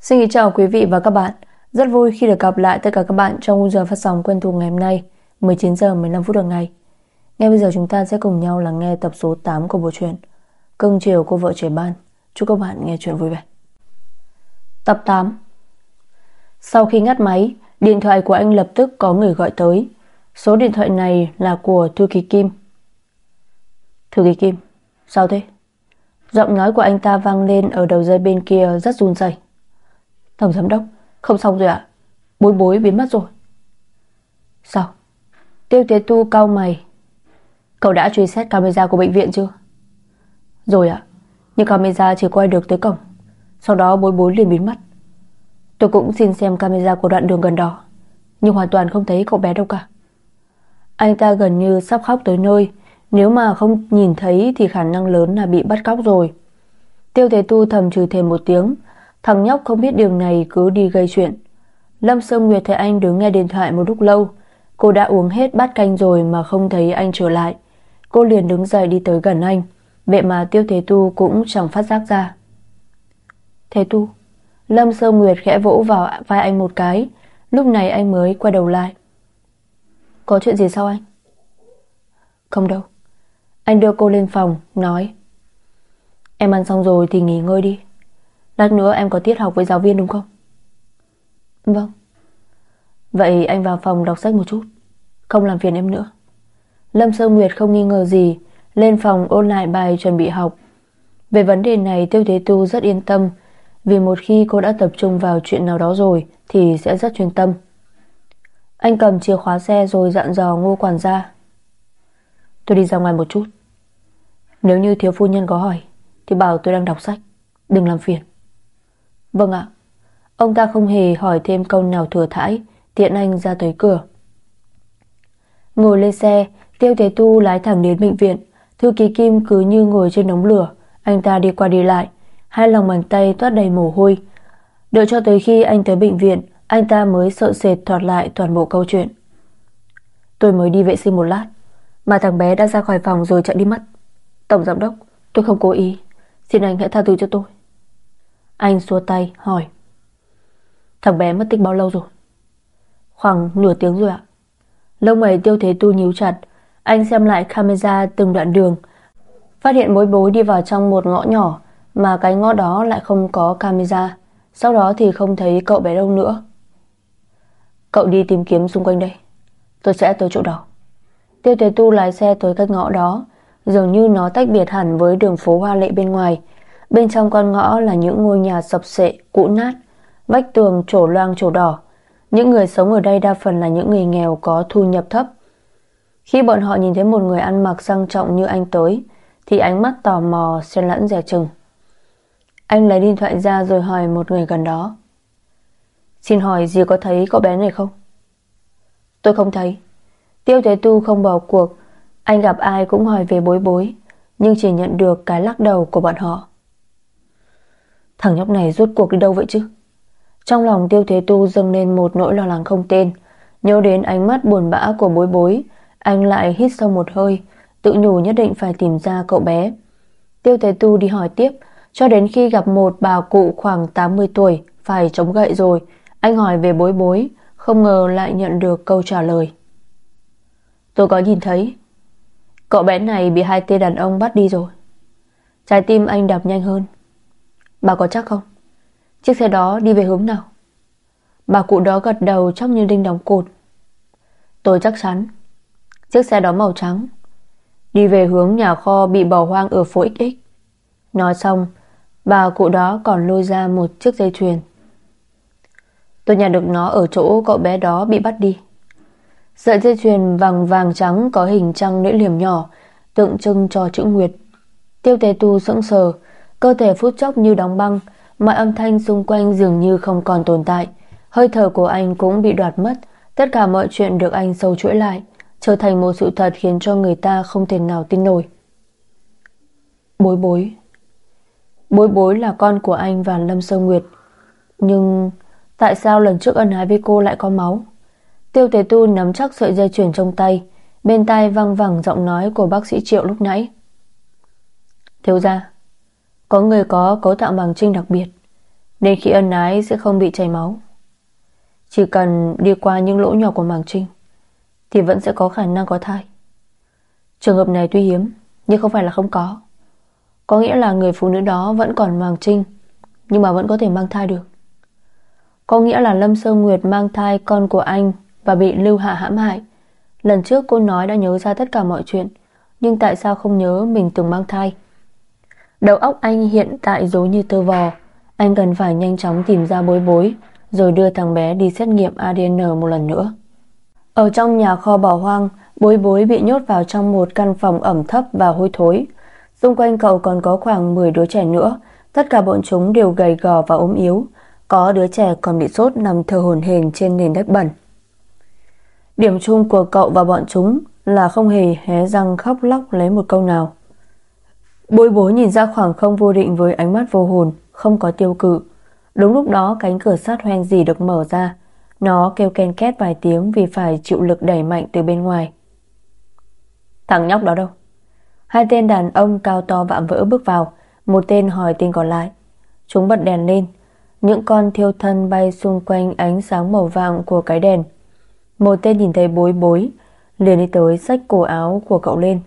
Xin kính chào quý vị và các bạn. Rất vui khi được gặp lại tất cả các bạn trong khung giờ phát sóng quen thuộc ngày hôm nay, 19 giờ 15 phút hàng ngày. Ngay bây giờ chúng ta sẽ cùng nhau lắng nghe tập số 8 của bộ truyện Cưng chiều cô vợ trẻ ban. Chúc các bạn nghe truyện vui vẻ. Tập 8. Sau khi ngắt máy, điện thoại của anh lập tức có người gọi tới. Số điện thoại này là của thư ký Kim. Thư ký Kim, sao thế? Giọng nói của anh ta vang lên ở đầu dây bên kia rất run rẩy. Tổng giám đốc, không xong rồi ạ. Bối bối biến mất rồi. Sao? Tiêu Tế Tu cau mày. Cậu đã truy xét camera của bệnh viện chưa? Rồi ạ, nhưng camera chỉ quay được tới cổng. Sau đó bối bối liền biến mất. Tôi cũng xin xem camera của đoạn đường gần đó, nhưng hoàn toàn không thấy cậu bé đâu cả. Anh ta gần như sắp khóc tới nơi. Nếu mà không nhìn thấy thì khả năng lớn là bị bắt cóc rồi. Tiêu Tế Tu thầm chửi thề một tiếng. Thằng nhóc không biết điều này cứ đi gây chuyện. Lâm Sương Nguyệt thấy anh đứng nghe điện thoại một lúc lâu. Cô đã uống hết bát canh rồi mà không thấy anh trở lại. Cô liền đứng dậy đi tới gần anh. Vậy mà Tiêu Thế Tu cũng chẳng phát giác ra. Thế Tu. Lâm Sương Nguyệt khẽ vỗ vào vai anh một cái. Lúc này anh mới quay đầu lại. Có chuyện gì sao anh? Không đâu. Anh đưa cô lên phòng, nói: Em ăn xong rồi thì nghỉ ngơi đi. Lát nữa em có tiết học với giáo viên đúng không? Vâng. Vậy anh vào phòng đọc sách một chút, không làm phiền em nữa. Lâm Sơ Nguyệt không nghi ngờ gì, lên phòng ôn lại bài chuẩn bị học. Về vấn đề này Tiêu Thế Tu rất yên tâm, vì một khi cô đã tập trung vào chuyện nào đó rồi thì sẽ rất chuyên tâm. Anh cầm chìa khóa xe rồi dặn dò Ngô quản gia: Tôi đi ra ngoài một chút. Nếu như thiếu phu nhân có hỏi thì bảo tôi đang đọc sách, đừng làm phiền. Vâng ạ. Ông ta không hề hỏi thêm câu nào thừa thãi, tiện anh ra tới cửa. Ngồi lên xe, Tiêu Thế Tu lái thẳng đến bệnh viện. Thư ký Kim cứ như ngồi trên đống lửa. Anh ta đi qua đi lại, hai lòng bàn tay toát đầy mồ hôi. Đợi cho tới khi anh tới bệnh viện, anh ta mới sợ sệt thuật lại toàn bộ câu chuyện. Tôi mới đi vệ sinh một lát mà thằng bé đã ra khỏi phòng rồi chạy đi mất. Tổng giám đốc, tôi không cố ý, xin anh hãy tha thứ cho tôi. Anh xua tay hỏi: Thằng bé mất tích bao lâu rồi? Khoảng nửa tiếng rồi ạ. Lông mày Tiêu Thế Tu nhíu chặt. Anh xem lại camera từng đoạn đường, phát hiện bối bối đi vào trong một ngõ nhỏ, mà cái ngõ đó lại không có camera. Sau đó thì không thấy cậu bé đâu nữa. Cậu đi tìm kiếm xung quanh đây, tôi sẽ tới chỗ đó. Tiêu Thế Tu lái xe tới cái ngõ đó. Dường như nó tách biệt hẳn với đường phố hoa lệ bên ngoài. Bên trong con ngõ là những ngôi nhà sập xệ, cũ nát, vách tường trổ loang trổ đỏ. Những người sống ở đây đa phần là những người nghèo có thu nhập thấp. Khi bọn họ nhìn thấy một người ăn mặc sang trọng như anh tới thì ánh mắt tò mò xen lẫn dè chừng. Anh lấy điện thoại ra rồi hỏi một người gần đó: Xin hỏi dì có thấy cậu bé này không? Tôi không thấy. Tiêu Thế Tu không bỏ cuộc. Anh gặp ai cũng hỏi về bối bối, nhưng chỉ nhận được cái lắc đầu của bọn họ. Thằng nhóc này rốt cuộc đi đâu vậy chứ? Trong lòng Tiêu Thế Tu dâng lên một nỗi lo lắng không tên. Nhớ đến ánh mắt buồn bã của bối bối, anh lại hít sâu một hơi, tự nhủ nhất định phải tìm ra cậu bé. Tiêu Thế Tu đi hỏi tiếp, cho đến khi gặp một bà cụ khoảng 80 tuổi, phải chống gậy rồi. Anh hỏi về bối bối, không ngờ lại nhận được câu trả lời: Tôi có nhìn thấy. Cậu bé này bị hai tên đàn ông bắt đi rồi. Trái tim anh đập nhanh hơn. Bà có chắc không? Chiếc xe đó đi về hướng nào? Bà cụ đó gật đầu chắc như đinh đóng cột. Tôi chắc chắn. Chiếc xe đó màu trắng, đi về hướng nhà kho bị bỏ hoang ở phố XX. Nói xong, bà cụ đó còn lôi ra một chiếc dây chuyền. Tôi nhặt được nó ở chỗ cậu bé đó bị bắt đi. Sợi dây chuyền vàng vàng trắng có hình trăng lưỡi liềm nhỏ, tượng trưng cho chữ Nguyệt. Tiêu Thế Tu sững sờ, cơ thể phút chốc như đóng băng, mọi âm thanh xung quanh dường như không còn tồn tại. Hơi thở của anh cũng bị đoạt mất. Tất cả mọi chuyện được anh sâu chuỗi lại, trở thành một sự thật khiến cho người ta không thể nào tin nổi. Bối bối. Bối bối là con của anh và Lâm Sơ Nguyệt. Nhưng tại sao lần trước ân ái với cô lại có máu? Tiêu Thế Tu nắm chắc sợi dây chuyền trong tay. Bên tai văng vẳng giọng nói của bác sĩ Triệu lúc nãy. Thiếu gia, có người có cấu tạo bằng trinh đặc biệt, nên khi ân ái sẽ không bị chảy máu. Chỉ cần đi qua những lỗ nhỏ của màng trinh thì vẫn sẽ có khả năng có thai. Trường hợp này tuy hiếm nhưng không phải là không có. Có nghĩa là người phụ nữ đó vẫn còn màng trinh nhưng mà vẫn có thể mang thai được. Có nghĩa là Lâm Sơ Nguyệt mang thai con của anh và bị Lưu Hạ hãm hại. Lần trước cô nói đã nhớ ra tất cả mọi chuyện, nhưng tại sao không nhớ mình từng mang thai? Đầu óc anh hiện tại rối như tơ vò. Anh cần phải nhanh chóng tìm ra Bối Bối, rồi đưa thằng bé đi xét nghiệm ADN một lần nữa. Ở trong nhà kho bỏ hoang, Bối Bối bị nhốt vào trong một căn phòng ẩm thấp và hôi thối. Xung quanh cậu còn có khoảng 10 đứa trẻ nữa. Tất cả bọn chúng đều gầy gò và ốm yếu. Có đứa trẻ còn bị sốt nằm thở hổn hển trên nền đất bẩn. Điểm chung của cậu và bọn chúng là không hề hé răng khóc lóc lấy một câu nào. Bối Bối nhìn ra khoảng không vô định với ánh mắt vô hồn, không có tiêu cự. Đúng lúc đó cánh cửa sắt hoen gì được mở ra. Nó kêu ken két vài tiếng vì phải chịu lực đẩy mạnh từ bên ngoài. Thằng nhóc đó đâu? Hai tên đàn ông cao to vạm vỡ bước vào. Một tên hỏi tên còn lại. Chúng bật đèn lên. Những con thiêu thân bay xung quanh ánh sáng màu vàng của cái đèn. Một tên nhìn thấy Bối Bối liền đi tới xách cổ áo của cậu lên.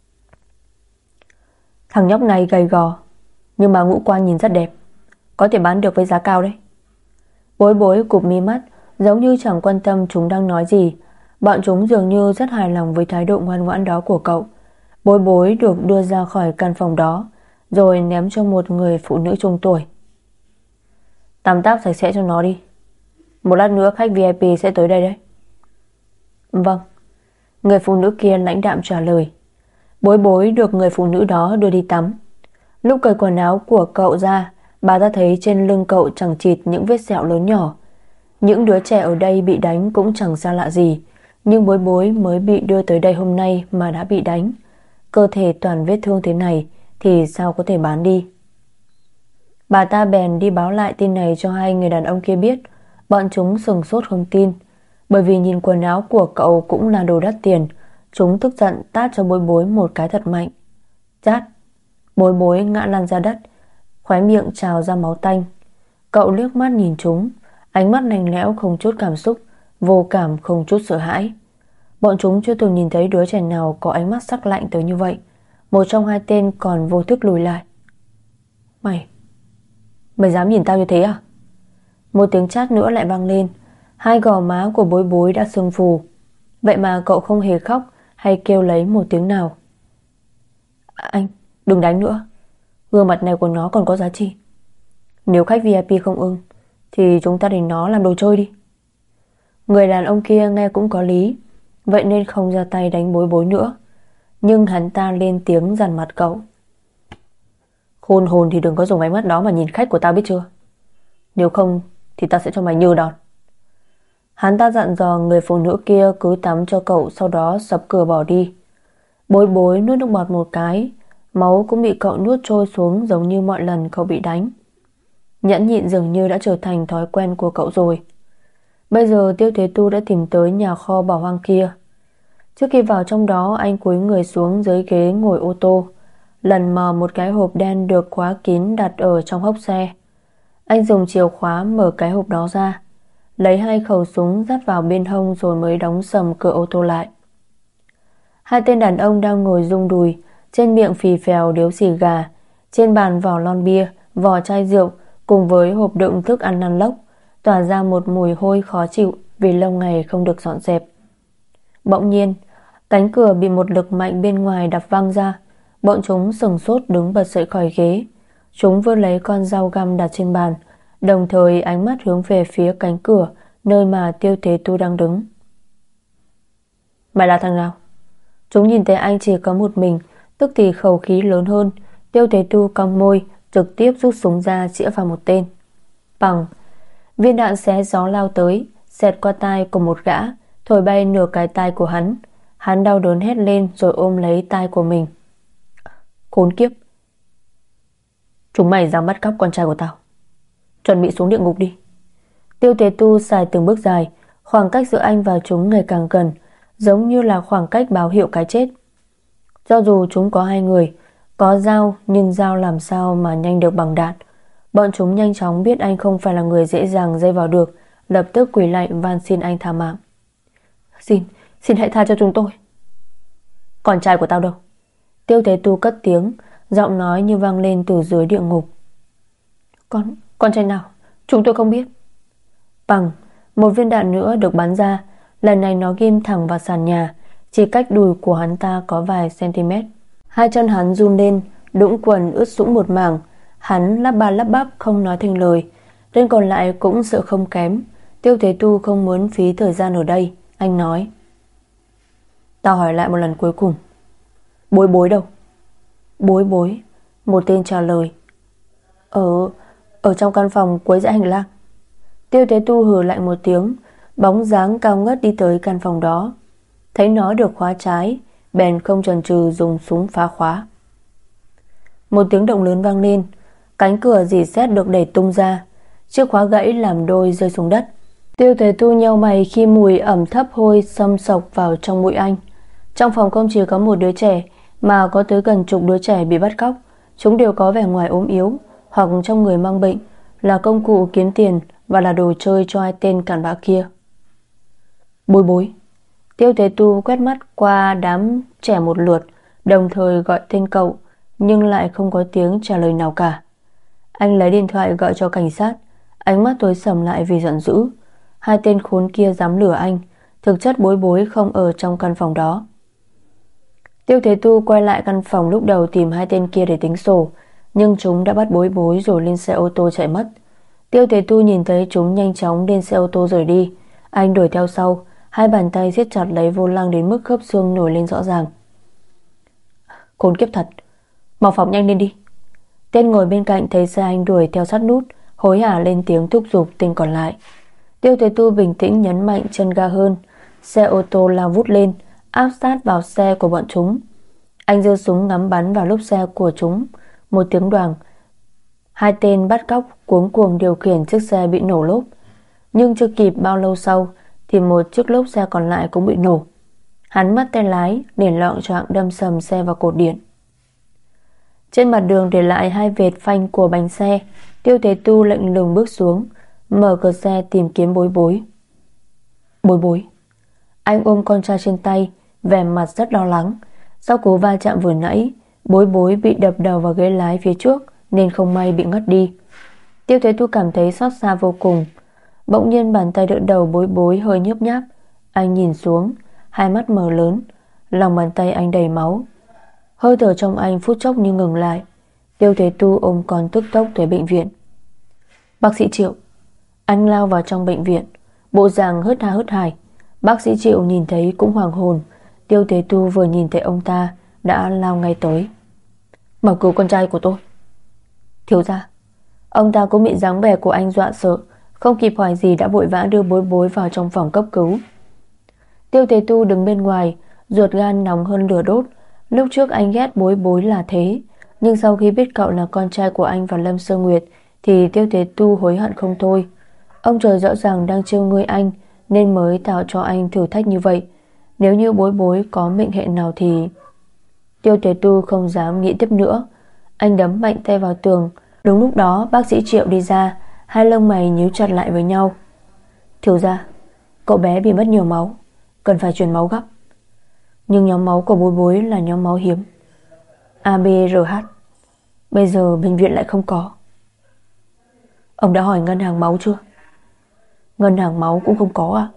Thằng nhóc này gầy gò nhưng mà ngũ quan nhìn rất đẹp, có thể bán được với giá cao đấy. Bối Bối cụp mi mắt, giống như chẳng quan tâm chúng đang nói gì. Bọn chúng dường như rất hài lòng với thái độ ngoan ngoãn đó của cậu. Bối Bối được đưa ra khỏi căn phòng đó, rồi ném cho một người phụ nữ trung tuổi. Tắm táp sạch sẽ cho nó đi. Một lát nữa khách VIP sẽ tới đây đấy. Vâng. Người phụ nữ kia lãnh đạm trả lời. Bối Bối được người phụ nữ đó đưa đi tắm. Lúc cởi quần áo của cậu ra, bà ta thấy trên lưng cậu chẳng chịt những vết sẹo lớn nhỏ. Những đứa trẻ ở đây bị đánh cũng chẳng xa lạ gì, nhưng Bối Bối mới bị đưa tới đây hôm nay mà đã bị đánh. Cơ thể toàn vết thương thế này thì sao có thể bán đi. Bà ta bèn đi báo lại tin này cho hai người đàn ông kia biết. Bọn chúng sửng sốt không tin, bởi vì nhìn quần áo của cậu cũng là đồ đắt tiền. Chúng tức giận tát cho Bối Bối một cái thật mạnh. Chát. Bối Bối ngã lăn ra đất, khóe miệng trào ra máu tanh. Cậu liếc mắt nhìn chúng, ánh mắt lạnh lẽo không chút cảm xúc, vô cảm không chút sợ hãi. Bọn chúng chưa từng nhìn thấy đứa trẻ nào có ánh mắt sắc lạnh tới như vậy. Một trong hai tên còn vô thức lùi lại. Mày dám nhìn tao như thế à? Một tiếng chát nữa lại vang lên. Hai gò má của Bối Bối đã sưng phù. Vậy mà cậu không hề khóc hay kêu lấy một tiếng nào. Anh, đừng đánh nữa. Gương mặt này của nó còn có giá trị. Nếu khách VIP không ưng thì chúng ta để nó làm đồ chơi đi. Người đàn ông kia nghe cũng có lý, vậy nên không ra tay đánh Bối Bối nữa. Nhưng hắn ta lên tiếng dằn mặt cậu. Khôn hồn thì đừng có dùng ánh mắt đó mà nhìn khách của tao biết chưa. Nếu không thì tao sẽ cho mày nhừ đòn. Hắn ta dặn dò người phụ nữ kia cứ tắm cho cậu, sau đó sập cửa bỏ đi. Bối Bối nuốt nước bọt một cái, máu cũng bị cậu nuốt trôi xuống giống như mọi lần cậu bị đánh. Nhẫn nhịn dường như đã trở thành thói quen của cậu rồi. Bây giờ Tiêu Thế Tu đã tìm tới nhà kho bỏ hoang kia. Trước khi vào trong đó, anh cúi người xuống dưới ghế ngồi ô tô, lần mò một cái hộp đen được khóa kín đặt ở trong hốc xe. Anh dùng chìa khóa mở cái hộp đó ra, lấy hai khẩu súng dắt vào bên hông rồi mới đóng sầm cửa ô tô lại. Hai tên đàn ông đang ngồi rung đùi, trên miệng phì phèo điếu xì gà, trên bàn vỏ lon bia, vỏ chai rượu cùng với hộp đựng thức ăn lăn lóc, tỏa ra một mùi hôi khó chịu vì lâu ngày không được dọn dẹp. Bỗng nhiên, cánh cửa bị một lực mạnh bên ngoài đập văng ra. Bọn chúng sửng sốt đứng bật dậy khỏi ghế. Chúng vươn lấy con dao găm đặt trên bàn, đồng thời ánh mắt hướng về phía cánh cửa nơi mà Tiêu Thế Tu đang đứng. Mày là thằng nào? Chúng nhìn thấy anh chỉ có một mình, tức thì khẩu khí lớn hơn. Tiêu Thế Tu cong môi, trực tiếp rút súng ra chĩa vào một tên. Bằng, viên đạn xé gió lao tới, xẹt qua tai của một gã, thổi bay nửa cái tai của hắn. Hắn đau đớn hét lên rồi ôm lấy tai của mình. Khốn kiếp, chúng mày dám bắt cóc con trai của tao, chuẩn bị xuống địa ngục đi. Tiêu Thế Tu xài từng bước dài, khoảng cách giữa anh và chúng ngày càng gần, giống như là khoảng cách báo hiệu cái chết. Cho dù chúng có hai người, có dao, nhưng dao làm sao mà nhanh được bằng đạn. Bọn chúng nhanh chóng biết anh không phải là người dễ dàng dây vào được, lập tức quỳ lạy van xin anh tha mạng. Xin hãy tha cho chúng tôi. Con trai của tao đâu? Tiêu Thế Tu cất tiếng, giọng nói như vang lên từ dưới địa ngục. Con trai nào? Chúng tôi không biết. Bằng, một viên đạn nữa được bắn ra. Lần này nó ghim thẳng vào sàn nhà, chỉ cách đùi của hắn ta có vài cm. Hai chân hắn run lên, đũng quần ướt sũng một mảng. Hắn lắp ba lắp bắp không nói thành lời. Tên còn lại cũng sợ không kém. Tiêu Thế Tu không muốn phí thời gian ở đây. Anh nói: Tao hỏi lại một lần cuối cùng, Bối Bối đâu? Bối, một tên trả lời. Ở trong căn phòng cuối dãy hành lang. Tiêu Thế Tu hừ lạnh một tiếng, bóng dáng cao ngất đi tới căn phòng đó. Thấy nó được khóa trái, bèn không chần chừ dùng súng phá khóa. Một tiếng động lớn vang lên, cánh cửa rỉ sét được đẩy tung ra, chiếc khóa gãy làm đôi rơi xuống đất. Tiêu Thế Tu nheo mày khi mùi ẩm thấp hôi xâm sộc vào trong mũi anh. Trong phòng không chỉ có một đứa trẻ, mà có tới gần chục đứa trẻ bị bắt cóc. Chúng đều có vẻ ngoài ốm yếu, hoặc trong người mang bệnh, là công cụ kiếm tiền và là đồ chơi cho hai tên cặn bã kia. Bối. Tiêu Thế Tu quét mắt qua đám trẻ một lượt, đồng thời gọi tên cậu, nhưng lại không có tiếng trả lời nào cả. Anh lấy điện thoại gọi cho cảnh sát, ánh mắt tối sầm lại vì giận dữ. Hai tên khốn kia dám lừa anh, thực chất Bối không ở trong căn phòng đó. Tiêu Thế Tu quay lại căn phòng lúc đầu tìm hai tên kia để tính sổ, nhưng chúng đã bắt Bối rồi lên xe ô tô chạy mất. Tiêu Thế Tu nhìn thấy chúng nhanh chóng lên xe ô tô rời đi. Anh đuổi theo sau, hai bàn tay siết chặt lấy vô lăng đến mức khớp xương nổi lên rõ ràng. Khốn kiếp thật, mau phóng nhanh lên đi. Tên ngồi bên cạnh thấy xe anh đuổi theo sát nút, hối hả lên tiếng thúc giục tên còn lại. Tiêu Thế Tu bình tĩnh nhấn mạnh chân ga hơn. Xe ô tô lao vút lên, áp sát vào xe của bọn chúng. Anh giơ súng ngắm bắn vào lốp xe của chúng. Một tiếng đoàng, hai tên bắt cóc cuống cuồng điều khiển chiếc xe bị nổ lốp. Nhưng chưa kịp bao lâu sau thì một chiếc lốp xe còn lại cũng bị nổ. Hắn mất tay lái, liền loạng choạng đâm sầm xe vào cột điện. Trên mặt đường để lại hai vệt phanh của bánh xe. Tiêu Thế Tu lạnh lùng bước xuống, mở cửa xe tìm kiếm Bối. Anh ôm con trai trên tay, vẻ mặt rất lo lắng. Sau cú va chạm vừa nãy, Bối bị đập đầu vào ghế lái phía trước, nên không may bị ngất đi. Tiêu Thế Tu cảm thấy xót xa vô cùng. Bỗng nhiên bàn tay đỡ đầu Bối hơi nhớp nháp. Anh nhìn xuống, hai mắt mở lớn, lòng bàn tay anh đầy máu. Hơi thở trong anh phút chốc như ngừng lại. Tiêu Thế Tu ôm con tức tốc tới bệnh viện. Bác sĩ Triệu. Anh lao vào trong bệnh viện, bộ dạng hớt ha hớt hải. Bác sĩ Triệu nhìn thấy cũng hoàng hồn. Tiêu Thế Tu vừa nhìn thấy ông ta đã lao ngay tới. Mau cứu con trai của tôi. Thiếu gia. Ông ta cũng bị dáng vẻ của anh dọa sợ, không kịp hỏi gì đã vội vã đưa Bối vào trong phòng cấp cứu. Tiêu Thế Tu đứng bên ngoài, ruột gan nóng hơn lửa đốt. Lúc trước anh ghét Bối là thế, nhưng sau khi biết cậu là con trai của anh và Lâm Sơ Nguyệt thì Tiêu Thế Tu hối hận không thôi. Ông trời rõ ràng đang trêu ngươi anh, nên mới tạo cho anh thử thách như vậy. Nếu như Bối có mệnh hệ nào thì... Tiêu Thế Tu không dám nghĩ tiếp nữa. Anh đấm mạnh tay vào tường. Đúng lúc đó bác sĩ Triệu đi ra, hai lông mày nhíu chặt lại với nhau. Thiếu gia, cậu bé bị mất nhiều máu, cần phải truyền máu gấp. Nhưng nhóm máu của Bối là nhóm máu hiếm, ABRH. Bây giờ bệnh viện lại không có. Ông đã hỏi ngân hàng máu chưa? Ngân hàng máu cũng không có à?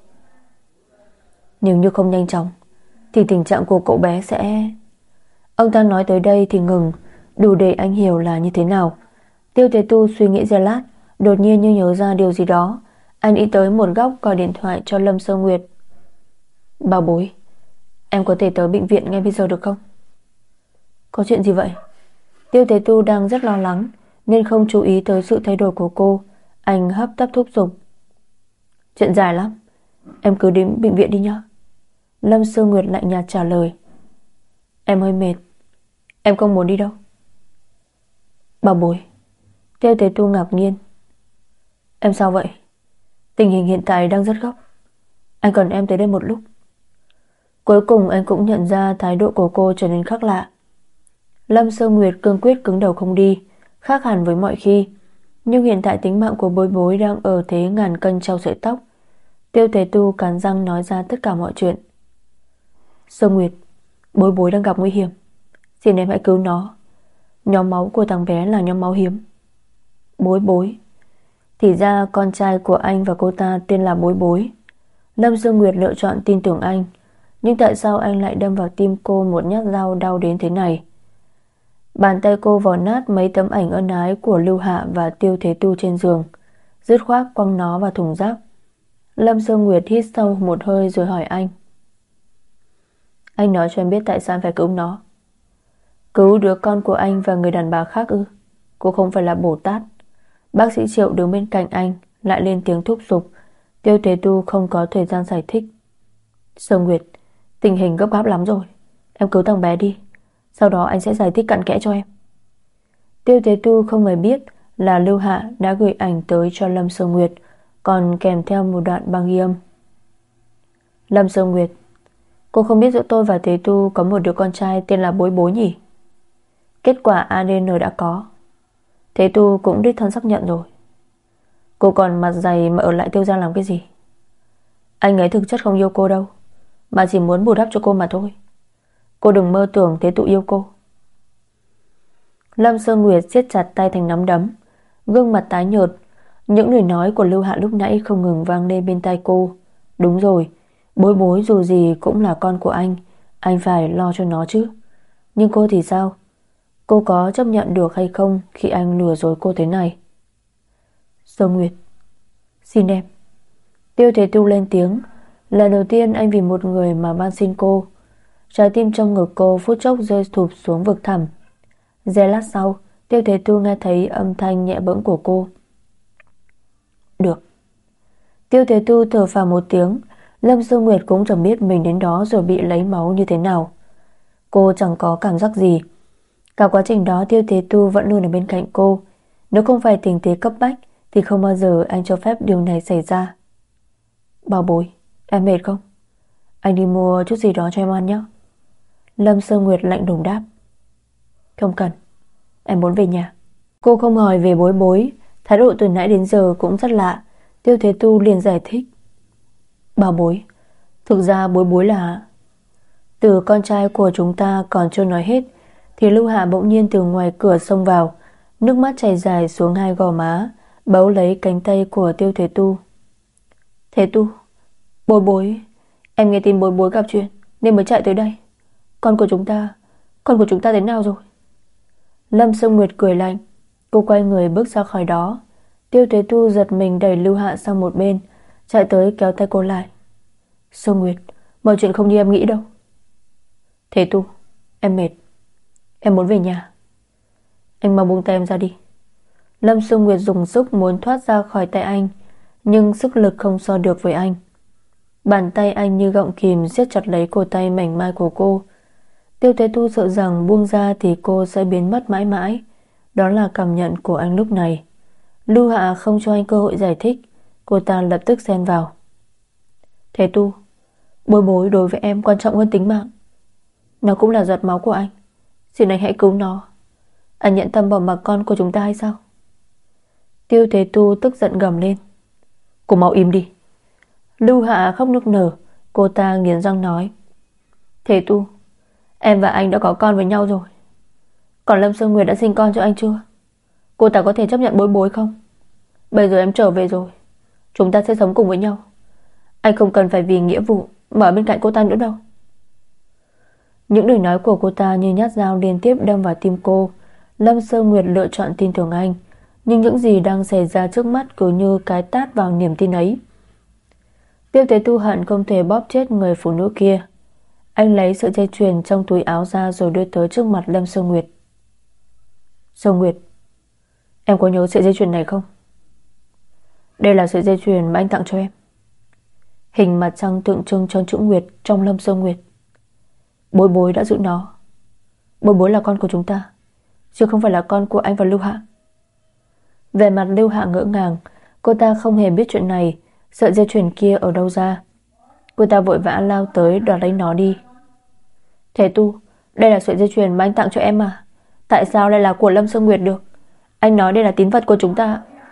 Nếu như không nhanh chóng thì tình trạng của cậu bé sẽ... Ông ta nói tới đây thì ngừng, đủ để anh hiểu là như thế nào. Tiêu Thế Tu suy nghĩ giây lát, đột nhiên như nhớ ra điều gì đó. Anh đi tới một góc gọi điện thoại cho Lâm Sơ Nguyệt. Bảo Bối, em có thể tới bệnh viện ngay bây giờ được không? Có chuyện gì vậy? Tiêu Thế Tu đang rất lo lắng nên không chú ý tới sự thay đổi của cô. Anh hấp tấp thúc giục. Chuyện dài lắm, em cứ đến bệnh viện đi nhá. Lâm Sơ Nguyệt lạnh nhạt trả lời. Em hơi mệt, em không muốn đi đâu. Bảo Bối. Tiêu Thế Tu ngạc nhiên. Em sao vậy? Tình hình hiện tại đang rất gấp, anh cần em tới đây một lúc. Cuối cùng anh cũng nhận ra thái độ của cô trở nên khác lạ. Lâm Sơ Nguyệt cương quyết cứng đầu không đi, khác hẳn với mọi khi. Nhưng hiện tại tính mạng của Bối Bối đang ở thế ngàn cân treo sợi tóc. Tiêu Thế Tu cắn răng nói ra tất cả mọi chuyện. Sơ Nguyệt, Bối Bối đang gặp nguy hiểm, xin em hãy cứu nó. Nhóm máu của thằng bé là nhóm máu hiếm. Bối Bối. Thì ra con trai của anh và cô ta tên là Bối Bối. Lâm Sơ Nguyệt lựa chọn tin tưởng anh. Nhưng tại sao anh lại đâm vào tim cô một nhát dao đau đến thế này? Bàn tay cô vò nát mấy tấm ảnh ân ái của Lưu Hạ và Tiêu Thế Tu trên giường, dứt khoát quăng nó vào thùng rác. Lâm Sơ Nguyệt hít sâu một hơi rồi hỏi anh. Anh nói cho em biết tại sao em phải cứu nó. Cứu đứa con của anh và người đàn bà khác ư? Cô không phải là Bồ Tát. Bác sĩ Triệu đứng bên cạnh anh lại lên tiếng thúc giục. Tiêu Thế Tu không có thời gian giải thích. Sơ Nguyệt, tình hình gấp gáp lắm rồi, em cứu thằng bé đi, sau đó anh sẽ giải thích cặn kẽ cho em. Tiêu Thế Tu không hề biết là Lưu Hạ đã gửi ảnh tới cho Lâm Sơ Nguyệt, còn kèm theo một đoạn băng ghi âm. Lâm Sơ Nguyệt, cô không biết giữa tôi và Thế Tu có một đứa con trai tên là Bối Bối nhỉ? Kết quả ADN đã có. Thế Tu cũng đích thân xác nhận rồi. Cô còn mặt dày mà ở lại Tiêu gia làm cái gì? Anh ấy thực chất không yêu cô đâu, mà chỉ muốn bù đắp cho cô mà thôi. Cô đừng mơ tưởng Thế Tu yêu cô. Lâm Sơ Nguyệt siết chặt tay thành nắm đấm, gương mặt tái nhợt. Những lời nói của Lưu Hạ lúc nãy không ngừng vang lên bên tai cô. Đúng rồi, Bối Bối dù gì cũng là con của anh phải lo cho nó chứ. Nhưng cô thì sao? Cô có chấp nhận được hay không khi anh lừa dối cô thế này? Sơ Nguyệt, xin em. Tiêu Thế Tu lên tiếng. Lần đầu tiên anh vì một người mà van xin cô. Trái tim trong ngực cô phút chốc rơi thụp xuống vực thẳm. Giây lát sau, Tiêu Thế Tu nghe thấy âm thanh nhẹ bẫng của cô. Được. Tiêu Thế Tu thở phào một tiếng. Lâm Sơ Nguyệt cũng chẳng biết mình đến đó rồi bị lấy máu như thế nào. Cô chẳng có cảm giác gì. Cả quá trình đó Tiêu Thế Tu vẫn luôn ở bên cạnh cô. Nếu không phải tình thế cấp bách thì không bao giờ anh cho phép điều này xảy ra. Bảo bối, em mệt không? Anh đi mua chút gì đó cho em ăn nhé. Lâm Sơ Nguyệt lạnh lùng đáp. Không cần, em muốn về nhà. Cô không hỏi về Bối Bối. Thái độ từ nãy đến giờ cũng rất lạ. Tiêu Thế Tu liền giải thích. Bảo bối, thực ra Bối Bối là... Từ con trai của chúng ta còn chưa nói hết thì Lưu Hạ bỗng nhiên từ ngoài cửa xông vào, nước mắt chảy dài xuống hai gò má, bấu lấy cánh tay của Tiêu Thế Tu. Thế Tu, Bối Bối, em nghe tin Bối Bối gặp chuyện nên mới chạy tới đây. Con của chúng ta thế nào rồi? Lâm Sơ Nguyệt cười lạnh. Cô quay người bước ra khỏi đó. Tiêu Thế Tu giật mình đẩy Lưu Hạ sang một bên, chạy tới kéo tay cô lại. Sơ Nguyệt, mọi chuyện không như em nghĩ đâu. Thế Tu, em mệt, em muốn về nhà. Anh mau buông tay em ra đi. Lâm Sơ Nguyệt dùng sức muốn thoát ra khỏi tay anh, nhưng sức lực không so được với anh. Bàn tay anh như gọng kìm siết chặt lấy cổ tay mảnh mai của cô. Tiêu Thế Tu sợ rằng buông ra thì cô sẽ biến mất mãi mãi. Đó là cảm nhận của anh lúc này. Lưu Hạ không cho anh cơ hội giải thích. Cô ta lập tức xen vào. Thế Tu, Bối Bối đối với em quan trọng hơn tính mạng. Nó cũng là giọt máu của anh. Xin anh hãy cứu nó. Anh nhận tâm bỏ mặc con của chúng ta hay sao? Tiêu Thế Tu tức giận gầm lên. Cô mau im đi. Lưu Hạ khóc nức nở. Cô ta nghiến răng nói. Thế Tu, em và anh đã có con với nhau rồi. Còn Lâm Sơ Nguyệt đã sinh con cho anh chưa? Cô ta có thể chấp nhận Bối Bối không? Bây giờ em trở về rồi, chúng ta sẽ sống cùng với nhau. Anh không cần phải vì nghĩa vụ mà ở bên cạnh cô ta nữa đâu. Những lời nói của cô ta như nhát dao liên tiếp đâm vào tim cô. Lâm Sơ Nguyệt lựa chọn tin tưởng anh, nhưng những gì đang xảy ra trước mắt cứ như cái tát vào niềm tin ấy. Tiêu Thế Tu hận không thể bóp chết người phụ nữ kia. Anh lấy sợi dây chuyền trong túi áo ra rồi đưa tới trước mặt Lâm Sơ Nguyệt. Sơ Nguyệt, em có nhớ sợi dây chuyền này không? Đây là sợi dây chuyền mà anh tặng cho em. Hình mặt trăng tượng trưng cho chữ Nguyệt trong Lâm Sơ Nguyệt. Bối Bối đã giữ nó. Bối Bối là con của chúng ta, chứ không phải là con của anh và Lưu Hạ. Về mặt Lưu Hạ ngỡ ngàng. Cô ta không hề biết chuyện này. Sợi dây chuyền kia ở đâu ra? Cô ta vội vã lao tới đoạt lấy nó đi. Thế Tu, đây là sợi dây chuyền mà anh tặng cho em mà. Tại sao lại là của Lâm Sơ Nguyệt được? Anh nói đây là tín vật của chúng ta,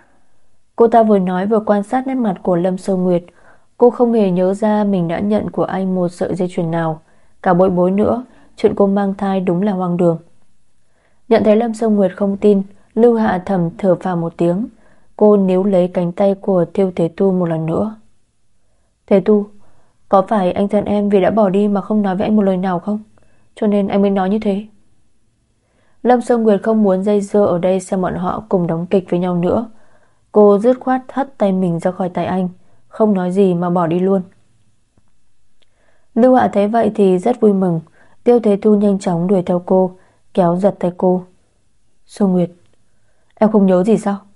Cô ta vừa nói vừa quan sát nét mặt của Lâm Sơ Nguyệt. Cô không hề nhớ ra mình đã nhận của anh một sợi dây chuyền nào. Cả bội bối nữa, chuyện cô mang thai đúng là hoang đường. Nhận thấy Lâm Sơ Nguyệt không tin, Lưu Hạ thầm thở phào một tiếng. Cô níu lấy cánh tay của Tiêu Thế Tu một lần nữa. Thế Tu, có phải anh thân em vì đã bỏ đi mà không nói với anh một lời nào không? Cho nên anh mới nói như thế. Lâm Sơ Nguyệt không muốn dây dưa ở đây xem bọn họ cùng đóng kịch với nhau nữa. Cô dứt khoát hất tay mình ra khỏi tay anh, không nói gì mà bỏ đi luôn. Lưu Hạ thấy vậy thì rất vui mừng. Tiêu Thế Tu nhanh chóng đuổi theo cô, kéo giật tay cô. Sơ Nguyệt, em không nhớ gì sao?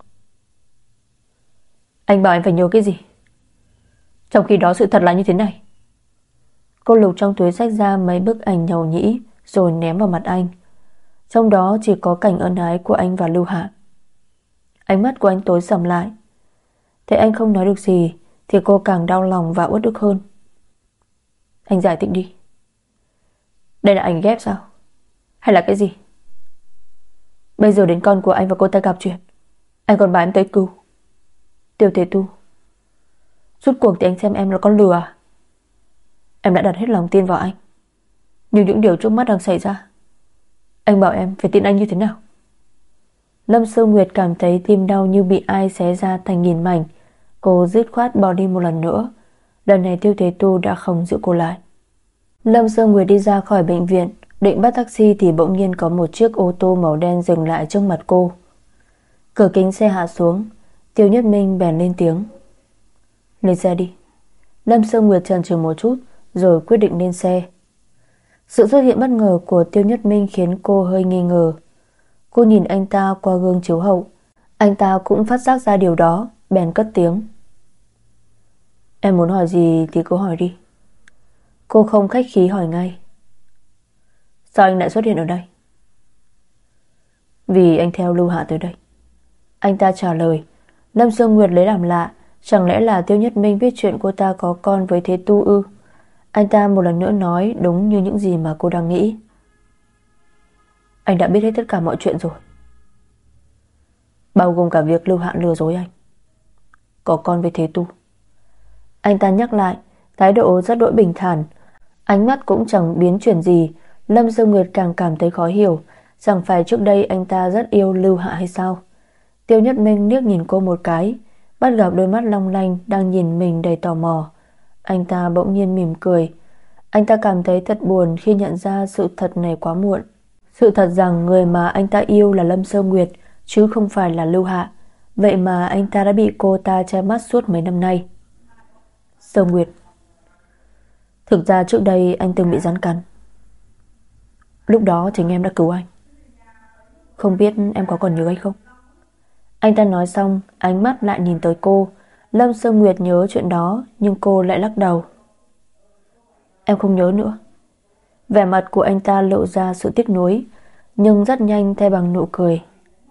Anh bảo em phải nhớ cái gì? Trong khi đó sự thật là như thế này. Cô lục trong túi xách ra mấy bức ảnh nhầu nhĩ rồi ném vào mặt anh. Trong đó chỉ có cảnh ân ái của anh và Lưu Hạ. Ánh mắt của anh tối sầm lại. Thấy anh không nói được gì thì cô càng đau lòng và uất ức hơn. Anh giải thích đi. Đây là ảnh ghép sao? Hay là cái gì? Bây giờ đến con của anh và cô ta gặp chuyện, anh còn bảo em tới cứu. Tiêu Thế Tu, rốt cuộc thì anh xem em là con lừa à? Em đã đặt hết lòng tin vào anh, nhưng những điều trước mắt đang xảy ra, anh bảo em phải tin anh như thế nào? Lâm Sơ Nguyệt cảm thấy tim đau như bị ai xé ra thành nghìn mảnh. Cô dứt khoát bỏ đi một lần nữa. Lần này Tiêu Thế Tu đã không giữ cô lại. Lâm Sơ Nguyệt đi ra khỏi bệnh viện, định bắt taxi thì bỗng nhiên có một chiếc ô tô màu đen dừng lại trước mặt cô. Cửa kính xe hạ xuống, Tiêu Nhất Minh bèn lên tiếng. Lên xe đi. Lâm Sơ Nguyệt chần chừ một chút rồi quyết định lên xe. Sự xuất hiện bất ngờ của Tiêu Nhất Minh khiến cô hơi nghi ngờ. Cô nhìn anh ta qua gương chiếu hậu. Anh ta cũng phát giác ra điều đó, bèn cất tiếng. Em muốn hỏi gì thì cứ hỏi đi. Cô không khách khí hỏi ngay. Sao anh lại xuất hiện ở đây? Vì anh theo Lưu Hạ tới đây. Anh ta trả lời. Lâm Sương Nguyệt lấy làm lạ. Chẳng lẽ là Tiêu Nhất Minh biết chuyện cô ta có con với Thế Tu ư? Anh ta một lần nữa nói đúng như những gì mà cô đang nghĩ. Anh đã biết hết tất cả mọi chuyện rồi, bao gồm cả việc Lưu Hạ lừa dối anh, có con với Thế Tu. Anh ta nhắc lại, thái độ rất đỗi bình thản, ánh mắt cũng chẳng biến chuyển gì. Lâm Dương Nguyệt càng cảm thấy khó hiểu. Chẳng phải trước đây anh ta rất yêu Lưu Hạ hay sao? Tiêu Nhất Minh liếc nhìn cô một cái, bắt gặp đôi mắt long lanh đang nhìn mình đầy tò mò. Anh ta bỗng nhiên mỉm cười. Anh ta cảm thấy thật buồn khi nhận ra sự thật này quá muộn. Sự thật rằng người mà anh ta yêu là Lâm Sơ Nguyệt, chứ không phải là Lưu Hạ. Vậy mà anh ta đã bị cô ta che mắt suốt mấy năm nay. Sơ Nguyệt, thực ra trước đây anh từng bị rắn cắn. Lúc đó chính em đã cứu anh. Không biết em có còn nhớ hay không? Anh ta nói xong, ánh mắt lại nhìn tới cô. Lâm Sơ Nguyệt nhớ chuyện đó, nhưng cô lại lắc đầu. Em không nhớ nữa. Vẻ mặt của anh ta lộ ra sự tiếc nuối, nhưng rất nhanh thay bằng nụ cười.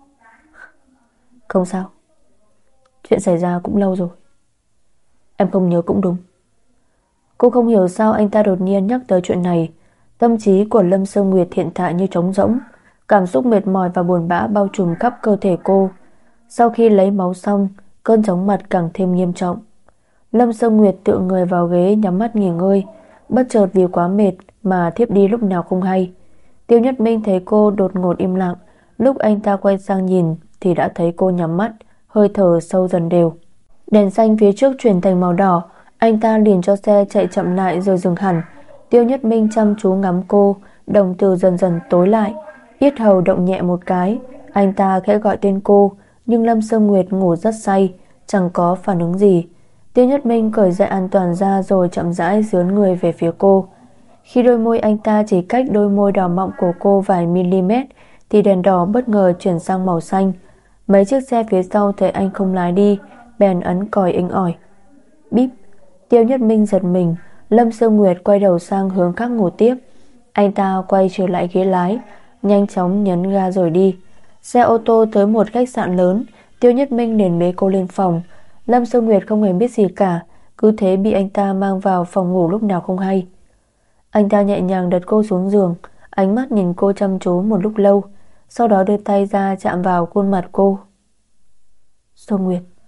Không sao, chuyện xảy ra cũng lâu rồi. Em không nhớ cũng đúng. Cô không hiểu sao anh ta đột nhiên nhắc tới chuyện này. Tâm trí của Lâm Sơ Nguyệt hiện tại như trống rỗng. Cảm xúc mệt mỏi và buồn bã bao trùm khắp cơ thể cô. Sau khi lấy máu xong, cơn chóng mặt càng thêm nghiêm trọng. Lâm Sơ Nguyệt tựa người vào ghế nhắm mắt nghỉ ngơi. Bất chợt vì quá mệt mà thiếp đi lúc nào không hay. Tiêu Nhất Minh thấy cô đột ngột im lặng. Lúc anh ta quay sang nhìn thì đã thấy cô nhắm mắt, hơi thở sâu dần đều. Đèn xanh phía trước chuyển thành màu đỏ. Anh ta liền cho xe chạy chậm lại rồi dừng hẳn. Tiêu Nhất Minh chăm chú ngắm cô, đồng tử dần dần tối lại, yết hầu động nhẹ một cái. Anh ta khẽ gọi tên cô, nhưng Lâm Sơ Nguyệt ngủ rất say, chẳng có phản ứng gì. Tiêu Nhất Minh cởi dây an toàn ra rồi chậm rãi dướn người về phía cô. Khi đôi môi anh ta chỉ cách đôi môi đỏ mọng của cô vài mm thì đèn đỏ bất ngờ chuyển sang màu xanh. Mấy chiếc xe phía sau thấy anh không lái đi, bèn ấn còi inh ỏi. Bíp. Tiêu Nhất Minh giật mình. Lâm Sơ Nguyệt quay đầu sang hướng khác ngủ tiếp. Anh ta quay trở lại ghế lái, nhanh chóng nhấn ga rồi đi. Xe ô tô tới một khách sạn lớn. Tiêu Nhất Minh liền bế cô lên phòng. Lâm Sơ Nguyệt không hề biết gì cả, cứ thế bị anh ta mang vào phòng ngủ lúc nào không hay. Anh ta nhẹ nhàng đặt cô xuống giường, ánh mắt nhìn cô chăm chú một lúc lâu, sau đó đưa tay ra chạm vào khuôn mặt cô. Sơ Nguyệt,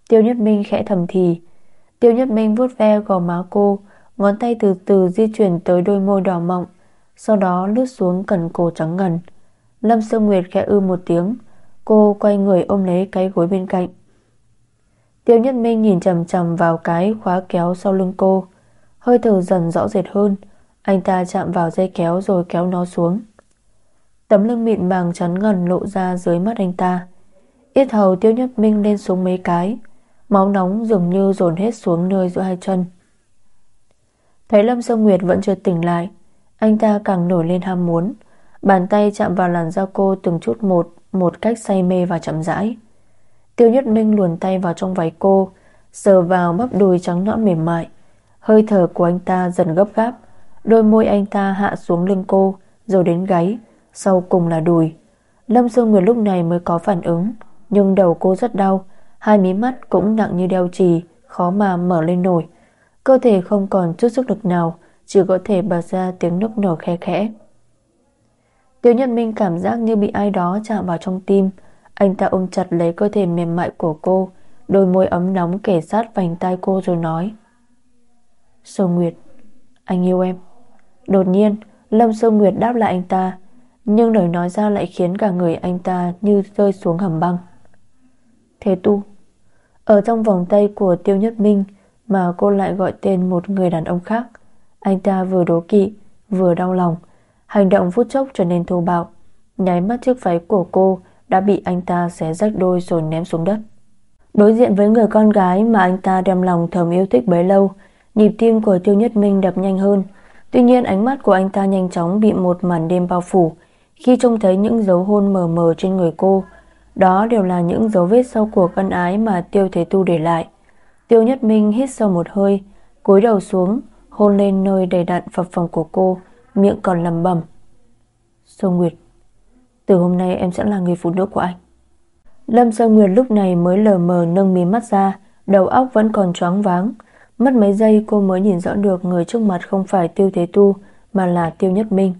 Tiêu Nhất Minh khẽ thầm thì. Tiêu Nhất Minh vuốt ve gò má cô, ngón tay từ từ di chuyển tới đôi môi đỏ mọng, sau đó lướt xuống cẩn cổ trắng ngần. Lâm Sương Nguyệt khẽ một tiếng. Cô quay người ôm lấy cái gối bên cạnh. Tiêu Nhất Minh nhìn chằm chằm vào cái khóa kéo sau lưng cô. Hơi thở dần rõ rệt hơn. Anh ta chạm vào dây kéo rồi kéo nó xuống. Tấm lưng mịn màng trắng ngần lộ ra dưới mắt anh ta. Yết hầu Tiêu Nhất Minh lên xuống mấy cái. Máu nóng dường như dồn hết xuống nơi giữa hai chân. Thấy Lâm Sương Nguyệt vẫn chưa tỉnh lại, anh ta càng nổi lên ham muốn. Bàn tay chạm vào làn da cô từng chút một cách say mê và chậm rãi. Tiêu Nhất Minh luồn tay vào trong váy cô, sờ vào bắp đùi trắng nõn mềm mại. Hơi thở của anh ta dần gấp gáp. Đôi môi anh ta hạ xuống lưng cô, rồi đến gáy, sau cùng là đùi. Lâm Sương Nguyệt lúc này mới có phản ứng, nhưng đầu cô rất đau, hai mí mắt cũng nặng như đeo chì, khó mà mở lên nổi. Cơ thể không còn chút sức lực nào, chỉ có thể bật ra tiếng nức nở khe khẽ. Tiêu Nhất Minh cảm giác như bị ai đó chạm vào trong tim. Anh ta ôm chặt lấy cơ thể mềm mại của cô, đôi môi ấm nóng kề sát vành tai cô rồi nói: Sương Nguyệt, anh yêu em. Đột nhiên Lâm Sương Nguyệt đáp lại anh ta, nhưng lời nói ra lại khiến cả người anh ta như rơi xuống hầm băng. Thế Tu. Ở trong vòng tay của Tiêu Nhất Minh mà cô lại gọi tên một người đàn ông khác. Anh ta vừa đố kỵ vừa đau lòng. Hành động phút chốc trở nên thô bạo. Nháy mắt chiếc váy của cô đã bị anh ta xé rách đôi rồi ném xuống đất. Đối diện với người con gái mà anh ta đem lòng thầm yêu thích bấy lâu, nhịp tim của Tiêu Nhất Minh đập nhanh hơn. Tuy nhiên ánh mắt của anh ta nhanh chóng bị một màn đêm bao phủ khi trông thấy những dấu hôn mờ mờ trên người cô. Đó đều là những dấu vết sau cuộc ân ái mà Tiêu Thế Tu để lại. Tiêu Nhất Minh hít sâu một hơi, cúi đầu xuống, hôn lên nơi đầy đặn phập phồng của cô, miệng còn lẩm bẩm: Sương Nguyệt, từ hôm nay em sẽ là người phụ nữ của anh. Lâm Sương Nguyệt lúc này mới lờ mờ nâng mí mắt ra, đầu óc vẫn còn choáng váng. Mất mấy giây cô mới nhìn rõ được người trước mặt không phải Tiêu Thế Tu mà là Tiêu Nhất Minh.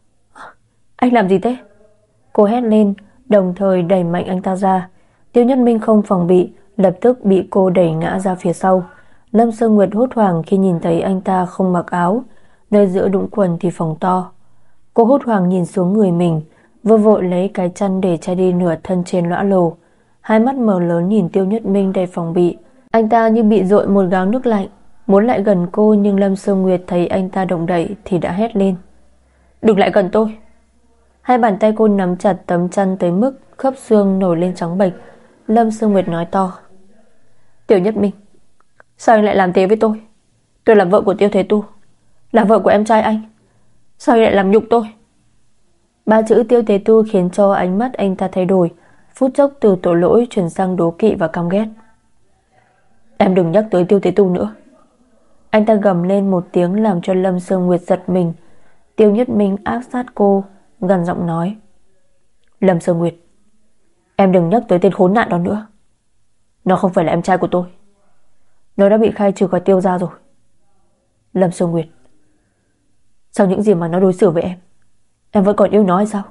Anh làm gì thế? Cô hét lên, đồng thời đẩy mạnh anh ta ra. Tiêu Nhất Minh không phòng bị, lập tức bị cô đẩy ngã ra phía sau. Lâm Sương Nguyệt hốt hoảng khi nhìn thấy anh ta không mặc áo, nơi giữa đũng quần thì phồng to. Cô hốt hoảng nhìn xuống người mình, vừa vội lấy cái chăn để che đi nửa thân trên lõa lồ. Hai mắt mở lớn nhìn Tiêu Nhất Minh đầy phòng bị. Anh ta như bị dội một gáo nước lạnh, muốn lại gần cô, nhưng Lâm Sương Nguyệt thấy anh ta động đậy thì đã hét lên: Đừng lại gần tôi. Hai bàn tay cô nắm chặt tấm chăn tới mức khớp xương nổi lên trắng bệch. Lâm Sương Nguyệt nói to: Tiểu Nhất Minh, sao anh lại làm thế với tôi? Tôi là vợ của Tiêu Thế Tu, là vợ của em trai anh. Sao anh lại làm nhục tôi? Ba chữ Tiêu Thế Tu khiến cho ánh mắt anh ta thay đổi, phút chốc từ tội lỗi chuyển sang đố kỵ và căm ghét. Em đừng nhắc tới Tiêu Thế Tu nữa. Anh ta gầm lên một tiếng làm cho Lâm Sương Nguyệt giật mình. Tiêu Nhất Minh áp sát cô, gằn giọng nói: Lâm Sương Nguyệt, em đừng nhắc tới tên khốn nạn đó nữa. Nó không phải là em trai của tôi. Nó đã bị khai trừ khỏi Tiêu gia rồi. Lâm Sương Nguyệt, sau những gì mà nó đối xử với em vẫn còn yêu nó hay sao?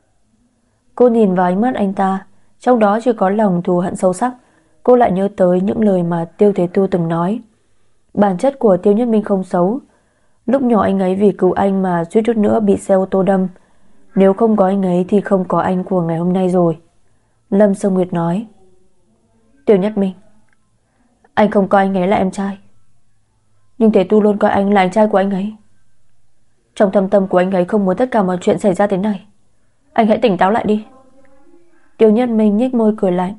Cô nhìn vào ánh mắt anh ta, trong đó chỉ có lòng thù hận sâu sắc. Cô lại nhớ tới những lời mà Tiêu Thế Tu từng nói. Bản chất của Tiêu Nhất Minh không xấu. Lúc nhỏ anh ấy vì cứu anh mà suýt chút nữa bị xe ô tô đâm. Nếu không có anh ấy thì không có anh của ngày hôm nay rồi. Lâm Sương Nguyệt nói: Tiêu Nhất Minh, anh không coi anh ấy là em trai, nhưng Thế Tu luôn coi anh là anh trai của anh ấy. Trong thâm tâm của anh ấy không muốn tất cả mọi chuyện xảy ra thế này. Anh hãy tỉnh táo lại đi. Tiêu Nhất Minh nhếch môi cười lạnh: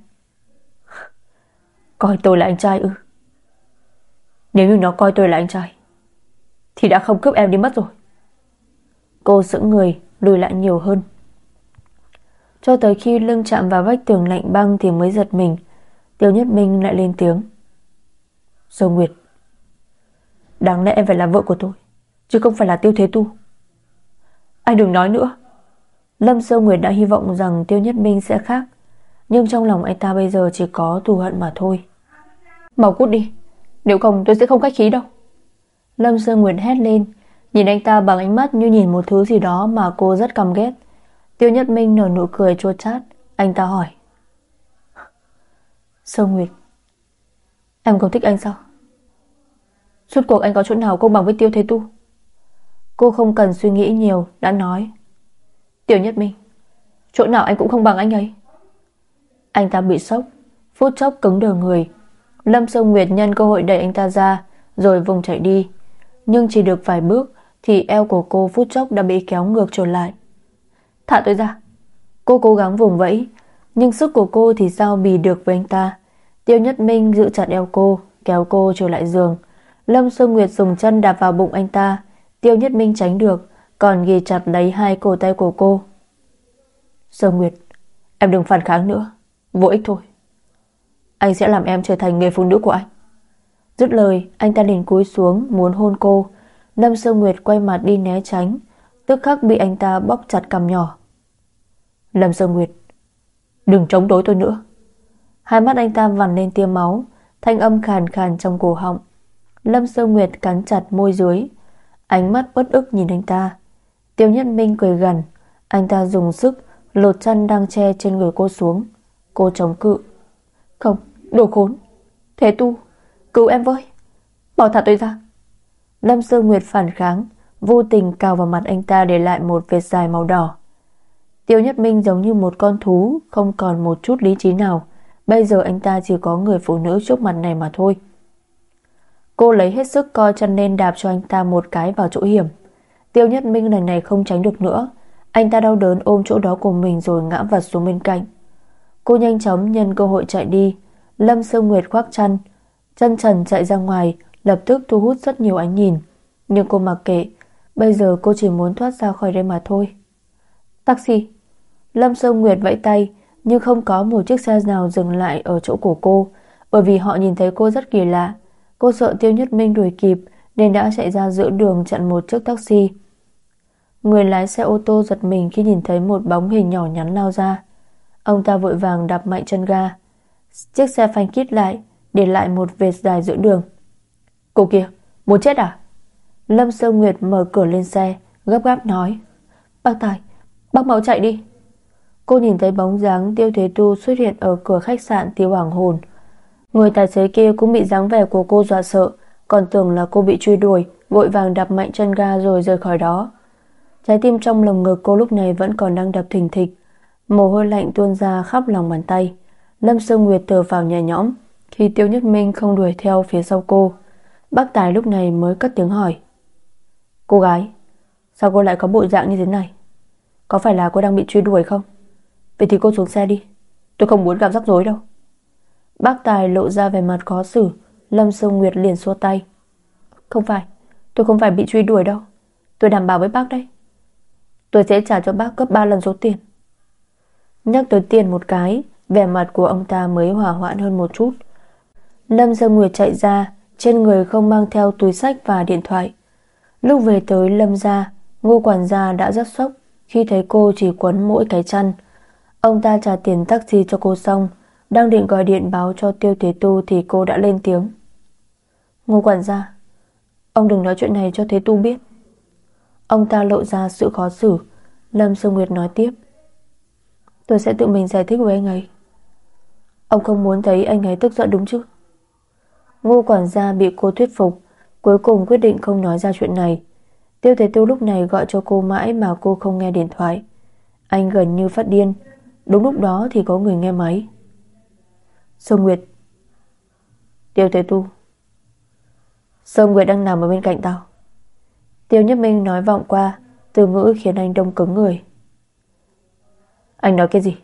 Coi tôi là anh trai ư? Nếu như nó coi tôi là anh trai thì đã không cướp em đi mất rồi. Cô sững người, lùi lại nhiều hơn, cho tới khi lưng chạm vào vách tường lạnh băng thì mới giật mình. Tiêu Nhất Minh lại lên tiếng: Sương Nguyệt, đáng lẽ em phải là vợ của tôi, chứ không phải là Tiêu Thế Tu. Anh đừng nói nữa. Lâm Sương Nguyệt đã hy vọng rằng Tiêu Nhất Minh sẽ khác, nhưng trong lòng anh ta bây giờ chỉ có thù hận mà thôi. Mau cút đi, nếu không tôi sẽ không khách khí đâu. Lâm Sương Nguyệt hét lên, nhìn anh ta bằng ánh mắt như nhìn một thứ gì đó mà cô rất căm ghét. Tiêu Nhất Minh nở nụ cười chua chát. Anh ta hỏi: Sương Nguyệt, Em không thích anh sao? Suốt cuộc anh có chỗ nào công bằng với Tiêu Thế Tu? Cô không cần suy nghĩ nhiều đã nói. Tiêu Nhất Minh, chỗ nào anh cũng không bằng anh ấy. Anh ta bị sốc, phút chốc cứng đờ người. Lâm Sơ Nguyệt nhân cơ hội đẩy anh ta ra, rồi vùng chạy đi. Nhưng chỉ được vài bước thì eo của cô phút chốc đã bị kéo ngược trở lại. Thả tôi ra. Cô cố gắng vùng vẫy, nhưng sức của cô thì sao bì được với anh ta. Tiêu Nhất Minh giữ chặt eo cô, kéo cô trở lại giường. Lâm Sơ Nguyệt dùng chân đạp vào bụng anh ta. Tiêu Nhất Minh tránh được, còn ghì chặt lấy hai cổ tay của cô. Sơ Nguyệt, em đừng phản kháng nữa, vô ích thôi. Anh sẽ làm em trở thành người phụ nữ của anh. Dứt lời, anh ta liền cúi xuống muốn hôn cô. Lâm Sơ Nguyệt quay mặt đi né tránh, tức khắc bị anh ta bóp chặt cằm nhỏ. Lâm Sơ Nguyệt, đừng chống đối tôi nữa. Hai mắt anh ta vằn lên tia máu, thanh âm khàn khàn trong cổ họng. Lâm Sơ Nguyệt cắn chặt môi dưới, ánh mắt uất ức nhìn anh ta. Tiêu Nhất Minh cười gằn, anh ta dùng sức lột chăn đang che trên người cô xuống. Cô chống cự. Không, đồ khốn. Thế Tu, cứu em với, bỏ thả tôi ra. Lâm Sơ Nguyệt phản kháng, vô tình cào vào mặt anh ta để lại một vệt dài màu đỏ. Tiêu Nhất Minh giống như một con thú, không còn một chút lý trí nào. Bây giờ anh ta chỉ có người phụ nữ trước mặt này mà thôi. Cô lấy hết sức co chân lên đạp cho anh ta một cái vào chỗ hiểm. Tiêu Nhất Minh lần này không tránh được nữa. Anh ta đau đớn ôm chỗ đó của mình rồi ngã vật xuống bên cạnh. Cô nhanh chóng nhân cơ hội chạy đi. Lâm Sơ Nguyệt khoác chăn, chân trần chạy ra ngoài, lập tức thu hút rất nhiều ánh nhìn. Nhưng cô mặc kệ, bây giờ cô chỉ muốn thoát ra khỏi đây mà thôi. Taxi. Lâm Sơ Nguyệt vẫy tay, nhưng không có một chiếc xe nào dừng lại ở chỗ của cô, bởi vì họ nhìn thấy cô rất kỳ lạ. Cô sợ Tiêu Nhất Minh đuổi kịp nên đã chạy ra giữa đường chặn một chiếc taxi. Người lái xe ô tô giật mình khi nhìn thấy một bóng hình nhỏ nhắn lao ra. Ông ta vội vàng đạp mạnh chân ga. Chiếc xe phanh kít lại, để lại một vệt dài giữa đường. Cô kia, muốn chết à? Lâm Sơ Nguyệt mở cửa lên xe, gấp gáp nói. Bác Tài, bác mau chạy đi. Cô nhìn thấy bóng dáng Tiêu Thế Tu xuất hiện ở cửa khách sạn thì hoảng hồn. Người tài xế kia cũng bị dáng vẻ của cô dọa sợ, còn tưởng là cô bị truy đuổi, vội vàng đạp mạnh chân ga rồi rời khỏi đó. Trái tim trong lồng ngực cô lúc này vẫn còn đang đập thình thịch, mồ hôi lạnh tuôn ra khắp lòng bàn tay. Lâm Sơ Nguyệt thở phào nhẹ nhõm khi Tiêu Nhất Minh không đuổi theo phía sau cô. Bác Tài lúc này mới cất tiếng hỏi. Cô gái, sao cô lại có bộ dạng như thế này? Có phải là cô đang bị truy đuổi không? Vậy thì cô xuống xe đi, tôi không muốn gặp rắc rối đâu. Bác Tài lộ ra vẻ mặt khó xử. Lâm Sơ Nguyệt liền xua tay. Không phải, tôi không phải bị truy đuổi đâu. Tôi đảm bảo với bác đấy, tôi sẽ trả cho bác gấp 3 lần số tiền. Nhắc tới tiền một cái, vẻ mặt của ông ta mới hòa hoãn hơn một chút. Lâm Sơ Nguyệt chạy ra, trên người không mang theo túi xách và điện thoại. Lúc về tới Lâm gia, Ngô quản gia đã rất sốc khi thấy cô chỉ quấn mỗi cái chăn. Ông ta trả tiền taxi cho cô xong, đang định gọi điện báo cho Tiêu Thế Tu thì cô đã lên tiếng. Ngô quản gia, ông đừng nói chuyện này cho Thế Tu biết. Ông ta lộ ra sự khó xử. Lâm Sơ Nguyệt nói tiếp. Tôi sẽ tự mình giải thích với anh ấy. Ông không muốn thấy anh ấy tức giận đúng chứ? Ngô quản gia bị cô thuyết phục, cuối cùng quyết định không nói ra chuyện này. Tiêu Thế Tu lúc này gọi cho cô mãi mà cô không nghe điện thoại. Anh gần như phát điên. Đúng lúc đó thì có người nghe máy. Sơ Nguyệt. Tiêu Thế Tu. Sơ Nguyệt đang nằm ở bên cạnh tao. Tiêu Nhất Minh nói vọng qua, từ ngữ khiến anh đông cứng người. Anh nói cái gì?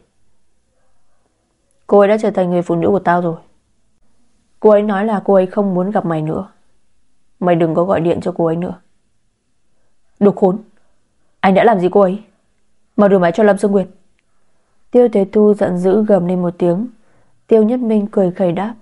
Cô ấy đã trở thành người phụ nữ của tao rồi. Cô ấy nói là cô ấy không muốn gặp mày nữa. Mày đừng có gọi điện cho cô ấy nữa. Đồ khốn, anh đã làm gì cô ấy? Mau đưa máy cho Lâm Sơ Nguyệt. Tiêu Thế Tu giận dữ gầm lên một tiếng. Tiêu Nhất Minh cười khẩy đáp.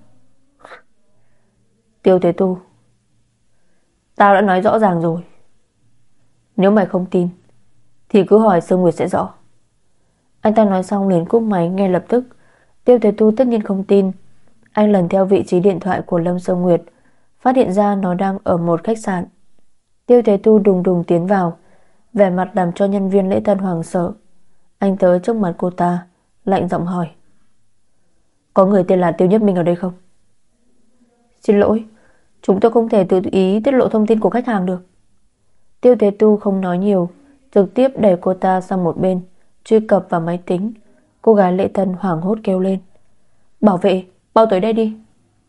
Tiêu Thế Tu, tao đã nói rõ ràng rồi. Nếu mày không tin thì cứ hỏi Sơ Nguyệt sẽ rõ. Anh ta nói xong liền cúp máy ngay lập tức. Tiêu Thế Tu tất nhiên không tin. Anh lần theo vị trí điện thoại của Lâm Sơ Nguyệt, phát hiện ra nó đang ở một khách sạn. Tiêu Thế Tu đùng đùng tiến vào, vẻ mặt làm cho nhân viên lễ tân hoảng sợ. Anh tới trước mặt cô ta, lạnh giọng hỏi. Có người tên là Tiêu Nhất Minh ở đây không? Xin lỗi, chúng tôi không thể tự ý tiết lộ thông tin của khách hàng được. Tiêu Thế Tu không nói nhiều, trực tiếp đẩy cô ta sang một bên, truy cập vào máy tính. Cô gái lễ tân hoảng hốt kêu lên: Bảo vệ, mau tới đây đi.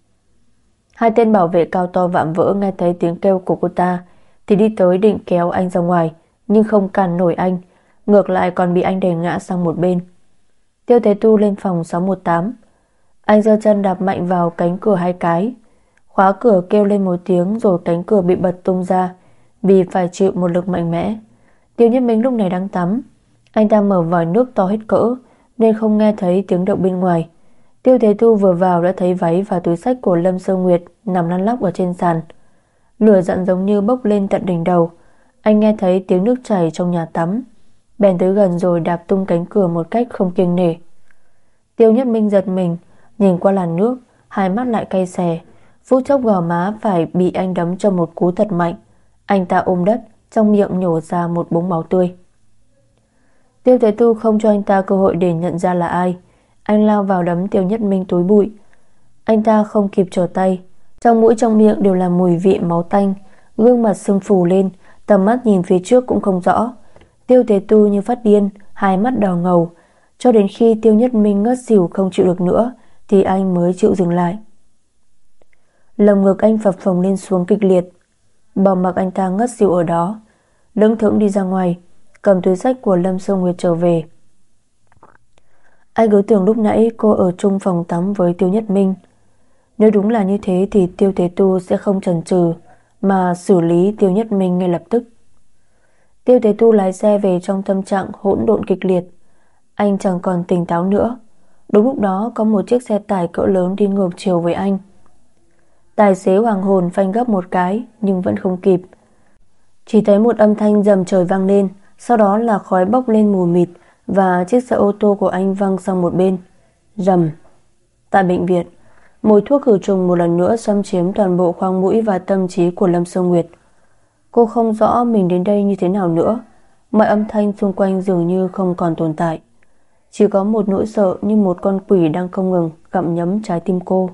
Hai tên bảo vệ cao to vạm vỡ nghe thấy tiếng kêu của cô ta thì đi tới định kéo anh ra ngoài, nhưng không cản nổi anh, ngược lại còn bị anh đẩy ngã sang một bên. Tiêu Thế Tu lên phòng 618. Anh giơ chân đạp mạnh vào cánh cửa hai cái. Khóa cửa kêu lên một tiếng rồi cánh cửa bị bật tung ra vì phải chịu một lực mạnh mẽ. Tiêu Nhất Minh lúc này đang tắm. Anh ta mở vòi nước to hết cỡ nên không nghe thấy tiếng động bên ngoài. Tiêu Thế Tu vừa vào đã thấy váy và túi xách của Lâm Sơ Nguyệt nằm lăn lóc ở trên sàn. Lửa giận giống như bốc lên tận đỉnh đầu. Anh nghe thấy tiếng nước chảy trong nhà tắm, bèn tới gần rồi đạp tung cánh cửa một cách không kiêng nể. Tiêu Nhất Minh giật mình, nhìn qua làn nước, hai mắt lại cay xè. Phút chốc gò má phải bị anh đấm cho một cú thật mạnh. Anh ta ôm đất, trong miệng nhổ ra một búng máu tươi. Tiêu Thế Tu không cho anh ta cơ hội để nhận ra là ai. Anh lao vào đấm Tiêu Nhất Minh túi bụi. Anh ta không kịp trở tay, trong mũi trong miệng đều là mùi vị máu tanh, gương mặt sưng phù lên, tầm mắt nhìn phía trước cũng không rõ. Tiêu Thế Tu như phát điên, hai mắt đỏ ngầu, cho đến khi Tiêu Nhất Minh ngất xỉu không chịu được nữa thì anh mới chịu dừng lại. Lồng ngực anh phập phồng lên xuống kịch liệt, bỏ mặc anh ta ngất xỉu ở đó, lững thững đi ra ngoài, cầm túi xách của Lâm Sơ Nguyệt trở về. Anh cứ tưởng lúc nãy cô ở chung phòng tắm với Tiêu Nhất Minh. Nếu đúng là như thế thì Tiêu Thế Tu sẽ không chần chừ mà xử lý Tiêu Nhất Minh ngay lập tức. Tiêu Thế Tu lái xe về trong tâm trạng hỗn độn kịch liệt. Anh chẳng còn tỉnh táo nữa. Đúng lúc đó có một chiếc xe tải cỡ lớn đi ngược chiều với anh. Tài xế hoàng hồn phanh gấp một cái nhưng vẫn không kịp. Chỉ thấy một âm thanh rầm trời vang lên, sau đó là khói bốc lên mù mịt và chiếc xe ô tô của anh văng sang một bên. Rầm. Tại bệnh viện, mùi thuốc khử trùng một lần nữa xâm chiếm toàn bộ khoang mũi và tâm trí của Lâm Sơ Nguyệt. Cô không rõ mình đến đây như thế nào nữa. Mọi âm thanh xung quanh dường như không còn tồn tại. Chỉ có một nỗi sợ như một con quỷ đang không ngừng gặm nhấm trái tim cô.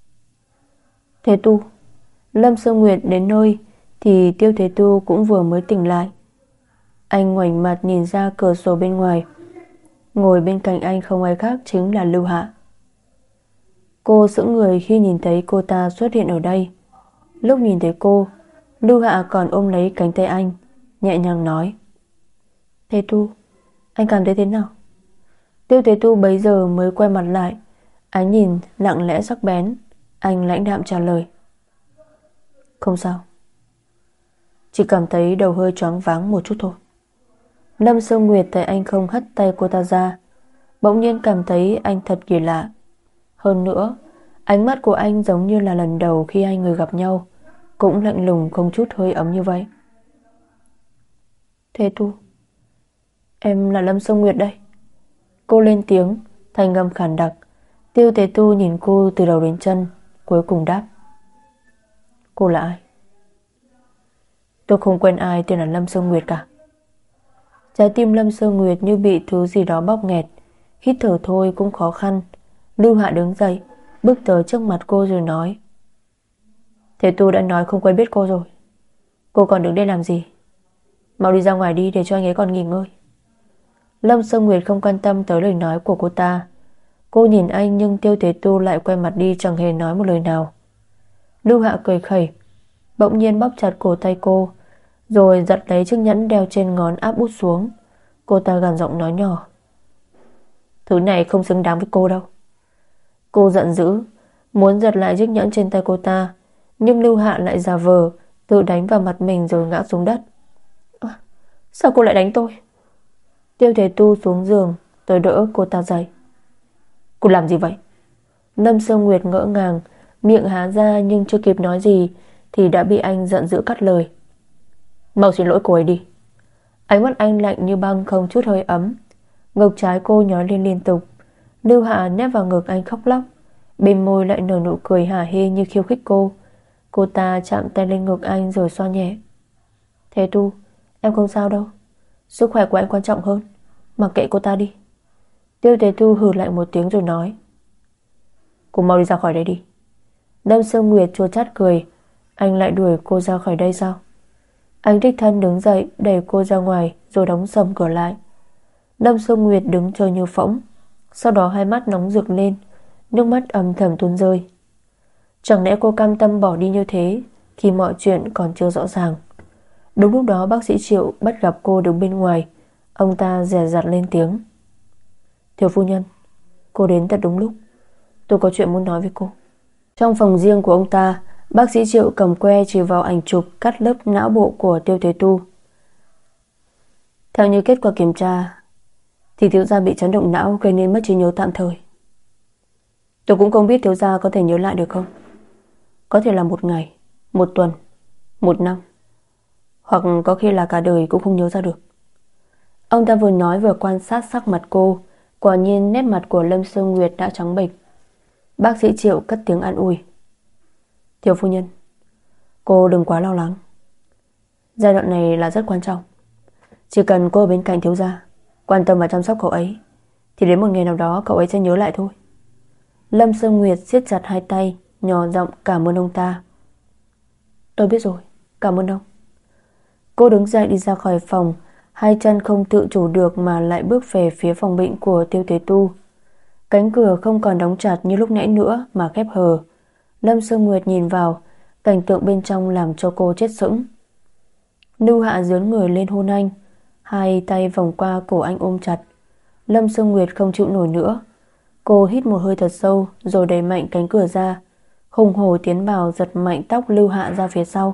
Thế Tu. Lâm Sơ Nguyệt đến nơi thì Tiêu Thế Tu cũng vừa mới tỉnh lại. Anh ngoảnh mặt nhìn ra cửa sổ bên ngoài. Ngồi bên cạnh anh không ai khác chính là Lưu Hạ. Cô sững người khi nhìn thấy cô ta xuất hiện ở đây. Lúc nhìn thấy cô, Lưu Hạ còn ôm lấy cánh tay anh, nhẹ nhàng nói: Thế Tu, anh cảm thấy thế nào? Tiêu Thế Tu bấy giờ mới quay mặt lại, ánh nhìn lặng lẽ sắc bén. Anh lãnh đạm trả lời: Không sao, chỉ cảm thấy đầu hơi choáng váng một chút thôi. Lâm Sơ Nguyệt thấy anh không hất tay cô ta ra, bỗng nhiên cảm thấy anh thật kỳ lạ. Hơn nữa, ánh mắt của anh giống như là lần đầu khi hai người gặp nhau, cũng lạnh lùng không chút hơi ấm như vậy. Thế Tu, em là Lâm Sơ Nguyệt đây. Cô lên tiếng, thanh âm khàn đặc. Tiêu Thế Tu nhìn cô từ đầu đến chân, cuối cùng đáp: Cô là ai? Tôi không quen ai tên là Lâm Sơ Nguyệt cả. Trái tim Lâm Sơ Nguyệt như bị thứ gì đó bóp nghẹt, hít thở thôi cũng khó khăn. Lưu Hạ đứng dậy, bước tới trước mặt cô rồi nói: Thế Tu đã nói không quen biết cô rồi, cô còn đứng đây làm gì? Mau đi ra ngoài đi để cho anh ấy còn nghỉ ngơi. Lâm Sơ Nguyệt không quan tâm tới lời nói của cô ta. Cô nhìn anh nhưng Tiêu Thế Tu lại quay mặt đi, chẳng hề nói một lời nào. Lưu Hạ cười khẩy, bỗng nhiên bóp chặt cổ tay cô, rồi giật lấy chiếc nhẫn đeo trên ngón áp út xuống. Cô ta gằn giọng nói nhỏ: Thứ này không xứng đáng với cô đâu. Cô giận dữ, muốn giật lại chiếc nhẫn trên tay cô ta, nhưng Lưu Hạ lại giả vờ tự đánh vào mặt mình rồi ngã xuống đất. Sao cô lại đánh tôi? Tiêu Thế Tu xuống giường, tôi đỡ cô ta dậy. Cô làm gì vậy? Lâm Sơ Nguyệt ngỡ ngàng, miệng há ra nhưng chưa kịp nói gì thì đã bị anh giận dữ cắt lời. Mau xin lỗi cô ấy đi. Ánh mắt anh lạnh như băng, không chút hơi ấm. Ngực trái cô nhói lên liên tục. Lưu Hạ nép vào ngực anh khóc lóc, bên môi lại nở nụ cười hả hê như khiêu khích cô. Cô ta chạm tay lên ngực anh rồi xoa nhẹ. Thế Tu, em không sao đâu, sức khỏe của anh quan trọng hơn, mặc kệ cô ta đi. Tiêu Thế Tu hừ lại một tiếng rồi nói: Cô mau đi ra khỏi đây đi. Lâm Sương Nguyệt chua chát cười. Anh lại đuổi cô ra khỏi đây sao? Anh đích thân đứng dậy đẩy cô ra ngoài rồi đóng sầm cửa lại. Lâm Sương Nguyệt đứng chơi như phỗng, sau đó hai mắt nóng rực lên, nước mắt âm thầm tuôn rơi. Chẳng lẽ cô cam tâm bỏ đi như thế khi mọi chuyện còn chưa rõ ràng? Đúng lúc đó bác sĩ Triệu bắt gặp cô đứng bên ngoài. Ông ta dè dặt lên tiếng. Thiếu phu nhân, cô đến thật đúng lúc. Tôi có chuyện muốn nói với cô. Trong phòng riêng của ông ta, bác sĩ Triệu cầm que chỉ vào ảnh chụp cắt lớp não bộ của Tiêu Thế Tu. Theo như kết quả kiểm tra thì thiếu gia bị chấn động não gây nên mất trí nhớ tạm thời. Tôi cũng không biết thiếu gia có thể nhớ lại được không. Có thể là một ngày, một tuần, một năm, hoặc có khi là cả đời cũng không nhớ ra được. Ông ta vừa nói vừa quan sát sắc mặt cô. Quả nhiên nét mặt của Lâm Sương Nguyệt đã trắng bệch. Bác sĩ Triệu cất tiếng an ủi. Thiếu phu nhân, cô đừng quá lo lắng. Giai đoạn này là rất quan trọng. Chỉ cần cô ở bên cạnh thiếu gia, quan tâm và chăm sóc cậu ấy, thì đến một ngày nào đó cậu ấy sẽ nhớ lại thôi. Lâm Sương Nguyệt siết chặt hai tay, nhỏ giọng cảm ơn ông ta. Tôi biết rồi, cảm ơn ông. Cô đứng dậy đi ra khỏi phòng, hai chân không tự chủ được mà lại bước về phía phòng bệnh của Tiêu Thế Tu. Cánh cửa không còn đóng chặt như lúc nãy nữa mà khép hờ. Lâm Sương Nguyệt nhìn vào, cảnh tượng bên trong làm cho cô chết sững. Lưu Hạ dướn người lên hôn anh, hai tay vòng qua cổ anh ôm chặt. Lâm Sương Nguyệt không chịu nổi nữa. Cô hít một hơi thật sâu rồi đẩy mạnh cánh cửa ra, hùng hổ tiến vào giật mạnh tóc Lưu Hạ ra phía sau.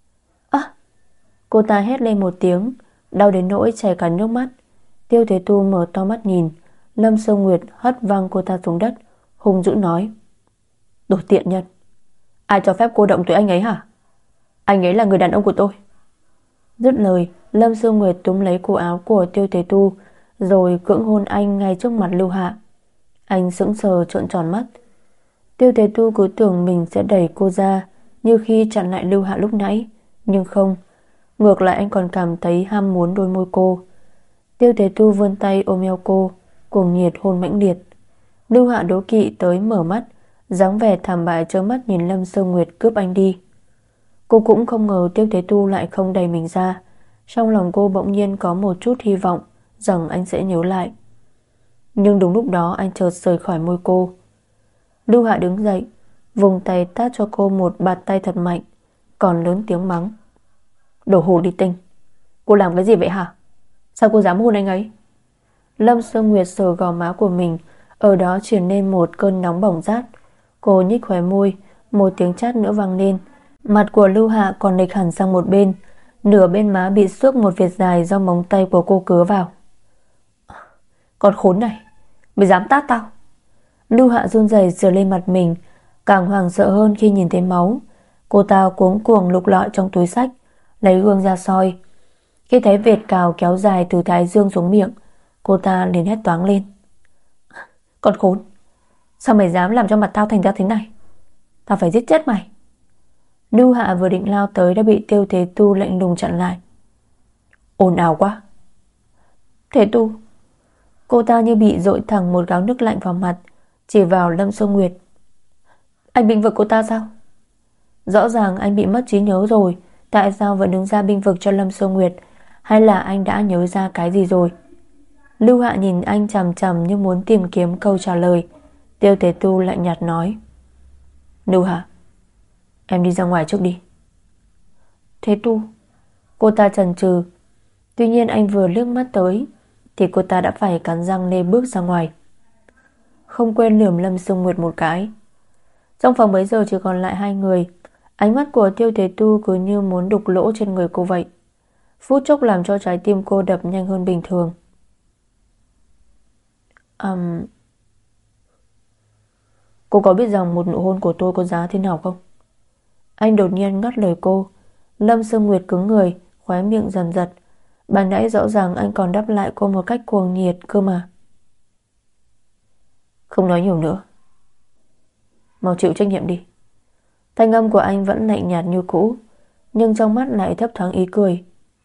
À! Cô ta hét lên một tiếng, đau đến nỗi chảy cả nước mắt. Tiêu Thế Tu mở to mắt nhìn. Lâm Sương Nguyệt hất văng cô ta xuống đất, hung dữ nói. Đồ tiện nhân, ai cho phép cô động tới anh ấy hả? Anh ấy là người đàn ông của tôi. Dứt lời, Lâm Sương Nguyệt túm lấy cổ áo của Tiêu Thế Tu rồi cưỡng hôn anh ngay trước mặt Lưu Hạ. Anh sững sờ trợn tròn mắt. Tiêu Thế Tu cứ tưởng mình sẽ đẩy cô ra như khi chặn lại Lưu Hạ lúc nãy, nhưng không. Ngược lại anh còn cảm thấy ham muốn đôi môi cô. Tiêu Thế Tu vươn tay ôm eo cô, cuồng nhiệt hôn mãnh liệt. Lưu Hạ đố kỵ tới mở mắt, dáng vẻ thảm bại trơ mắt nhìn Lâm Sương Nguyệt cướp anh đi. Cô cũng không ngờ Tiêu Thế Tu lại không đẩy mình ra. Trong lòng cô bỗng nhiên có một chút hy vọng rằng anh sẽ nhớ lại. Nhưng đúng lúc đó anh chợt rời khỏi môi cô. Lưu Hạ đứng dậy, vùng tay tát cho cô một bạt tay thật mạnh, còn lớn tiếng mắng. Đồ hồ ly tinh, cô làm cái gì vậy hả? Sao cô dám hôn anh ấy? Lâm Sương Nguyệt sờ gò má của mình, ở đó chuyển lên một cơn nóng bỏng rát. Cô nhích khóe môi, một tiếng chát nữa vang lên. Mặt của Lưu Hạ còn lệch hẳn sang một bên, nửa bên má bị xước một vệt dài do móng tay của cô cứa vào. Con khốn này, mày dám tát tao? Lưu Hạ run rẩy sờ lên mặt mình, càng hoảng sợ hơn khi nhìn thấy máu. Cô ta cuống cuồng lục lọi trong túi xách, lấy gương ra soi. Khi thấy vệt cào kéo dài từ thái dương xuống miệng, cô ta liền hét toáng lên. Con khốn, sao mày dám làm cho mặt tao thành ra thế này? Tao phải giết chết mày. Lưu Hạ vừa định lao tới đã bị Tiêu Thế Tu lạnh lùng chặn lại. Ồn ào quá. Thế Tu. Cô ta như bị dội thẳng một gáo nước lạnh vào mặt, chỉ vào Lâm Sương Nguyệt. Anh bênh vực cô ta sao? Rõ ràng anh bị mất trí nhớ rồi, tại sao vẫn đứng ra bênh vực cho Lâm Sương Nguyệt? Hay là anh đã nhớ ra cái gì rồi? Lưu Hạ nhìn anh chằm chằm như muốn tìm kiếm câu trả lời. Tiêu Thế Tu lạnh nhạt nói. Lưu Hạ, em đi ra ngoài trước đi. Thế Tu. Cô ta chần chừ. Tuy nhiên anh vừa liếc mắt tới thì cô ta đã phải cắn răng lê bước ra ngoài, không quên lườm Lâm Sương Nguyệt một cái. Trong phòng bấy giờ chỉ còn lại hai người. Ánh mắt của Tiêu Thế Tu cứ như muốn đục lỗ trên người cô vậy. Phút chốc làm cho trái tim cô đập nhanh hơn bình thường. Cô có biết rằng một nụ hôn của tôi có giá thế nào không? Anh đột nhiên ngắt lời cô. Lâm Sương Nguyệt cứng người, khóe miệng dần giật. Ban nãy rõ ràng anh còn đáp lại cô một cách cuồng nhiệt cơ mà. Không nói nhiều nữa, mau chịu trách nhiệm đi. Thanh âm của anh vẫn lạnh nhạt như cũ, nhưng trong mắt lại thấp thoáng ý cười.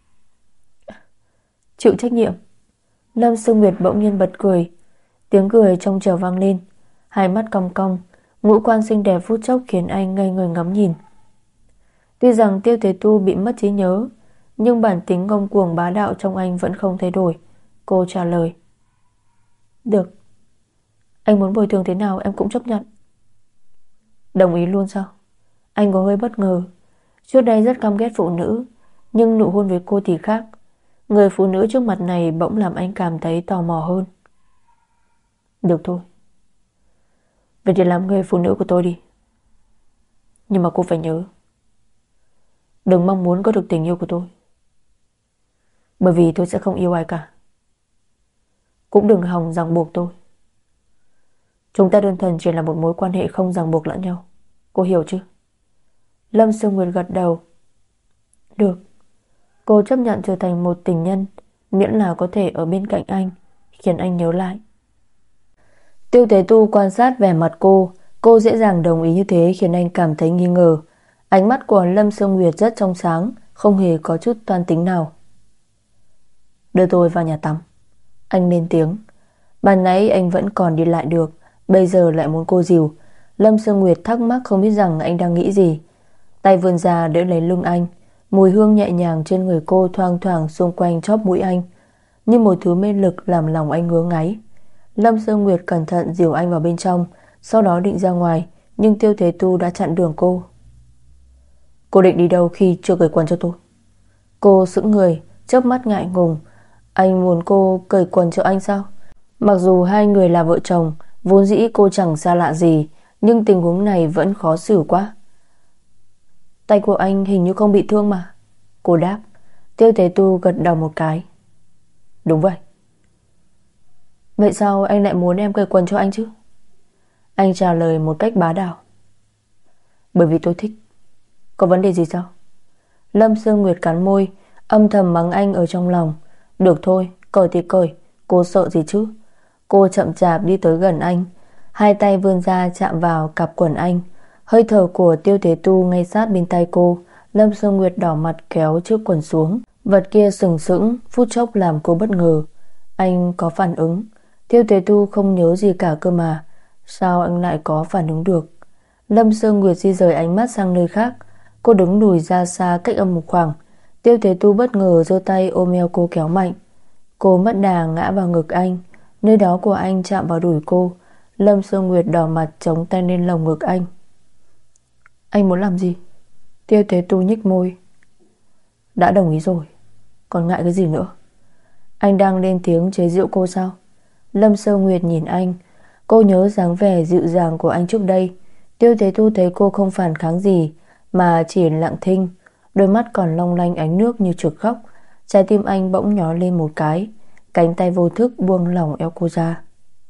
Chịu trách nhiệm? Lâm Sương Nguyệt bỗng nhiên bật cười. Tiếng cười trong trẻo vang lên, hai mắt cong cong, Ngũ quan xinh đẹp phút chốc khiến anh ngây người ngắm nhìn. Tuy rằng Tiêu Thế Tu bị mất trí nhớ, nhưng bản tính ngông cuồng bá đạo trong anh vẫn không thay đổi. Cô trả lời: Được, anh muốn bồi thường thế nào em cũng chấp nhận. Đồng ý luôn sao? Anh có hơi bất ngờ. Trước đây rất căm ghét phụ nữ, nhưng nụ hôn với cô thì khác. Người phụ nữ trước mặt này bỗng làm anh cảm thấy tò mò hơn. Được thôi, vậy thì làm người phụ nữ của tôi đi. Nhưng mà cô phải nhớ, đừng mong muốn có được tình yêu của tôi, bởi vì tôi sẽ không yêu ai cả. Cũng đừng hòng ràng buộc tôi. Chúng ta đơn thuần chỉ là một mối quan hệ không ràng buộc lẫn nhau. Cô hiểu chứ? Lâm Sương Nguyệt gật đầu. Được. Cô chấp nhận trở thành một tình nhân, miễn là có thể ở bên cạnh anh, khiến anh nhớ lại. Tiêu Thế Tu quan sát vẻ mặt cô dễ dàng đồng ý như thế khiến anh cảm thấy nghi ngờ. Ánh mắt của Lâm Sương Nguyệt rất trong sáng, không hề có chút toan tính nào. Đưa tôi vào nhà tắm. Anh lên tiếng. Ban nãy anh vẫn còn đi lại được, bây giờ lại muốn cô dìu. Lâm Sương Nguyệt thắc mắc không biết rằng anh đang nghĩ gì. Tay vươn ra đỡ lấy lưng anh. Mùi hương nhẹ nhàng trên người cô thoang thoảng xung quanh chóp mũi anh, như một thứ mê lực làm lòng anh ngứa ngáy. Lâm Sương Nguyệt cẩn thận dìu anh vào bên trong, sau đó định ra ngoài, nhưng Tiêu Thế Tu đã chặn đường cô. Cô định đi đâu khi chưa cởi quần cho tôi? Cô sững người, chớp mắt ngại ngùng. Anh muốn cô cởi quần cho anh sao? Mặc dù hai người là vợ chồng, vốn dĩ cô chẳng xa lạ gì, nhưng tình huống này vẫn khó xử quá. Tay của anh hình như không bị thương mà. Cô đáp. Tiêu Thế Tu gật đầu một cái. Đúng vậy. Vậy sao anh lại muốn em cởi quần cho anh chứ? Anh trả lời một cách bá đạo. Bởi vì tôi thích. Có vấn đề gì sao? Lâm Sương Nguyệt cắn môi, âm thầm mắng anh ở trong lòng. Được thôi, cởi thì cởi, cô sợ gì chứ? Cô chậm chạp đi tới gần anh, hai tay vươn ra chạm vào cặp quần anh. Hơi thở của Tiêu Thế Tu ngay sát bên tai cô. Lâm Sương Nguyệt đỏ mặt kéo chiếc quần xuống. Vật kia sừng sững, phút chốc làm cô bất ngờ. Anh có phản ứng. Tiêu Thế Tu không nhớ gì cả cơ mà. Sao anh lại có phản ứng được? Lâm Sương Nguyệt di rời ánh mắt sang nơi khác. Cô đứng lùi ra xa cách âm một khoảng. Tiêu Thế Tu bất ngờ giơ tay ôm eo cô kéo mạnh. Cô mất đà ngã vào ngực anh. Nơi đó của anh chạm vào đùi cô. Lâm Sương Nguyệt đỏ mặt chống tay lên lồng ngực anh. Anh muốn làm gì? Tiêu Thế Tu nhếch môi. Đã đồng ý rồi, còn ngại cái gì nữa? Anh đang lên tiếng chế giễu cô sao? Lâm Sương Nguyệt nhìn anh. Cô nhớ dáng vẻ dịu dàng của anh trước đây. Tiêu Thế Tu thấy cô không phản kháng gì, mà chỉ lặng thinh. Đôi mắt còn long lanh ánh nước như trực khóc. Trái tim anh bỗng nhói lên một cái. Cánh tay vô thức buông lỏng eo cô ra.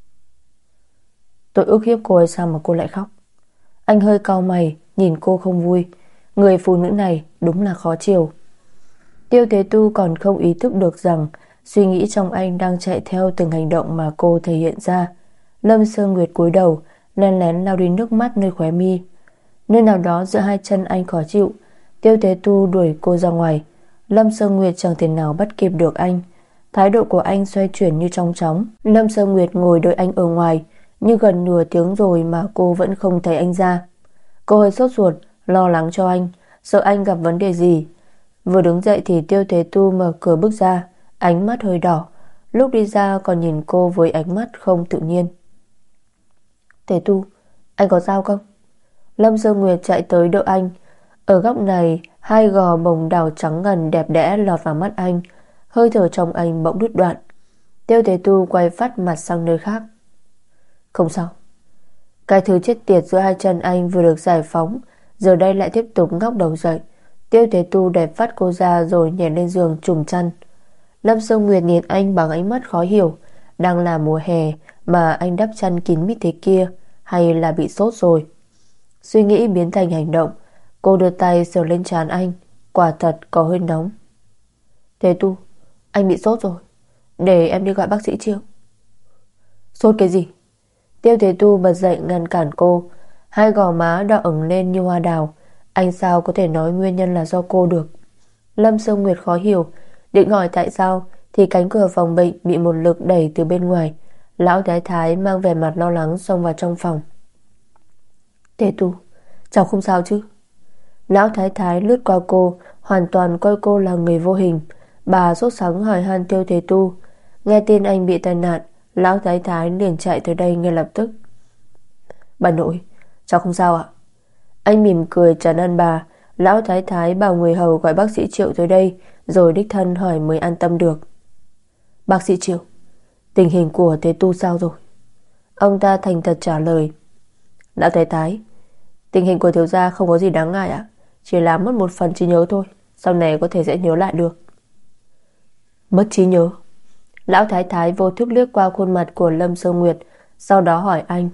Tôi ức hiếp cô hay sao mà cô lại khóc? Anh hơi cau mày, nhìn cô không vui. Người phụ nữ này đúng là khó chiều. Tiêu Thế Tu còn không ý thức được rằng suy nghĩ trong anh đang chạy theo từng hành động mà cô thể hiện ra. Lâm Sương Nguyệt cúi đầu, lén lén lau đi nước mắt nơi khóe mi. Nơi nào đó giữa hai chân anh khó chịu. Tiêu Thế Tu đuổi cô ra ngoài. Lâm Sương Nguyệt chẳng thể nào bắt kịp được anh. Thái độ của anh xoay chuyển như trong chóng. Lâm Sương Nguyệt ngồi đợi anh ở ngoài, nhưng gần nửa tiếng rồi mà cô vẫn không thấy anh ra. Cô hơi sốt ruột, lo lắng cho anh, sợ anh gặp vấn đề gì. Vừa đứng dậy thì Tiêu Thế Tu mở cửa bước ra, ánh mắt hơi đỏ. Lúc đi ra còn nhìn cô với ánh mắt không tự nhiên. Thế Tu, anh có sao không? Lâm Sương Nguyệt chạy tới đỡ anh. Ở góc này, hai gò bồng đào trắng ngần đẹp đẽ lọt vào mắt anh. Hơi thở trong anh bỗng đứt đoạn. Tiêu Thế Tu quay phát mặt sang nơi khác. Không sao. Cái thứ chết tiệt giữa hai chân anh vừa được giải phóng, giờ đây lại tiếp tục ngóc đầu dậy. Tiêu Thế Tu đẩy phát cô ra rồi nhảy lên giường trùm chăn. Lâm Sương Nguyệt nhìn anh bằng ánh mắt khó hiểu. Đang là mùa hè mà anh đắp chăn kín mít thế kia, hay là bị sốt rồi? Suy nghĩ biến thành hành động. Cô đưa tay sờ lên trán anh. Quả thật có hơi nóng. Thế Tu, anh bị sốt rồi, để em đi gọi bác sĩ chưa? Sốt cái gì? Tiêu Thế Tu bật dậy ngăn cản cô. Hai gò má đỏ ửng lên như hoa đào. Anh sao có thể nói nguyên nhân là do cô được? Lâm Sương Nguyệt khó hiểu, định hỏi tại sao thì cánh cửa phòng bệnh bị một lực đẩy từ bên ngoài. Lão Thái Thái mang vẻ mặt lo lắng xông vào trong phòng. Tề Tu, cháu không sao chứ? Lão thái thái lướt qua cô, hoàn toàn coi cô là người vô hình. Bà sốt sắng hỏi han Tiêu Tề Tu. Nghe tin anh bị tai nạn, lão thái thái liền chạy tới đây ngay lập tức. Bà nội, cháu không sao ạ? Anh mỉm cười trấn an bà. Lão thái thái bảo người hầu gọi bác sĩ Triệu tới đây, rồi đích thân hỏi mới an tâm được. Bác sĩ Triệu, tình hình của Tề Tu sao rồi? Ông ta thành thật trả lời. Lão thái thái, tình hình của thiếu gia không có gì đáng ngại ạ, chỉ là mất một phần trí nhớ thôi, sau này có thể sẽ nhớ lại được. Mất trí nhớ? Lão thái thái vô thức liếc qua khuôn mặt của Lâm Sơ Nguyệt, sau đó hỏi anh.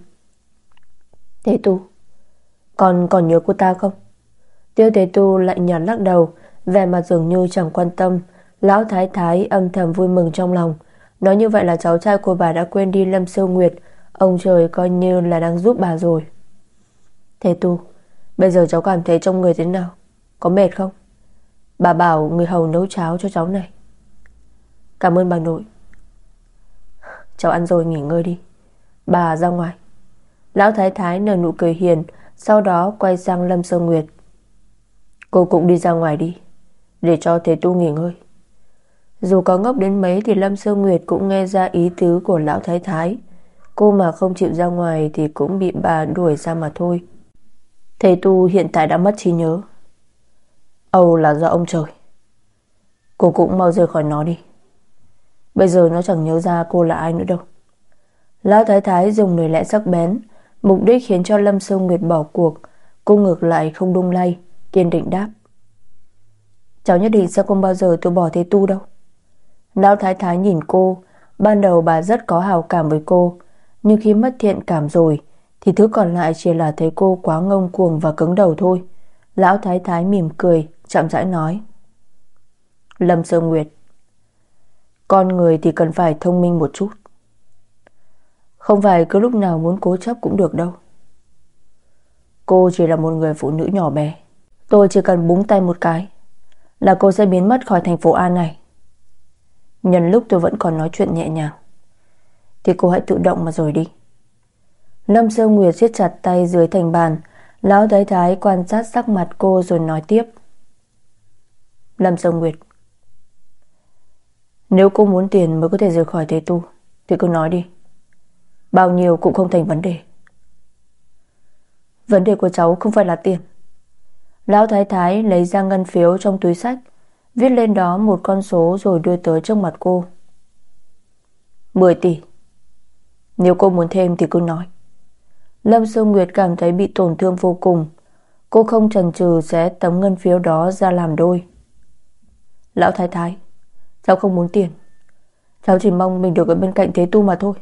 Tề Tu, con còn nhớ cô ta không? Tiêu Tề Tu lại nhạt lắc đầu, vẻ mặt dường như chẳng quan tâm. Lão thái thái âm thầm vui mừng trong lòng. Nói như vậy là cháu trai của bà đã quên đi Lâm Sơ Nguyệt. Ông trời coi như là đang giúp bà rồi. Tề Tu, bây giờ cháu cảm thấy trong người thế nào? Có mệt không? Bà bảo người hầu nấu cháo cho cháu này. Cảm ơn bà nội. Cháu ăn rồi nghỉ ngơi đi, bà ra ngoài. Lão thái thái nở nụ cười hiền, sau đó quay sang Lâm Sơ Nguyệt. Cô cũng đi ra ngoài đi, để cho Tề Tu nghỉ ngơi. Dù có ngốc đến mấy thì Lâm Sơ Nguyệt cũng nghe ra ý tứ của lão thái thái. Cô mà không chịu ra ngoài thì cũng bị bà đuổi ra mà thôi. Tề Tu hiện tại đã mất trí nhớ. Âu là do ông trời. Cô cũng mau rời khỏi nó đi. Bây giờ nó chẳng nhớ ra cô là ai nữa đâu. Lão thái thái dùng lời lẽ sắc bén, mục đích khiến cho Lâm Sơ Nguyệt bỏ cuộc. Cô ngược lại không lung lay, kiên định đáp. Cháu nhất định sẽ không bao giờ từ bỏ Tề Tu đâu. Lão thái thái nhìn cô. Ban đầu bà rất có hào cảm với cô, nhưng khi mất thiện cảm rồi thì thứ còn lại chỉ là thấy cô quá ngông cuồng và cứng đầu thôi. Lão thái thái mỉm cười, chậm rãi nói. Lâm Sơ Nguyệt, con người thì cần phải thông minh một chút, không phải cứ lúc nào muốn cố chấp cũng được đâu. Cô chỉ là một người phụ nữ nhỏ bé. Tôi chỉ cần búng tay một cái là cô sẽ biến mất khỏi thành phố A này. Nhân lúc tôi vẫn còn nói chuyện nhẹ nhàng thì cô hãy tự động mà rời đi. Lâm Sơ Nguyệt siết chặt tay dưới thành bàn. Lão thái thái quan sát sắc mặt cô rồi nói tiếp. Lâm Sơ Nguyệt, nếu cô muốn tiền mới có thể rời khỏi Tề Tu thì cứ nói đi, bao nhiêu cũng không thành vấn đề. Vấn đề của cháu không phải là tiền. Lão thái thái lấy ra ngân phiếu trong túi xách, viết lên đó một con số rồi đưa tới trước mặt cô. 10 tỷ. Nếu cô muốn thêm thì cứ nói. Lâm Sơ Nguyệt cảm thấy bị tổn thương vô cùng. Cô không chần chừ xé tấm ngân phiếu đó ra làm đôi. Lão thái thái, cháu không muốn tiền. Cháu chỉ mong mình được ở bên cạnh Tề Tu mà thôi.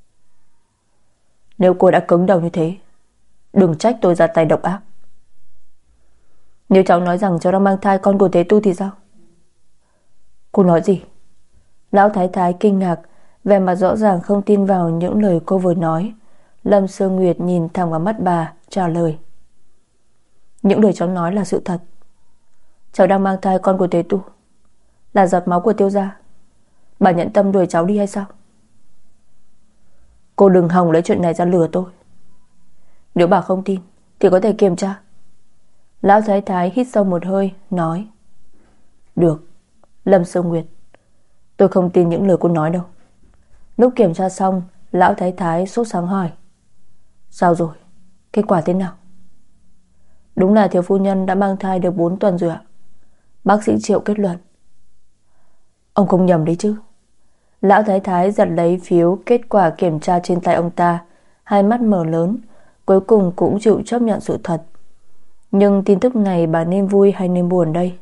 Nếu cô đã cứng đầu như thế, đừng trách tôi ra tay độc ác. Nếu cháu nói rằng cháu đang mang thai con của Tề Tu thì sao? Cô nói gì? Lão thái thái kinh ngạc, vẻ mặt rõ ràng không tin vào những lời cô vừa nói. Lâm Sơ Nguyệt nhìn thẳng vào mắt bà, trả lời. Những lời cháu nói là sự thật. Cháu đang mang thai con của Tề Tu, là giọt máu của Tiêu gia. Bà nhận tâm đuổi cháu đi hay sao? Cô đừng hòng lấy chuyện này ra lừa tôi. Nếu bà không tin thì có thể kiểm tra. Lão thái thái hít sâu một hơi, nói. Được, Lâm Sơ Nguyệt, tôi không tin những lời cô nói đâu. Lúc kiểm tra xong, lão thái thái sốt sáng hỏi. Sao rồi? Kết quả thế nào? Đúng là thiếu phu nhân đã mang thai được 4 tuần rồi ạ. Bác sĩ Triệu kết luận. Ông không nhầm đấy chứ? Lão thái thái giật lấy phiếu kết quả kiểm tra trên tay ông ta, hai mắt mở lớn, cuối cùng cũng chịu chấp nhận sự thật. Nhưng tin tức này bà nên vui hay nên buồn đây?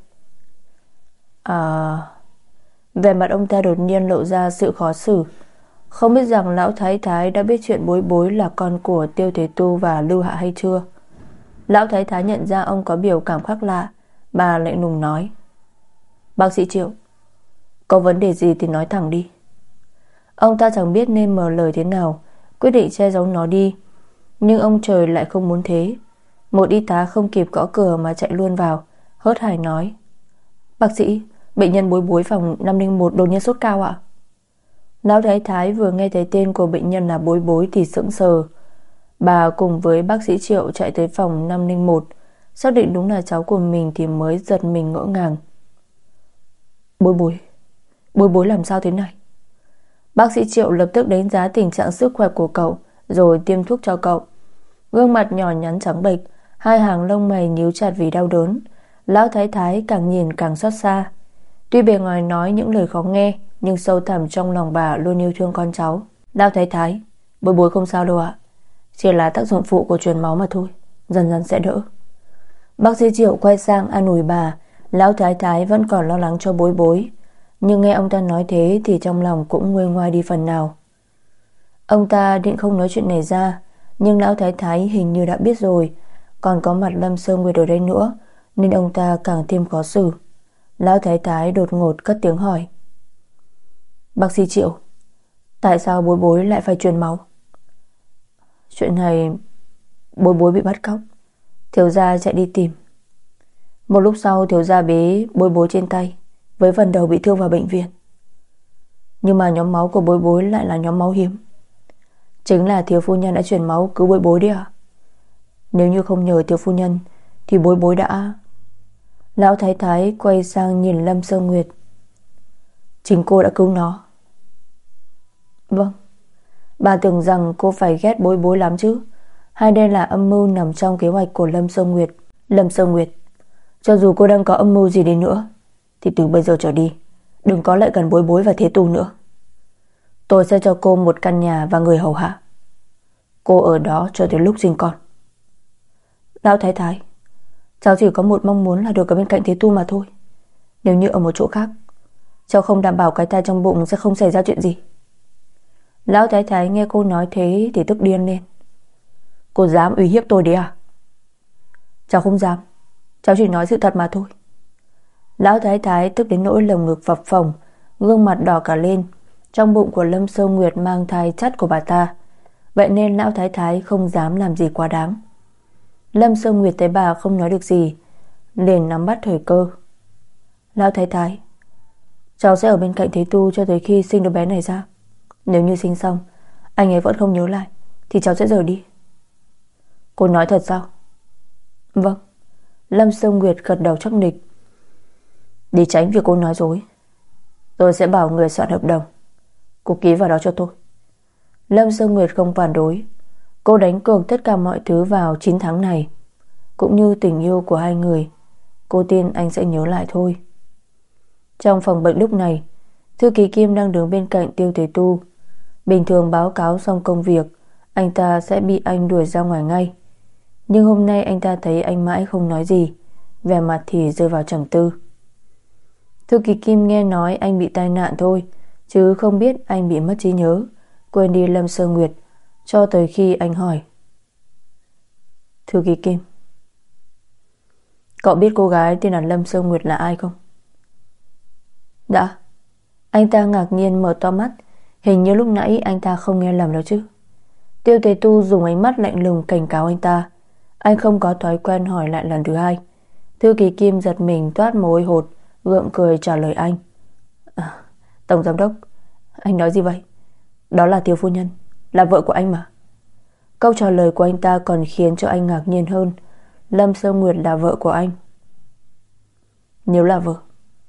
Vẻ mặt ông ta đột nhiên lộ ra sự khó xử. Không biết rằng lão thái thái đã biết chuyện Bối Bối là con của Tiêu Thế Tu và Lưu Hạ hay chưa. Lão thái thái nhận ra ông có biểu cảm khác lạ. Bà lạnh lùng nói. Bác sĩ Triệu, có vấn đề gì thì nói thẳng đi. Ông ta chẳng biết nên mở lời thế nào, quyết định che giấu nó đi. Nhưng ông trời lại không muốn thế. Một y tá không kịp gõ cửa mà chạy luôn vào, hớt hải nói. Bác sĩ, bệnh nhân Bối Bối phòng 501 đột nhiên sốt cao ạ. Lão thái thái vừa nghe thấy tên của bệnh nhân là Bối Bối thì sững sờ. Bà cùng với bác sĩ Triệu chạy tới phòng 501, xác định đúng là cháu của mình thì mới giật mình ngỡ ngàng. Bối bối, bối bối làm sao thế này? Bác sĩ Triệu lập tức đánh giá tình trạng sức khỏe của cậu, rồi tiêm thuốc cho cậu. Gương mặt nhỏ nhắn trắng bệch, hai hàng lông mày nhíu chặt vì đau đớn. Lão Thái Thái càng nhìn càng xót xa. Tuy bề ngoài nói những lời khó nghe, nhưng sâu thẳm trong lòng bà luôn yêu thương con cháu. Lão Thái Thái, bối bối không sao đâu ạ. Chỉ là tác dụng phụ của truyền máu mà thôi, dần dần sẽ đỡ. Bác sĩ Triệu quay sang an ủi bà. Lão Thái Thái vẫn còn lo lắng cho bối bối, nhưng nghe ông ta nói thế thì trong lòng cũng nguôi ngoai đi phần nào. Ông ta định không nói chuyện này ra, nhưng Lão Thái Thái hình như đã biết rồi. Còn có mặt Lâm Sơ Nguyệt ở đây nữa, nên ông ta càng thêm khó xử. Lão Thái Thái đột ngột cất tiếng hỏi: Bác sĩ Triệu, tại sao bối bối lại phải truyền máu? Chuyện này, bối bối bị bắt cóc, thiếu gia chạy đi tìm. Một lúc sau thiếu gia bế bối bối trên tay, với phần đầu bị thương vào bệnh viện. Nhưng mà nhóm máu của bối bối lại là nhóm máu hiếm. Chính là thiếu phu nhân đã truyền máu cứu bối bối đấy à? Nếu như không nhờ thiếu phu nhân thì bối bối đã... Lão Thái Thái quay sang nhìn Lâm Sơ Nguyệt. Chính cô đã cứu nó. Vâng. Bà tưởng rằng cô phải ghét bối bối lắm chứ. Hay đây là âm mưu nằm trong kế hoạch của Lâm Sơ Nguyệt? Lâm Sơ Nguyệt, cho dù cô đang có âm mưu gì đi nữa thì từ bây giờ trở đi đừng có lại gần bối bối và Thế Tu nữa. Tôi sẽ cho cô một căn nhà và người hầu hạ. Cô ở đó cho tới lúc sinh con. Lão Thái Thái, cháu chỉ có một mong muốn là được ở bên cạnh Thế Tu mà thôi. Nếu như ở một chỗ khác, cháu không đảm bảo cái thai trong bụng sẽ không xảy ra chuyện gì. Lão Thái Thái nghe cô nói thế thì tức điên lên. Cô dám uy hiếp tôi đấy à? Cháu không dám, cháu chỉ nói sự thật mà thôi. Lão Thái Thái tức đến nỗi lồng ngực phập phồng, gương mặt đỏ cả lên. Trong bụng của Lâm Sơ Nguyệt mang thai chắt của bà ta, vậy nên Lão Thái Thái không dám làm gì quá đáng. Lâm Sơ Nguyệt thấy bà không nói được gì, liền nắm bắt thời cơ. Lão Thái Thái, cháu sẽ ở bên cạnh Thế Tu cho tới khi sinh đứa bé này ra. Nếu như sinh xong anh ấy vẫn không nhớ lại thì cháu sẽ rời đi. Cô nói thật sao? Vâng. Lâm Sơ Nguyệt gật đầu chắc nịch. Để tránh việc cô nói dối, tôi sẽ bảo người soạn hợp đồng, cô ký vào đó cho tôi. Lâm Sơ Nguyệt không phản đối. Cô đánh cược tất cả mọi thứ vào 9 tháng này, cũng như tình yêu của hai người. Cô tin anh sẽ nhớ lại thôi. Trong phòng bệnh lúc này, thư ký Kim đang đứng bên cạnh Tiêu Thế Tu. Bình thường báo cáo xong công việc, anh ta sẽ bị anh đuổi ra ngoài ngay. Nhưng hôm nay anh ta thấy anh mãi không nói gì, vẻ mặt thì rơi vào trầm tư. Thư ký Kim nghe nói anh bị tai nạn thôi, chứ không biết anh bị mất trí nhớ, quên đi Lâm Sơ Nguyệt, cho tới khi anh hỏi. Thư ký Kim, cậu biết cô gái tên là Lâm Sơ Nguyệt là ai không? Đã. Anh ta ngạc nhiên mở to mắt. Hình như lúc nãy anh ta không nghe lầm đâu chứ. Tiêu Thế Tu dùng ánh mắt lạnh lùng cảnh cáo anh ta. Anh không có thói quen hỏi lại lần thứ hai. Thư ký Kim giật mình toát mồ hôi hột, gượng cười trả lời anh. Tổng giám đốc, anh nói gì vậy? Đó là Tiêu phu nhân, là vợ của anh mà. Câu trả lời của anh ta còn khiến cho anh ngạc nhiên hơn. Lâm Sơ Nguyệt là vợ của anh. Nếu là vợ,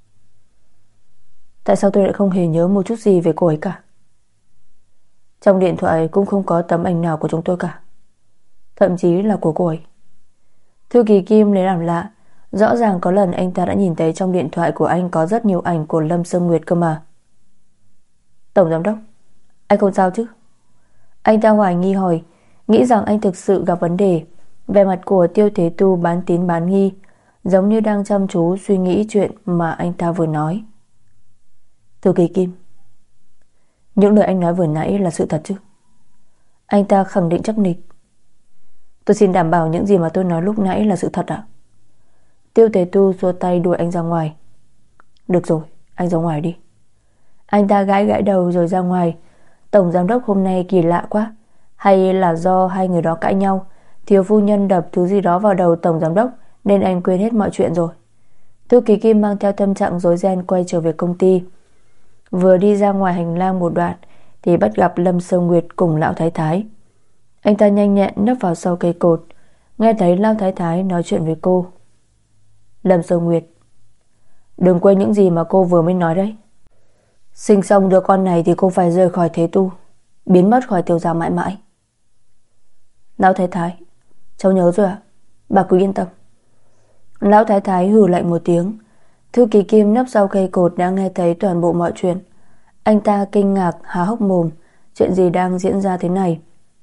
tại sao tôi lại không hề nhớ một chút gì về cô ấy cả? Trong điện thoại cũng không có tấm ảnh nào của chúng tôi cả, thậm chí là của cô ấy. Thư ký Kim lấy làm lạ. Rõ ràng có lần anh ta đã nhìn thấy trong điện thoại của anh có rất nhiều ảnh của Lâm Sơ Nguyệt cơ mà. Tổng giám đốc, anh không sao chứ? Anh ta hoài nghi hỏi, nghĩ rằng anh thực sự gặp vấn đề. Vẻ mặt của Tiêu Thế Tu bán tín bán nghi, giống như đang chăm chú suy nghĩ chuyện mà anh ta vừa nói. Thư ký Kim, những lời anh nói vừa nãy là sự thật chứ? Anh ta khẳng định chắc nịch. Tôi xin đảm bảo những gì mà tôi nói lúc nãy là sự thật ạ. Tiêu Thế Tu xua tay đuổi anh ra ngoài. Được rồi, anh ra ngoài đi. Anh ta gãi gãi đầu rồi ra ngoài. Tổng giám đốc hôm nay kỳ lạ quá. Hay là do hai người đó cãi nhau, thiếu phu nhân đập thứ gì đó vào đầu tổng giám đốc, nên anh quên hết mọi chuyện rồi. Thư ký Kim mang theo tâm trạng rối ren quay trở về công ty. Vừa đi ra ngoài hành lang một đoạn thì bắt gặp Lâm Sơ Nguyệt cùng Lão Thái Thái. Anh ta nhanh nhẹn nấp vào sau cây cột, nghe thấy Lão Thái Thái nói chuyện với cô. Lâm Sơ Nguyệt, đừng quên những gì mà cô vừa mới nói đấy. Sinh xong đứa con này thì cô phải rời khỏi thế tu, biến mất khỏi Tiểu gia mãi mãi. Lão Thái Thái, cháu nhớ rồi ạ, bà cứ yên tâm. Lão Thái Thái hừ lạnh một tiếng. Thư ký Kim nấp sau cây cột đã nghe thấy toàn bộ mọi chuyện. Anh ta kinh ngạc há hốc mồm, chuyện gì đang diễn ra thế này?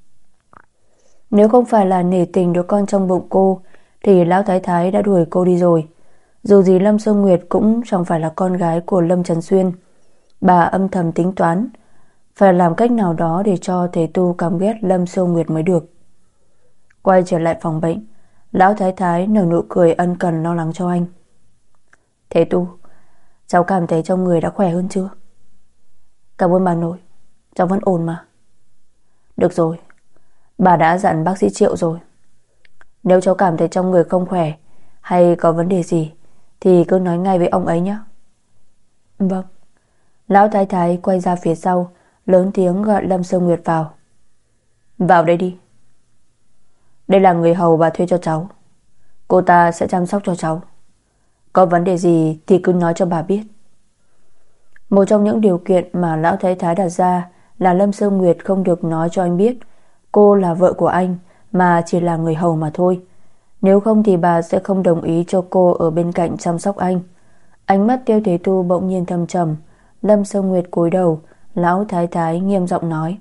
Nếu không phải là nể tình đứa con trong bụng cô thì Lão Thái Thái đã đuổi cô đi rồi. Dù gì Lâm Sơ Nguyệt cũng chẳng phải là con gái của Lâm Trần Xuyên. Bà âm thầm tính toán phải làm cách nào đó để cho Thế Tu cảm ghét Lâm Sơ Nguyệt mới được. Quay trở lại phòng bệnh, Lão Thái Thái nở nụ cười ân cần lo lắng cho anh. Thế Tu, cháu cảm thấy trong người đã khỏe hơn chưa? Cảm ơn bà nội, cháu vẫn ổn mà. Được rồi, bà đã dặn bác sĩ Triệu rồi. Nếu cháu cảm thấy trong người không khỏe hay có vấn đề gì thì cứ nói ngay với ông ấy nhé. Vâng. Lão Thái Thái quay ra phía sau, lớn tiếng gọi Lâm Sơ Nguyệt vào. Vào đây đi. Đây là người hầu bà thuê cho cháu. Cô ta sẽ chăm sóc cho cháu. Có vấn đề gì thì cứ nói cho bà biết. Một trong những điều kiện mà Lão Thái Thái đặt ra là Lâm Sơ Nguyệt không được nói cho anh biết cô là vợ của anh, mà chỉ là người hầu mà thôi. Nếu không thì bà sẽ không đồng ý cho cô ở bên cạnh chăm sóc anh. Ánh mắt Tiêu Thế Tu bỗng nhiên thâm trầm. Lâm Sơ Nguyệt cúi đầu. Lão Thái Thái nghiêm giọng nói.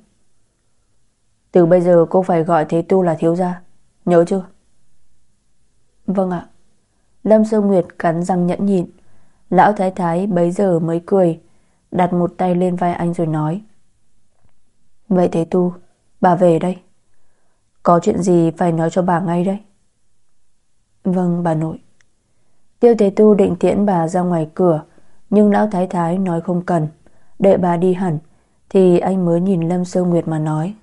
Từ bây giờ cô phải gọi Thế Tu là thiếu gia, nhớ chưa? Vâng ạ. Lâm Sơ Nguyệt cắn răng nhẫn nhịn. Lão Thái Thái bấy giờ mới cười, đặt một tay lên vai anh rồi nói. Vậy Thế Tu, bà về đây. Có chuyện gì phải nói cho bà ngay đây. Vâng bà nội. Tiêu Thế Tu định tiễn bà ra ngoài cửa, nhưng Lão Thái Thái nói không cần. Đợi bà đi hẳn thì anh mới nhìn Lâm Sơ Nguyệt mà nói.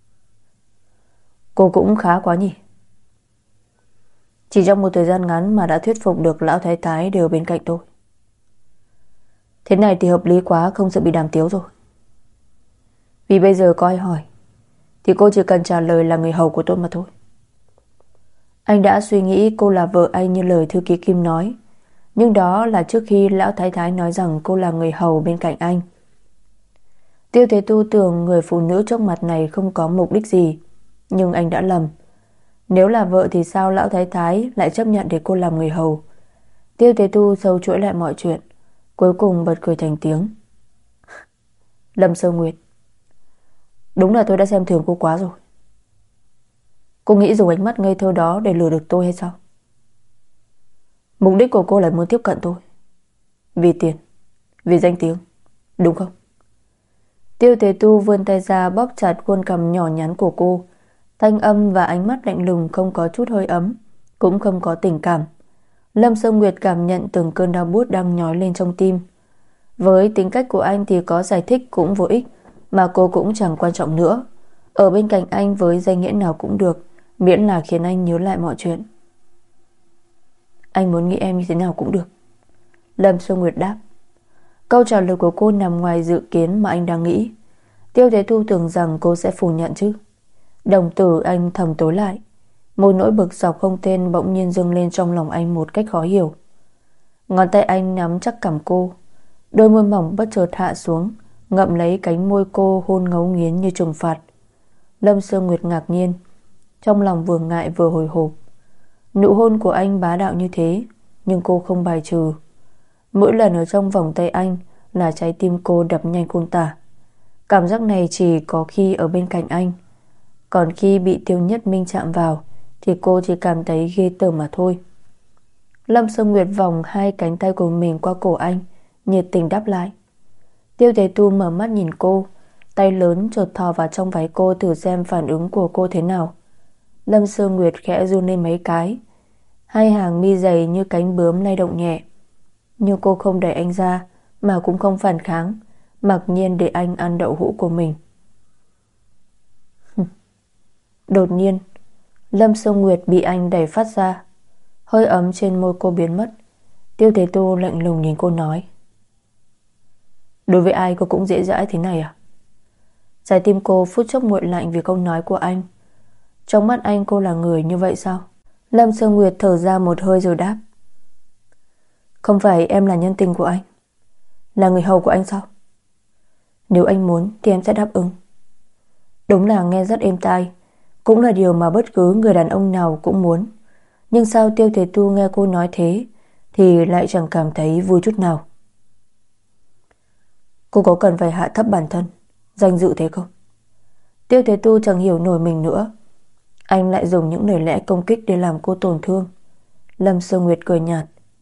Cô cũng khá quá nhỉ. Chỉ trong một thời gian ngắn mà đã thuyết phục được Lão Thái Thái đều bên cạnh tôi. Thế này thì hợp lý quá, không sợ bị đàm tiếu rồi. Vì bây giờ có ai hỏi thì cô chỉ cần trả lời là người hầu của tôi mà thôi. Anh đã suy nghĩ cô là vợ anh như lời thư ký Kim nói, nhưng đó là trước khi Lão Thái Thái nói rằng cô là người hầu bên cạnh anh. Tiêu Thế Tu tưởng người phụ nữ trước mặt này không có mục đích gì, nhưng anh đã lầm. Nếu là vợ thì sao Lão Thái Thái lại chấp nhận để cô làm người hầu? Tiêu Thế Tu sâu chuỗi lại mọi chuyện, cuối cùng bật cười thành tiếng. Lâm Sơ Nguyệt, đúng là tôi đã xem thường cô quá rồi. Cô nghĩ dùng ánh mắt ngây thơ đó để lừa được tôi hay sao? Mục đích của cô là muốn tiếp cận tôi vì tiền, vì danh tiếng, đúng không? Tiêu Thế Tu vươn tay ra bóp chặt khuôn cằm nhỏ nhắn của cô. Thanh âm và ánh mắt lạnh lùng, không có chút hơi ấm, cũng không có tình cảm. Lâm Sơ Nguyệt cảm nhận từng cơn đau buốt đang nhói lên trong tim. Với tính cách của anh thì có giải thích cũng vô ích, mà cô cũng chẳng quan trọng nữa. Ở bên cạnh anh với danh nghĩa nào cũng được, miễn là khiến anh nhớ lại mọi chuyện. Anh muốn nghĩ em như thế nào cũng được. Lâm Sơ Nguyệt đáp. Câu trả lời của cô nằm ngoài dự kiến mà anh đang nghĩ. Tiêu Thế Tu tưởng rằng cô sẽ phủ nhận chứ. Đồng tử anh thầm tối lại. Một nỗi bực dọc không tên bỗng nhiên dâng lên trong lòng anh một cách khó hiểu. Ngón tay anh nắm chắc cằm cô. Đôi môi mỏng bất chợt hạ xuống, ngậm lấy cánh môi cô, hôn ngấu nghiến như trừng phạt. Lâm Sơ Nguyệt ngạc nhiên, trong lòng vừa ngại vừa hồi hộp. Nụ hôn của anh bá đạo như thế, nhưng cô không bài trừ. Mỗi lần ở trong vòng tay anh là trái tim cô đập nhanh khôn tả. Cảm giác này chỉ có khi ở bên cạnh anh. Còn khi bị Tiêu Nhất Minh chạm vào thì cô chỉ cảm thấy ghê tởm mà thôi. Lâm Sơ Nguyệt vòng hai cánh tay của mình qua cổ anh, nhiệt tình đáp lại. Tiêu Thế Tu mở mắt nhìn cô, tay lớn chợt thò vào trong váy cô thử xem phản ứng của cô thế nào. Lâm Sơ Nguyệt khẽ run lên mấy cái, hai hàng mi dày như cánh bướm lay động nhẹ. Nhưng cô không đẩy anh ra, mà cũng không phản kháng, mặc nhiên để anh ăn đậu hũ của mình. Đột nhiên, Lâm Sơ Nguyệt bị anh đẩy phát ra, hơi ấm trên môi cô biến mất. Tiêu Thế Tu lạnh lùng nhìn cô nói. Đối với ai cô cũng dễ dãi thế này à? Trái tim cô phút chốc nguội lạnh vì câu nói của anh. Trong mắt anh cô là người như vậy sao? Lâm Sương Nguyệt thở ra một hơi rồi đáp. Không phải em là nhân tình của anh, là người hầu của anh sao? Nếu anh muốn thì em sẽ đáp ứng. Đúng là nghe rất êm tai, cũng là điều mà bất cứ người đàn ông nào cũng muốn. Nhưng sao Tiêu Thế Tu nghe cô nói thế thì lại chẳng cảm thấy vui chút nào. Cô có cần phải hạ thấp bản thân, danh dự thế không? Tiêu Thế Tu chẳng hiểu nổi mình nữa. Anh lại dùng những lời lẽ công kích để làm cô tổn thương. Lâm Sương Nguyệt cười nhạt.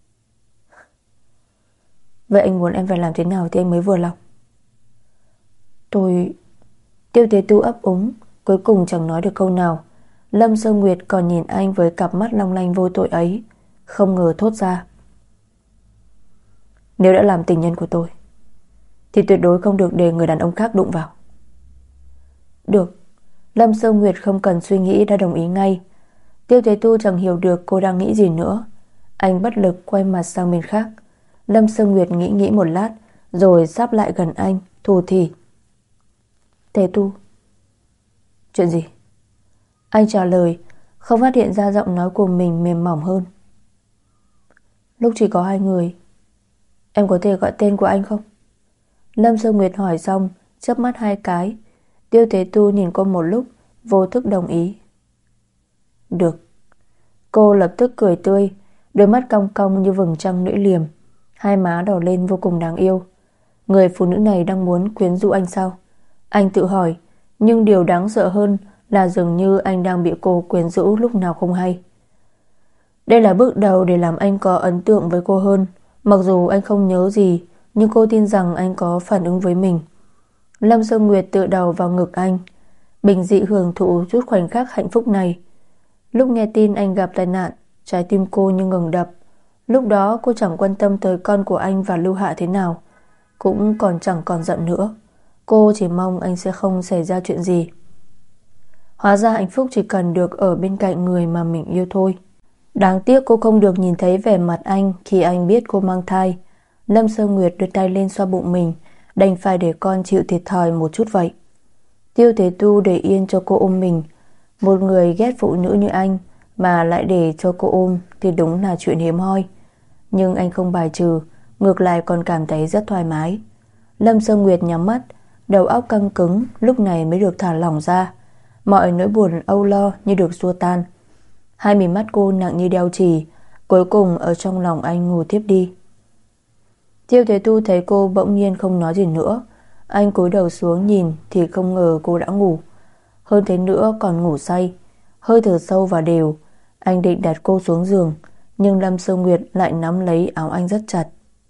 Vậy anh muốn em phải làm thế nào thì anh mới vừa lòng? Tôi... Tiêu Thế Tu ấp úng, cuối cùng chẳng nói được câu nào. Lâm Sương Nguyệt còn nhìn anh với cặp mắt long lanh vô tội ấy, không ngờ thốt ra. Nếu đã làm tình nhân của tôi thì tuyệt đối không được để người đàn ông khác đụng vào. Được. Lâm Sương Nguyệt không cần suy nghĩ đã đồng ý ngay. Tiêu Thế Tu chẳng hiểu được cô đang nghĩ gì nữa. Anh bất lực quay mặt sang bên khác. Lâm Sương Nguyệt nghĩ một lát rồi sắp lại gần anh, thủ thỉ. Thế Tu. Chuyện gì? Anh trả lời, không phát hiện ra giọng nói của mình mềm mỏng hơn. Lúc chỉ có hai người, em có thể gọi tên của anh không? Lâm Sương Nguyệt hỏi xong, chớp mắt hai cái. Tiêu Thế Tu nhìn cô một lúc, vô thức đồng ý. Được. Cô lập tức cười tươi, đôi mắt cong cong như vầng trăng lưỡi liềm, hai má đỏ lên vô cùng đáng yêu. Người phụ nữ này đang muốn quyến rũ anh sao? Anh tự hỏi, nhưng điều đáng sợ hơn là dường như anh đang bị cô quyến rũ lúc nào không hay. Đây là bước đầu để làm anh có ấn tượng với cô hơn. Mặc dù anh không nhớ gì, nhưng cô tin rằng anh có phản ứng với mình. Lâm Sương Nguyệt tựa đầu vào ngực anh, bình dị hưởng thụ chút khoảnh khắc hạnh phúc này. Lúc nghe tin anh gặp tai nạn, trái tim cô như ngừng đập. Lúc đó cô chẳng quan tâm tới con của anh và Lưu Hạ thế nào, cũng chẳng còn giận nữa. Cô chỉ mong anh sẽ không xảy ra chuyện gì. Hóa ra hạnh phúc chỉ cần được ở bên cạnh người mà mình yêu thôi. Đáng tiếc cô không được nhìn thấy vẻ mặt anh khi anh biết cô mang thai. Lâm Sương Nguyệt đưa tay lên xoa bụng mình, đành phải để con chịu thiệt thòi một chút vậy. Tiêu Thế Tu để yên cho cô ôm mình. Một người ghét phụ nữ như anh mà lại để cho cô ôm thì đúng là chuyện hiếm hoi. Nhưng anh không bài trừ, ngược lại còn cảm thấy rất thoải mái. Lâm Sương Nguyệt nhắm mắt, đầu óc căng cứng lúc này mới được thả lỏng ra. Mọi nỗi buồn âu lo như được xua tan. Hai mí mắt cô nặng như đeo chì, cuối cùng ở trong lòng anh ngủ tiếp đi. Tiêu Thế Tu thấy cô bỗng nhiên không nói gì nữa. Anh cúi đầu xuống nhìn thì không ngờ cô đã ngủ. Hơn thế nữa còn ngủ say, hơi thở sâu và đều. Anh định đặt cô xuống giường, nhưng Lâm Sương Nguyệt lại nắm lấy áo anh rất chặt.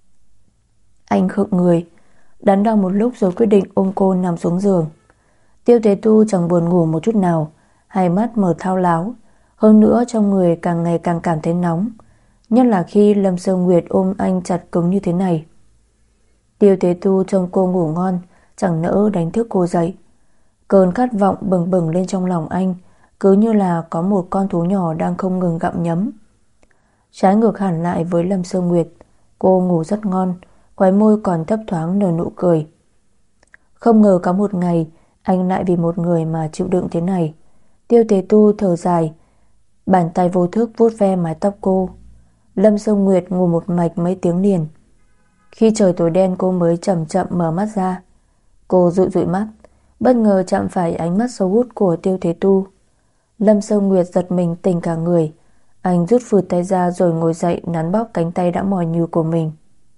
Anh khựng người, đắn đo một lúc rồi quyết định ôm cô nằm xuống giường. Tiêu Thế Tu chẳng buồn ngủ một chút nào, hai mắt mở thao láo. Hơn nữa trong người càng ngày càng cảm thấy nóng, nhất là khi Lâm Sương Nguyệt ôm anh chặt cứng như thế này. Tiêu Thế Tu trông cô ngủ ngon, chẳng nỡ đánh thức cô dậy. Cơn khát vọng bừng bừng lên trong lòng anh, cứ như là có một con thú nhỏ đang không ngừng gặm nhấm. Trái ngược hẳn lại với Lâm Sương Nguyệt, cô ngủ rất ngon, khóe môi còn thấp thoáng nở nụ cười. Không ngờ có một ngày anh lại vì một người mà chịu đựng thế này. Tiêu Thế Tu thở dài, bàn tay vô thức vuốt ve mái tóc cô. Lâm Sương Nguyệt ngủ một mạch mấy tiếng liền. Khi trời tối đen cô mới chậm chậm mở mắt ra. Cô dụi dụi mắt, bất ngờ chạm phải ánh mắt sâu hút của Tiêu Thế Tu. Lâm Sương Nguyệt giật mình tỉnh cả người. Anh rút phượt tay ra rồi ngồi dậy nắn bóp cánh tay đã mỏi nhừ của mình.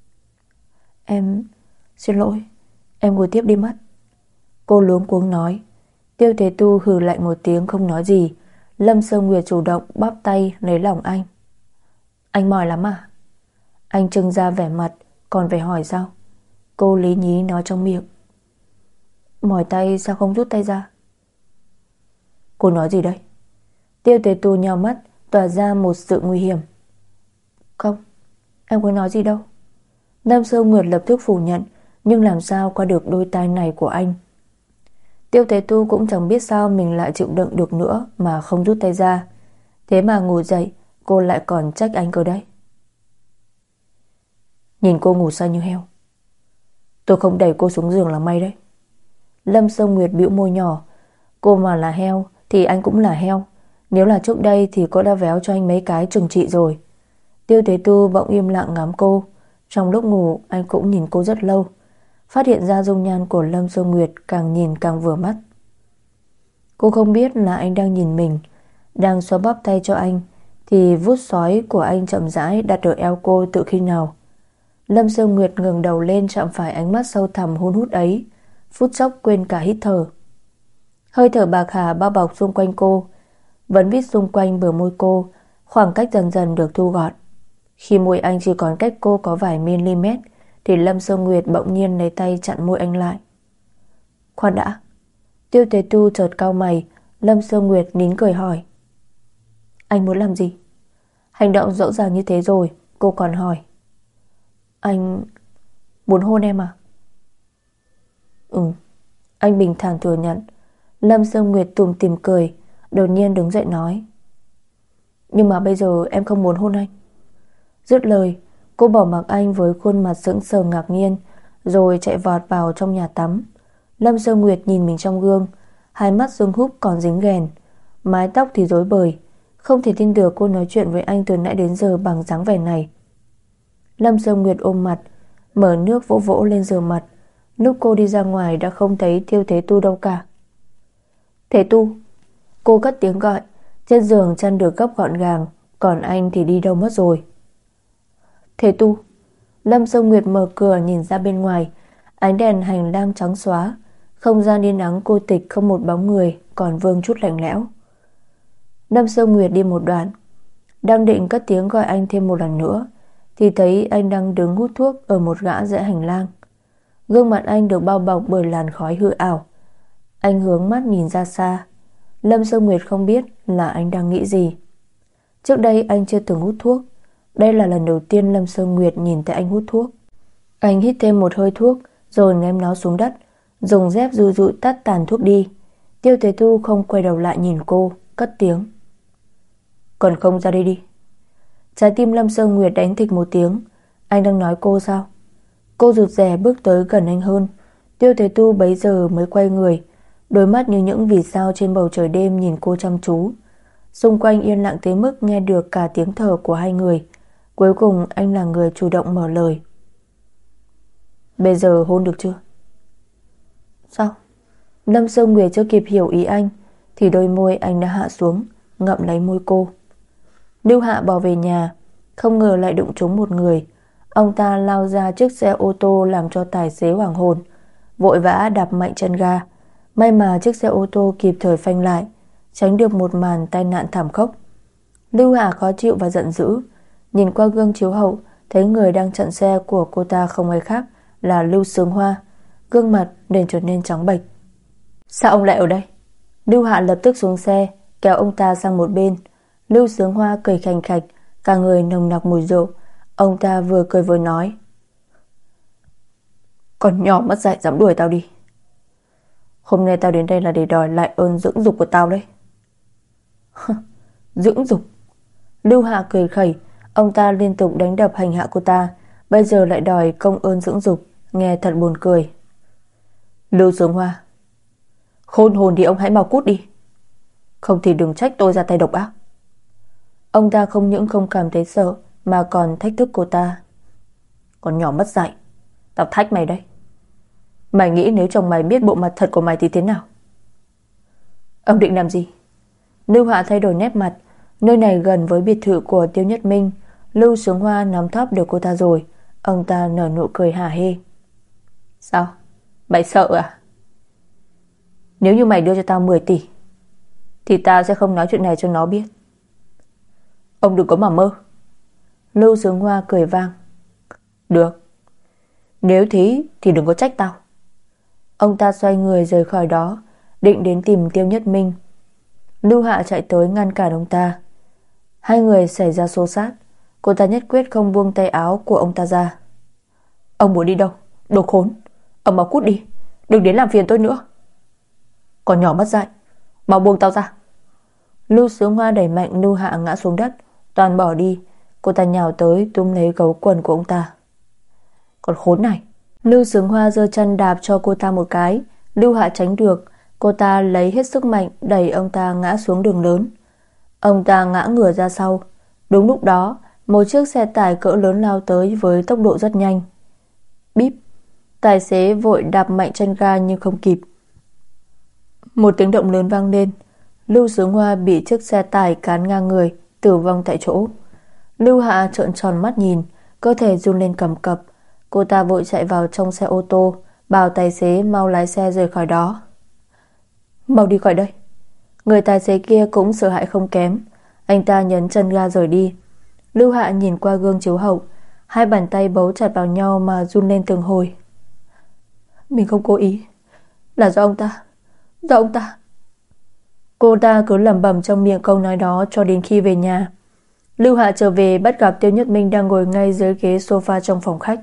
Em... xin lỗi, em ngồi tiếp đi mất. Cô luống cuống nói. Tiêu Thế Tu hừ lạnh một tiếng không nói gì. Lâm Sương Nguyệt chủ động bóp tay lấy lòng anh. Anh mỏi lắm à? Anh trưng ra vẻ mặt, còn phải hỏi sao? Cô lý nhí nói trong miệng. Mỏi tay sao không rút tay ra? Cô nói gì đây? Tiêu Thế Tu nhào mắt, tỏa ra một sự nguy hiểm. Không, em có nói gì đâu. Lâm Sương Nguyệt lập tức phủ nhận, nhưng làm sao qua được đôi tai này của anh. Tiêu Thế Tu cũng chẳng biết sao mình lại chịu đựng được nữa mà không rút tay ra. Thế mà ngủ dậy cô lại còn trách anh cơ đấy. Nhìn cô ngủ say như heo, tôi không đẩy cô xuống giường là may đấy. Lâm Sương Nguyệt bĩu môi nhỏ. Cô mà là heo thì anh cũng là heo. Nếu là trước đây thì cô đã véo cho anh mấy cái trừng trị rồi. Tiêu Tế Tu bỗng im lặng ngắm cô. Trong lúc ngủ anh cũng nhìn cô rất lâu, phát hiện ra dung nhan của Lâm Sơ Nguyệt càng nhìn càng vừa mắt. Cô không biết là anh đang nhìn mình. Đang xoa bóp tay cho anh thì vuốt sói của anh chậm rãi đặt ở eo cô từ khi nào. Lâm Sơ Nguyệt ngẩng đầu lên chạm phải ánh mắt sâu thẳm hun hút ấy, phút chốc quên cả hít thở. Hơi thở bạc hà bao bọc xung quanh cô, vẫn vít xung quanh bờ môi cô, khoảng cách dần dần được thu gọn. Khi môi anh chỉ còn cách cô có vài mm thì Lâm Sơ Nguyệt bỗng nhiên lấy tay chặn môi anh lại. Khoan đã. Tiêu Tế Tu chợt cau mày. Lâm Sơ Nguyệt nín cười hỏi, anh muốn làm gì? Hành động rõ ràng như thế rồi cô còn hỏi, anh muốn hôn em à? Ừ. Anh bình thản thừa nhận. Lâm Sơ Nguyệt tủm tỉm cười, đột nhiên đứng dậy nói, nhưng mà bây giờ em không muốn hôn anh. Dứt lời cô bỏ mặc anh với khuôn mặt sững sờ ngạc nhiên, rồi chạy vọt vào trong nhà tắm. Lâm Sơ Nguyệt nhìn mình trong gương, hai mắt sưng húp còn dính ghèn, mái tóc thì rối bời. Không thể tin được cô nói chuyện với anh từ nãy đến giờ bằng dáng vẻ này. Lâm Sơ Nguyệt ôm mặt, mở nước vỗ vỗ lên rửa mặt. Lúc cô đi ra ngoài đã không thấy Tiêu Thế Tu đâu cả. Thế Tu. Cô cất tiếng gọi. Trên giường chăn được gấp gọn gàng, còn anh thì đi đâu mất rồi. Thế Tu. Lâm Sơ Nguyệt mở cửa nhìn ra bên ngoài. Ánh đèn hành lang trắng xóa, không gian yên ắng cô tịch, không một bóng người, còn vương chút lạnh lẽo. Lâm Sơ Nguyệt đi một đoạn, đang định cất tiếng gọi anh thêm một lần nữa thì thấy anh đang đứng hút thuốc ở một gã giữa hành lang. Gương mặt anh được bao bọc bởi làn khói hư ảo. Anh hướng mắt nhìn ra xa. Lâm Sơ Nguyệt không biết là anh đang nghĩ gì. Trước đây anh chưa từng hút thuốc. Đây là lần đầu tiên Lâm Sơ Nguyệt nhìn thấy anh hút thuốc. Anh hít thêm một hơi thuốc rồi ném nó xuống đất, dùng dép dụi dụi tắt tàn thuốc đi. Tiêu Tế Tu không quay đầu lại nhìn cô, cất tiếng, còn không ra đây đi. Trái tim Lâm Sơ Nguyệt đánh thịch một tiếng. Anh đang nói cô sao? Cô rụt rè bước tới gần anh hơn. Tiêu Tế Tu bấy giờ mới quay người, đôi mắt như những vì sao trên bầu trời đêm nhìn cô chăm chú. Xung quanh yên lặng tới mức nghe được cả tiếng thở của hai người. Cuối cùng anh là người chủ động mở lời. Bây giờ hôn được chưa? Sao? Lâm Sơ Nguyệt chưa kịp hiểu ý anh thì đôi môi anh đã hạ xuống, ngậm lấy môi cô. Lưu Hạ bỏ về nhà, không ngờ lại đụng trúng một người. Ông ta lao ra chiếc xe ô tô làm cho tài xế hoảng hồn, vội vã đạp mạnh chân ga. May mà chiếc xe ô tô kịp thời phanh lại, tránh được một màn tai nạn thảm khốc. Lưu Hạ khó chịu và giận dữ, nhìn qua gương chiếu hậu thấy người đang chặn xe của cô ta không ai khác là Lưu Sướng Hoa. Gương mặt liền trở nên trắng bệch. Sao ông lại ở đây? Lưu Hạ lập tức xuống xe, kéo ông ta sang một bên. Lưu Sướng Hoa cười khành khạch, cả người nồng nặc mùi rượu. Ông ta vừa cười vừa nói, còn nhỏ mất dạy dám đuổi tao đi. Hôm nay tao đến đây là để đòi lại ơn dưỡng dục của tao đấy. Dưỡng dục? Lưu Hạ cười khẩy. Ông ta liên tục đánh đập hành hạ cô ta, bây giờ lại đòi công ơn dưỡng dục, nghe thật buồn cười. Lưu Sướng Hoa, khôn hồn thì ông hãy mau cút đi, không thì đừng trách tôi ra tay độc ác. Ông ta không những không cảm thấy sợ mà còn thách thức cô ta. Còn nhỏ mất dạy, tao thách mày đây. Mày nghĩ nếu chồng mày biết bộ mặt thật của mày thì thế nào? Ông định làm gì? Lưu Hạ thay đổi nét mặt. Nơi này gần với biệt thự của Tiêu Nhất Minh. Lưu Sướng Hoa nắm thóp được cô ta rồi. Ông ta nở nụ cười hả hê. Sao? Mày sợ à? Nếu như mày đưa cho tao 10 tỷ thì tao sẽ không nói chuyện này cho nó biết. Ông đừng có mà mơ. Lưu Sướng Hoa cười vang. Được, nếu thế thì đừng có trách tao. Ông ta xoay người rời khỏi đó, định đến tìm Tiêu Nhất Minh. Lưu Hạ chạy tới ngăn cản ông ta. Hai người xảy ra xô xát. Cô ta nhất quyết không buông tay áo của ông ta ra. Ông muốn đi đâu? Đồ khốn, ông mau cút đi, đừng đến làm phiền tôi nữa. Còn nhỏ mất dạy, mau buông tao ra. Lưu Sướng Hoa đẩy mạnh Lưu Hạ ngã xuống đất, toàn bỏ đi. Cô ta nhào tới túm lấy gấu quần của ông ta. Còn khốn này. Lưu Sướng Hoa giơ chân đạp cho cô ta một cái. Lưu Hạ tránh được, Cô ta lấy hết sức mạnh đẩy ông ta ngã xuống đường lớn. Ông ta ngã ngửa ra sau. Đúng lúc đó, một chiếc xe tải cỡ lớn lao tới với tốc độ rất nhanh. Bíp, tài xế vội đạp mạnh chân ga nhưng không kịp. Một tiếng động lớn vang lên. Lưu Sướng Hoa bị chiếc xe tải cán ngang người, tử vong tại chỗ. Lưu Hạ trợn tròn mắt nhìn, cơ thể run lên cầm cập. Cô ta vội chạy vào trong xe ô tô, bảo tài xế mau lái xe rời khỏi đó. Mau đi khỏi đây. Người tài xế kia cũng sợ hãi không kém. Anh ta nhấn chân ga rời đi. Lưu Hạ nhìn qua gương chiếu hậu, hai bàn tay bấu chặt vào nhau mà run lên từng hồi. Mình không cố ý, là do ông ta. Do ông ta. Cô ta cứ lẩm bẩm trong miệng câu nói đó cho đến khi về nhà. Lưu Hạ trở về bắt gặp Tiêu Nhất Minh đang ngồi ngay dưới ghế sofa trong phòng khách.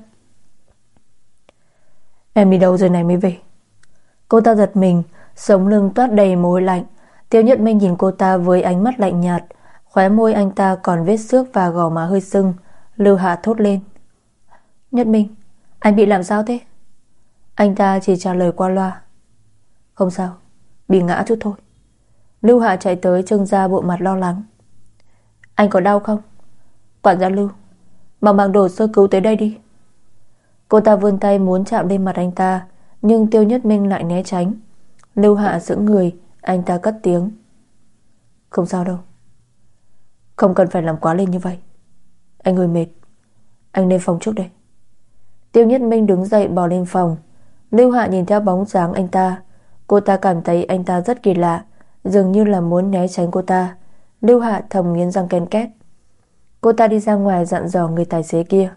Em đi đâu giờ này mới về? Cô ta giật mình, sống lưng toát đầy mồ hôi lạnh. Tiêu Nhất Minh nhìn cô ta với ánh mắt lạnh nhạt, khóe môi anh ta còn vết xước và gò má hơi sưng. Lưu Hạ thốt lên. Nhất Minh, anh bị làm sao thế? Anh ta chỉ trả lời qua loa. Không sao, bị ngã chút thôi. Lưu Hạ chạy tới trưng ra bộ mặt lo lắng. Anh có đau không? Quản gia Lưu, mang đồ sơ cứu tới đây đi. Cô ta vươn tay muốn chạm lên mặt anh ta, nhưng Tiêu Nhất Minh lại né tránh. Lưu Hạ sững người, anh ta cất tiếng. Không sao đâu. Không cần phải làm quá lên như vậy. Anh hơi mệt, anh lên phòng trước đây. Tiêu Nhất Minh đứng dậy bò lên phòng. Lưu Hạ nhìn theo bóng dáng anh ta. Cô ta cảm thấy anh ta rất kỳ lạ, dường như là muốn né tránh cô ta. Lưu Hạ thầm nghiến răng ken két. Cô ta đi ra ngoài dặn dò người tài xế kia.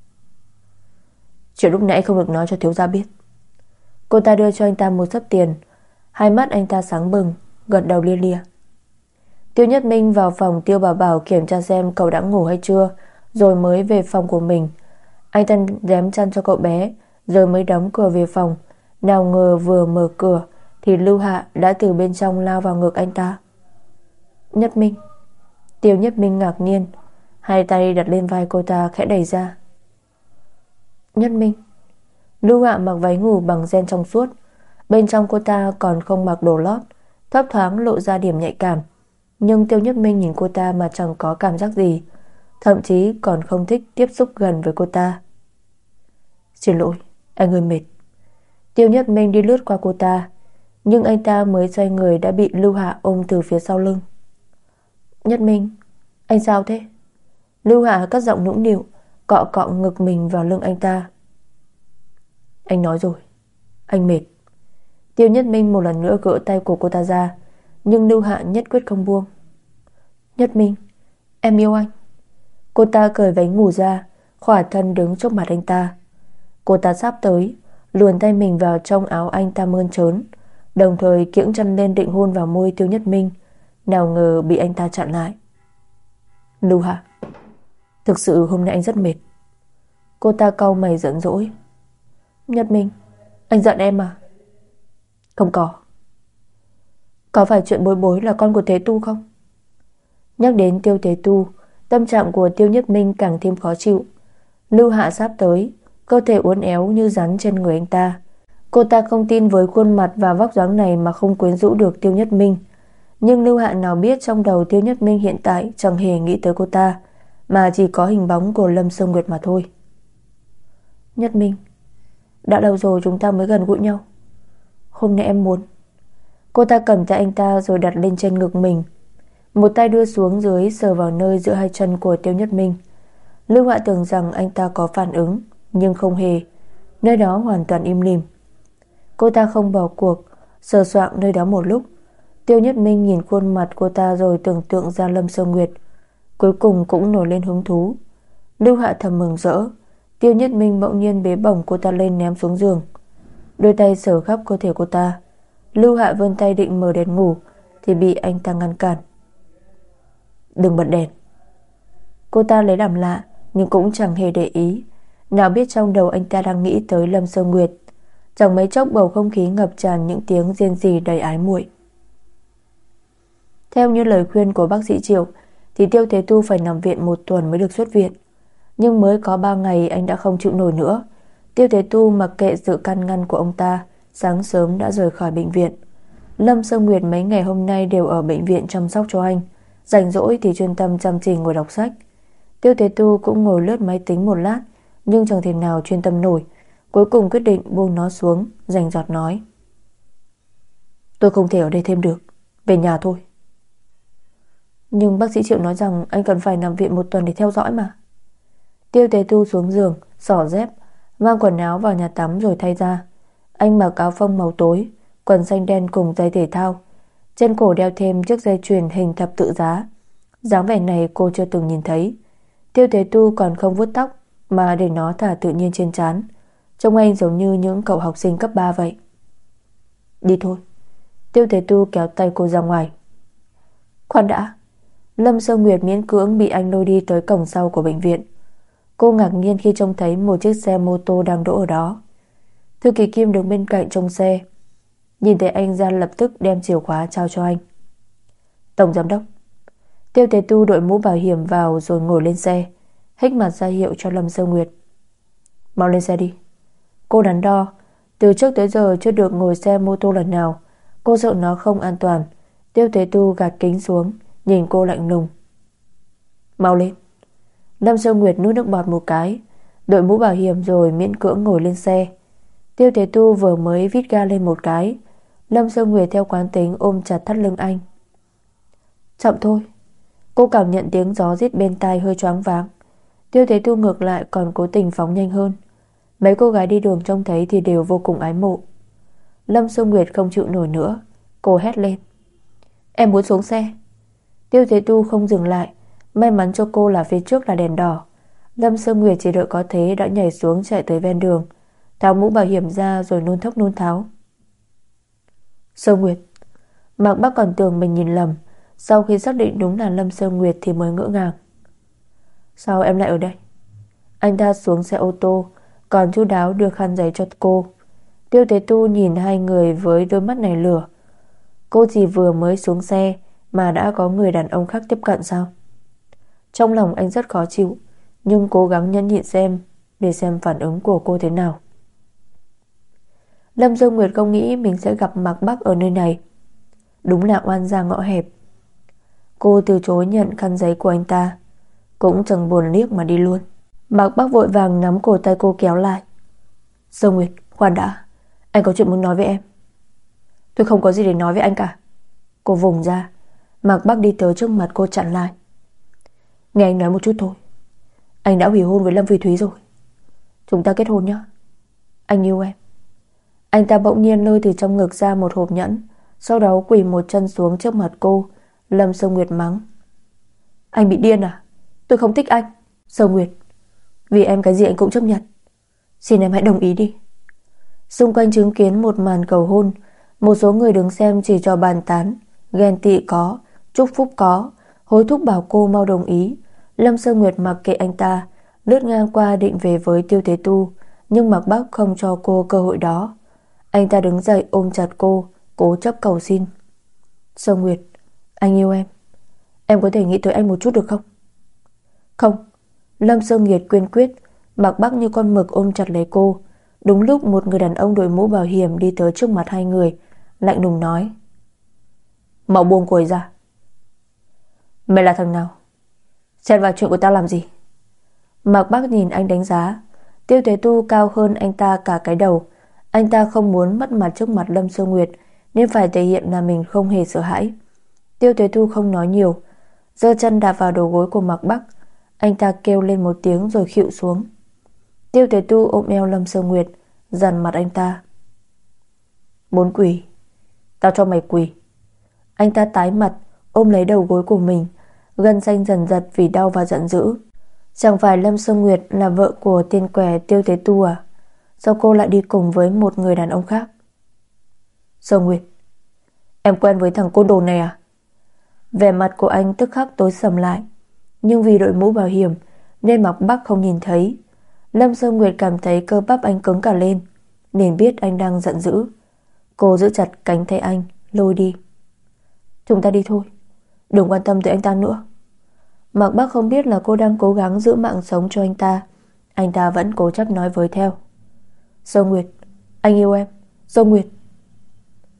Chuyện lúc nãy không được nói cho thiếu gia biết. Cô ta đưa cho anh ta một xấp tiền. Hai mắt anh ta sáng bừng, gật đầu lia lịa. Tiêu Nhất Minh vào phòng Tiêu Bảo Bảo kiểm tra xem cậu đã ngủ hay chưa, rồi mới về phòng của mình. Anh ta đếm chăn cho cậu bé, rồi mới đóng cửa về phòng. Nào ngờ vừa mở cửa thì Lưu Hạ đã từ bên trong lao vào ngực anh ta. Nhất Minh. Tiêu Nhất Minh ngạc nhiên, hai tay đặt lên vai cô ta khẽ đẩy ra. Nhất Minh. Lưu Hạ mặc váy ngủ bằng ren trong suốt. Bên trong cô ta còn không mặc đồ lót, thấp thoáng lộ ra điểm nhạy cảm. Nhưng Tiêu Nhất Minh nhìn cô ta mà chẳng có cảm giác gì, thậm chí còn không thích tiếp xúc gần với cô ta. Xin lỗi, anh hơi mệt. Tiêu Nhất Minh đi lướt qua cô ta, nhưng anh ta mới xoay người đã bị Lưu Hạ ôm từ phía sau lưng. Nhất Minh, anh sao thế? Lưu Hạ cất giọng nũng nịu, cọ cọ ngực mình vào lưng anh ta. Anh nói rồi, anh mệt. Tiêu Nhất Minh một lần nữa gỡ tay của cô ta ra, nhưng Lưu Hạ nhất quyết không buông. Nhất Minh, em yêu anh. Cô ta cởi váy ngủ ra, khỏa thân đứng trước mặt anh ta. Cô ta sắp tới, luồn tay mình vào trong áo anh ta mơn trớn, đồng thời kiễng chân lên định hôn vào môi Tiêu Nhất Minh. Nào ngờ bị anh ta chặn lại. Lưu Hạ, thực sự hôm nay anh rất mệt. Cô ta cau mày giận dỗi. Nhất Minh, anh giận em à? Không có. Có phải chuyện Bối Bối là con của Tế Tu không? Nhắc đến Tiêu Tế Tu, tâm trạng của Tiêu Nhất Minh càng thêm khó chịu. Lưu Hạ sắp tới, cơ thể uốn éo như rắn trên người anh ta. Cô ta không tin với khuôn mặt và vóc dáng này mà không quyến rũ được Tiêu Nhất Minh. Nhưng Lưu Hạ nào biết trong đầu Tiêu Nhất Minh hiện tại chẳng hề nghĩ tới cô ta, mà chỉ có hình bóng của Lâm Sương Nguyệt mà thôi. Nhất Minh, đã lâu rồi chúng ta mới gần gũi nhau. Hôm nay em muốn. Cô ta cầm tay anh ta rồi đặt lên trên ngực mình, một tay đưa xuống dưới sờ vào nơi giữa hai chân của Tiêu Nhất Minh. Lưu Hạ tưởng rằng anh ta có phản ứng, nhưng không hề. Nơi đó hoàn toàn im lìm. Cô ta không bỏ cuộc, sờ soạng nơi đó một lúc. Tiêu Nhất Minh nhìn khuôn mặt cô ta rồi tưởng tượng ra Lâm Sương Nguyệt, cuối cùng cũng nổi lên hứng thú. Lưu Hạ thầm mừng rỡ. Tiêu Nhất Minh bỗng nhiên bế bổng cô ta lên ném xuống giường, đôi tay sờ khắp cơ thể cô ta. Lưu Hạ vươn tay định mở đèn ngủ thì bị anh ta ngăn cản. Đừng bật đèn. Cô ta lấy làm lạ nhưng cũng chẳng hề để ý. Nào biết trong đầu anh ta đang nghĩ tới Lâm Sương Nguyệt. Chẳng mấy chốc bầu không khí ngập tràn những tiếng rên rỉ đầy ái muội. Theo như lời khuyên của bác sĩ Triệu thì Tiêu Thế Tu phải nằm viện 1 tuần mới được xuất viện. Nhưng mới có 3 ngày anh đã không chịu nổi nữa. Tiêu Thế Tu mặc kệ sự can ngăn của ông ta, sáng sớm đã rời khỏi bệnh viện. Lâm Sơ Nguyệt mấy ngày hôm nay đều ở bệnh viện chăm sóc cho anh, rảnh rỗi thì chuyên tâm chăm chỉ ngồi đọc sách. Tiêu Tế Tu cũng ngồi lướt máy tính một lát, nhưng chẳng thể nào chuyên tâm nổi. Cuối cùng quyết định buông nó xuống, rành rọt nói: tôi không thể ở đây thêm được, về nhà thôi. Nhưng bác sĩ Triệu nói rằng anh cần phải nằm viện 1 tuần để theo dõi mà. Tiêu Tế Tu xuống giường, xỏ dép, mang quần áo vào nhà tắm rồi thay ra. Anh mặc áo phông màu tối, quần xanh đen cùng giày thể thao, trên cổ đeo thêm chiếc dây chuyền hình thập tự giá. Dáng vẻ này cô chưa từng nhìn thấy. Tiêu Tế Tu còn không vuốt tóc mà để nó thả tự nhiên trên trán, trông anh giống như những cậu học sinh cấp 3 vậy. Đi thôi. Tiêu Tế Tu kéo tay cô ra ngoài. Khoan đã. Lâm Sơ Nguyệt miễn cưỡng bị anh lôi đi tới cổng sau của bệnh viện. Cô ngạc nhiên khi trông thấy một chiếc xe mô tô đang đỗ ở đó. Thư ký Kim đứng bên cạnh trong xe, nhìn thấy anh ra lập tức đem chìa khóa trao cho anh. Tổng giám đốc. Tiêu Tế Tu đội mũ bảo hiểm vào rồi ngồi lên xe, hích mặt ra hiệu cho Lâm Sơ Nguyệt. Mau lên xe đi. Cô đắn đo, từ trước tới giờ chưa được ngồi xe mô tô lần nào. Cô sợ nó không an toàn. Tiêu Tế Tu gạt kính xuống, nhìn cô lạnh lùng. Mau lên. Lâm Sơ Nguyệt nuốt nước bọt một cái, đội mũ bảo hiểm rồi miễn cưỡng ngồi lên xe. Tiêu Tế Tu vừa mới vít ga lên một cái, Lâm Sơ Nguyệt theo quán tính ôm chặt thắt lưng anh. Chậm thôi. Cô cảm nhận tiếng gió rít bên tai hơi choáng váng. Tiêu Tế Tu ngược lại còn cố tình phóng nhanh hơn. Mấy cô gái đi đường trông thấy thì đều vô cùng ái mộ. Lâm Sơ Nguyệt không chịu nổi nữa, cô hét lên. Em muốn xuống xe. Tiêu Tế Tu không dừng lại. May mắn cho cô là phía trước là đèn đỏ. Lâm Sơ Nguyệt chỉ đợi có thế đã nhảy xuống chạy tới ven đường, tháo mũ bảo hiểm ra rồi nôn thốc nôn tháo. Sơ Nguyệt. Mạc Bắc còn tưởng mình nhìn lầm, sau khi xác định đúng là Lâm Sơ Nguyệt thì mới ngỡ ngàng. Sao em lại ở đây? Anh ta xuống xe ô tô, còn chu đáo đưa khăn giấy cho cô. Tiêu Tế Tu nhìn hai người với đôi mắt này lửa. Cô chỉ vừa mới xuống xe mà đã có người đàn ông khác tiếp cận sao? Trong lòng anh rất khó chịu, nhưng cố gắng nhẫn nhịn xem để xem phản ứng của cô thế nào. Lâm Dương Nguyệt không nghĩ mình sẽ gặp Mạc Bắc ở nơi này. Đúng là oan gia ngõ hẹp. Cô từ chối nhận khăn giấy của anh ta, cũng chẳng buồn liếc mà đi luôn. Mạc Bắc vội vàng nắm cổ tay cô kéo lại. Dương Nguyệt, khoan đã, anh có chuyện muốn nói với em. Tôi không có gì để nói với anh cả. Cô vùng ra. Mạc Bắc đi tới trước mặt cô chặn lại. Nghe anh nói một chút thôi. Anh đã hủy hôn với Lâm Phi Thúy rồi. Chúng ta kết hôn nhé. Anh yêu em. Anh ta bỗng nhiên lôi từ trong ngực ra một hộp nhẫn, sau đó quỳ một chân xuống trước mặt cô. Lâm Sơ Nguyệt mắng. Anh bị điên à? Tôi không thích anh. Sơ Nguyệt, vì em cái gì anh cũng chấp nhận. Xin em hãy đồng ý đi. Xung quanh chứng kiến một màn cầu hôn. Một số người đứng xem chỉ cho bàn tán, ghen tị có, chúc phúc có, hối thúc bảo cô mau đồng ý. Lâm Sơ Nguyệt mặc kệ anh ta, lướt ngang qua định về với Tiêu Tế Tu, nhưng Mạc Bắc không cho cô cơ hội đó. Anh ta đứng dậy ôm chặt cô, cố chấp cầu xin. Sơ Nguyệt, anh yêu em. Em có thể nghĩ tới anh một chút được không? Không. Lâm Sơ Nguyệt kiên quyết. Mạc Bắc như con mực ôm chặt lấy cô. Đúng lúc một người đàn ông đội mũ bảo hiểm đi tới trước mặt hai người, lạnh lùng nói. Mau buông cô ấy ra. Mày là thằng nào? Xen vào chuyện của tao làm gì? Mạc Bắc nhìn anh đánh giá. Tiêu Tế Tu cao hơn anh ta cả cái đầu. Anh ta không muốn mất mặt trước mặt Lâm Sơ Nguyệt, nên phải thể hiện là mình không hề sợ hãi. Tiêu Tế Tu không nói nhiều, giơ chân đạp vào đầu gối của Mạc Bắc. Anh ta kêu lên một tiếng rồi khuỵu xuống. Tiêu Tế Tu ôm eo Lâm Sơ Nguyệt, dằn mặt anh ta. Muốn quỳ, tao cho mày quỳ. Anh ta tái mặt, ôm lấy đầu gối của mình, gân xanh dần giật vì đau và giận dữ. Chẳng phải Lâm Sơ Nguyệt là vợ của tên què Tiêu Tế Tu à? Sao cô lại đi cùng với một người đàn ông khác? Sơ Nguyệt, em quen với thằng côn đồ này à? Vẻ mặt của anh tức khắc tối sầm lại, nhưng vì đội mũ bảo hiểm nên Mạc Bắc không nhìn thấy. Lâm Sơ Nguyệt cảm thấy cơ bắp anh cứng cả lên, nên biết anh đang giận dữ. Cô giữ chặt cánh tay anh, lôi đi. Chúng ta đi thôi, đừng quan tâm tới anh ta nữa. Mạc Bắc không biết là cô đang cố gắng giữ mạng sống cho anh ta. Anh ta vẫn cố chấp nói với theo. Sơ Nguyệt, anh yêu em. Sơ Nguyệt.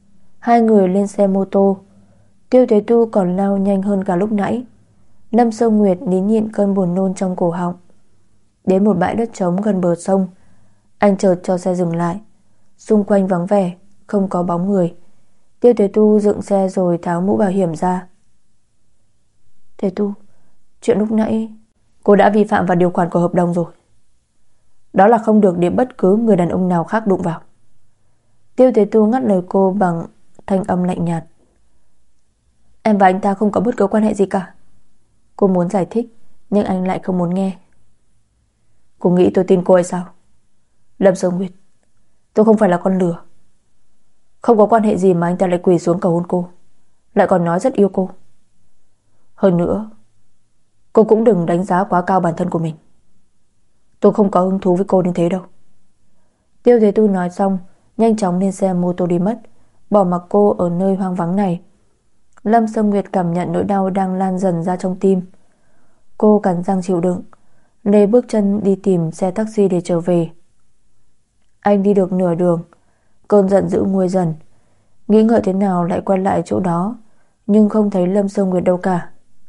Hai người lên xe mô tô. Tiêu Thế Tu còn lao nhanh hơn cả lúc nãy. Lâm Sương Nguyệt nín nhịn cơn buồn nôn trong cổ họng. Đến một bãi đất trống gần bờ sông, anh chợt cho xe dừng lại. Xung quanh vắng vẻ, không có bóng người. Tiêu Thế Tu dựng xe rồi tháo mũ bảo hiểm ra. Thế Tu, chuyện lúc nãy cô đã vi phạm vào điều khoản của hợp đồng rồi. Đó là không được để bất cứ người đàn ông nào khác đụng vào. Tiêu Thế Tu ngắt lời cô bằng thanh âm lạnh nhạt. Em và anh ta không có bất cứ quan hệ gì cả. Cô muốn giải thích, nhưng anh lại không muốn nghe. Cô nghĩ tôi tin cô hay sao? Lâm Sương Nguyệt, tôi không phải là con lừa. Không có quan hệ gì mà anh ta lại quỳ xuống cầu hôn cô, lại còn nói rất yêu cô. Hơn nữa, cô cũng đừng đánh giá quá cao bản thân của mình. Tôi không có hứng thú với cô đến thế đâu. Tiêu Thế Tu nói xong, nhanh chóng lên xe mô tô đi mất, bỏ mặc cô ở nơi hoang vắng này. Lâm Sương Nguyệt cảm nhận nỗi đau đang lan dần ra trong tim. Cô cắn răng chịu đựng, lê bước chân đi tìm xe taxi để trở về. Anh đi được nửa đường, cơn giận dữ nguôi dần. Nghĩ ngợi thế nào lại quay lại chỗ đó, nhưng không thấy Lâm Sương Nguyệt đâu cả.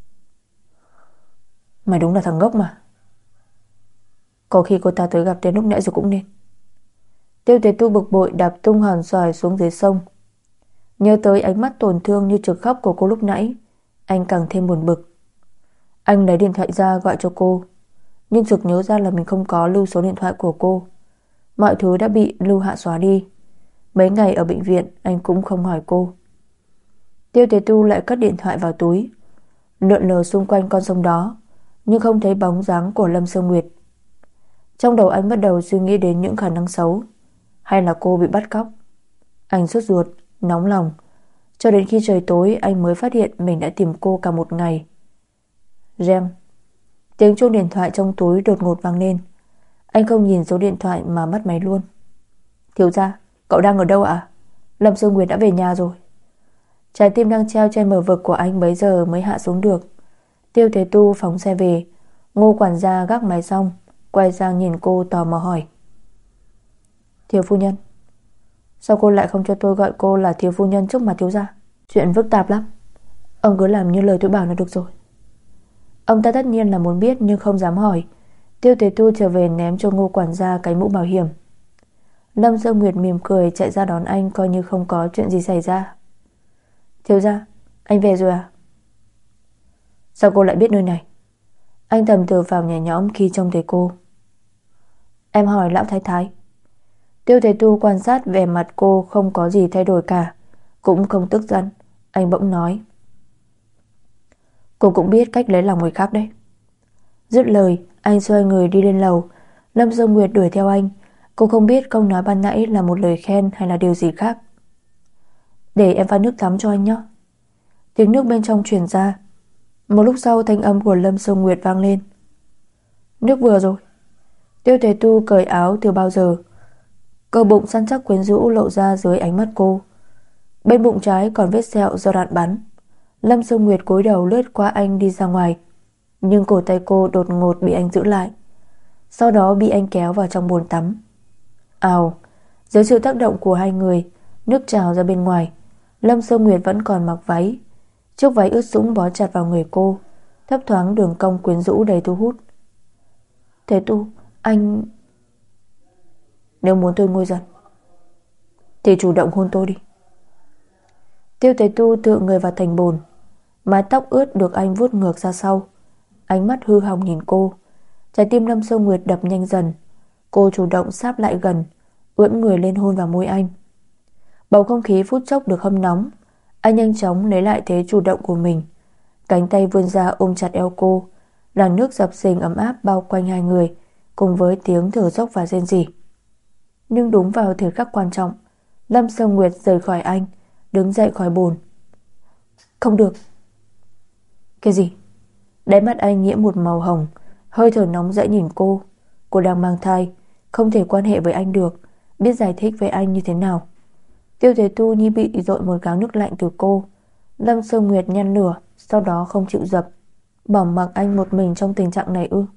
Mày đúng là thằng ngốc mà. Có khi cô ta tới gặp đến lúc nãy rồi cũng nên. Tiêu Thế Tu bực bội đạp tung hòn xoài xuống dưới sông. Nhớ tới ánh mắt tổn thương như trực khóc của cô lúc nãy, anh càng thêm buồn bực. Anh lấy điện thoại ra gọi cho cô, nhưng sực nhớ ra là mình không có lưu số điện thoại của cô. Mọi thứ đã bị Lưu Hạ xóa đi. Mấy ngày ở bệnh viện anh cũng không hỏi cô. Tiêu Thế Tu lại cất điện thoại vào túi, lượn lờ xung quanh con sông đó, nhưng không thấy bóng dáng của Lâm Sương Nguyệt. Trong đầu anh bắt đầu suy nghĩ đến những khả năng xấu. Hay là cô bị bắt cóc? Anh sốt ruột, nóng lòng. Cho đến khi trời tối anh mới phát hiện mình đã tìm cô cả một ngày. Reng. Tiếng chuông điện thoại trong túi đột ngột vang lên. Anh không nhìn số điện thoại mà bắt máy luôn. Thiếu gia, cậu đang ở đâu ạ? Lâm Sương Nguyệt đã về nhà rồi. Trái tim đang treo trên bờ vực của anh bấy giờ mới hạ xuống được. Tiêu Thế Tu phóng xe về. Ngô quản gia gác máy xong, quay sang nhìn cô tò mò hỏi. Thiếu phu nhân, sao cô lại không cho tôi gọi cô là thiếu phu nhân trước mặt thiếu gia? Chuyện phức tạp lắm. Ông cứ làm như lời tôi bảo là được rồi. Ông ta tất nhiên là muốn biết nhưng không dám hỏi. Tiêu Thế Tu trở về ném cho Ngô quản gia cái mũ bảo hiểm. Lâm Sương Nguyệt mỉm cười chạy ra đón anh, coi như không có chuyện gì xảy ra. Thiếu gia, anh về rồi à? Sao cô lại biết nơi này? Anh thầm thở phào nhẹ nhõm khi trông thấy cô. Em hỏi lão thái thái. Tiêu Thế Tu quan sát vẻ mặt cô không có gì thay đổi cả, cũng không tức giận. Anh bỗng nói. Cô cũng biết cách lấy lòng người khác đấy. Dứt lời, anh xoay người đi lên lầu. Lâm Sương Nguyệt đuổi theo anh. Cô không biết câu nói ban nãy là một lời khen hay là điều gì khác. Để em pha nước tắm cho anh nhé. Tiếng nước bên trong truyền ra. Một lúc sau thanh âm của Lâm Sương Nguyệt vang lên. Nước vừa rồi. Tiêu Thế Tu cởi áo từ bao giờ. Cơ bụng săn chắc quyến rũ lộ ra dưới ánh mắt cô. Bên bụng trái còn vết sẹo do đạn bắn. Lâm Sương Nguyệt cúi đầu lướt qua anh đi ra ngoài, nhưng cổ tay cô đột ngột bị anh giữ lại. Sau đó bị anh kéo vào trong bồn tắm. Ào, dưới sự tác động của hai người, nước trào ra bên ngoài. Lâm Sương Nguyệt vẫn còn mặc váy. Chiếc váy ướt sũng bó chặt vào người cô, thấp thoáng đường cong quyến rũ đầy thu hút. Thế Tu, anh... Nếu muốn tôi nguôi giận thì chủ động hôn tôi đi. Tiêu Thế Tu tựa người vào thành bồn. Mái tóc ướt được anh vuốt ngược ra sau. Ánh mắt hư hỏng nhìn cô. Trái tim Lâm Sương Nguyệt đập nhanh dần. Cô chủ động sáp lại gần, ưỡn người lên hôn vào môi anh. Bầu không khí phút chốc được hâm nóng. Anh nhanh chóng lấy lại thế chủ động của mình. Cánh tay vươn ra ôm chặt eo cô. Làn nước dập dềnh ấm áp bao quanh hai người, cùng với tiếng thở dốc và rên rỉ. Nhưng đúng vào thời khắc quan trọng, Lâm Sương Nguyệt rời khỏi anh, đứng dậy khỏi bồn. Không được. Cái gì? Đáy mắt anh nhiễm một màu hồng, hơi thở nóng dậy nhìn cô. Cô đang mang thai, không thể quan hệ với anh được, biết giải thích với anh như thế nào. Tiêu Thế Tu như bị dội một gáo nước lạnh từ cô. Lâm Sương Nguyệt nhăn lửa, sau đó không chịu dập, bỏ mặc anh một mình trong tình trạng này ư?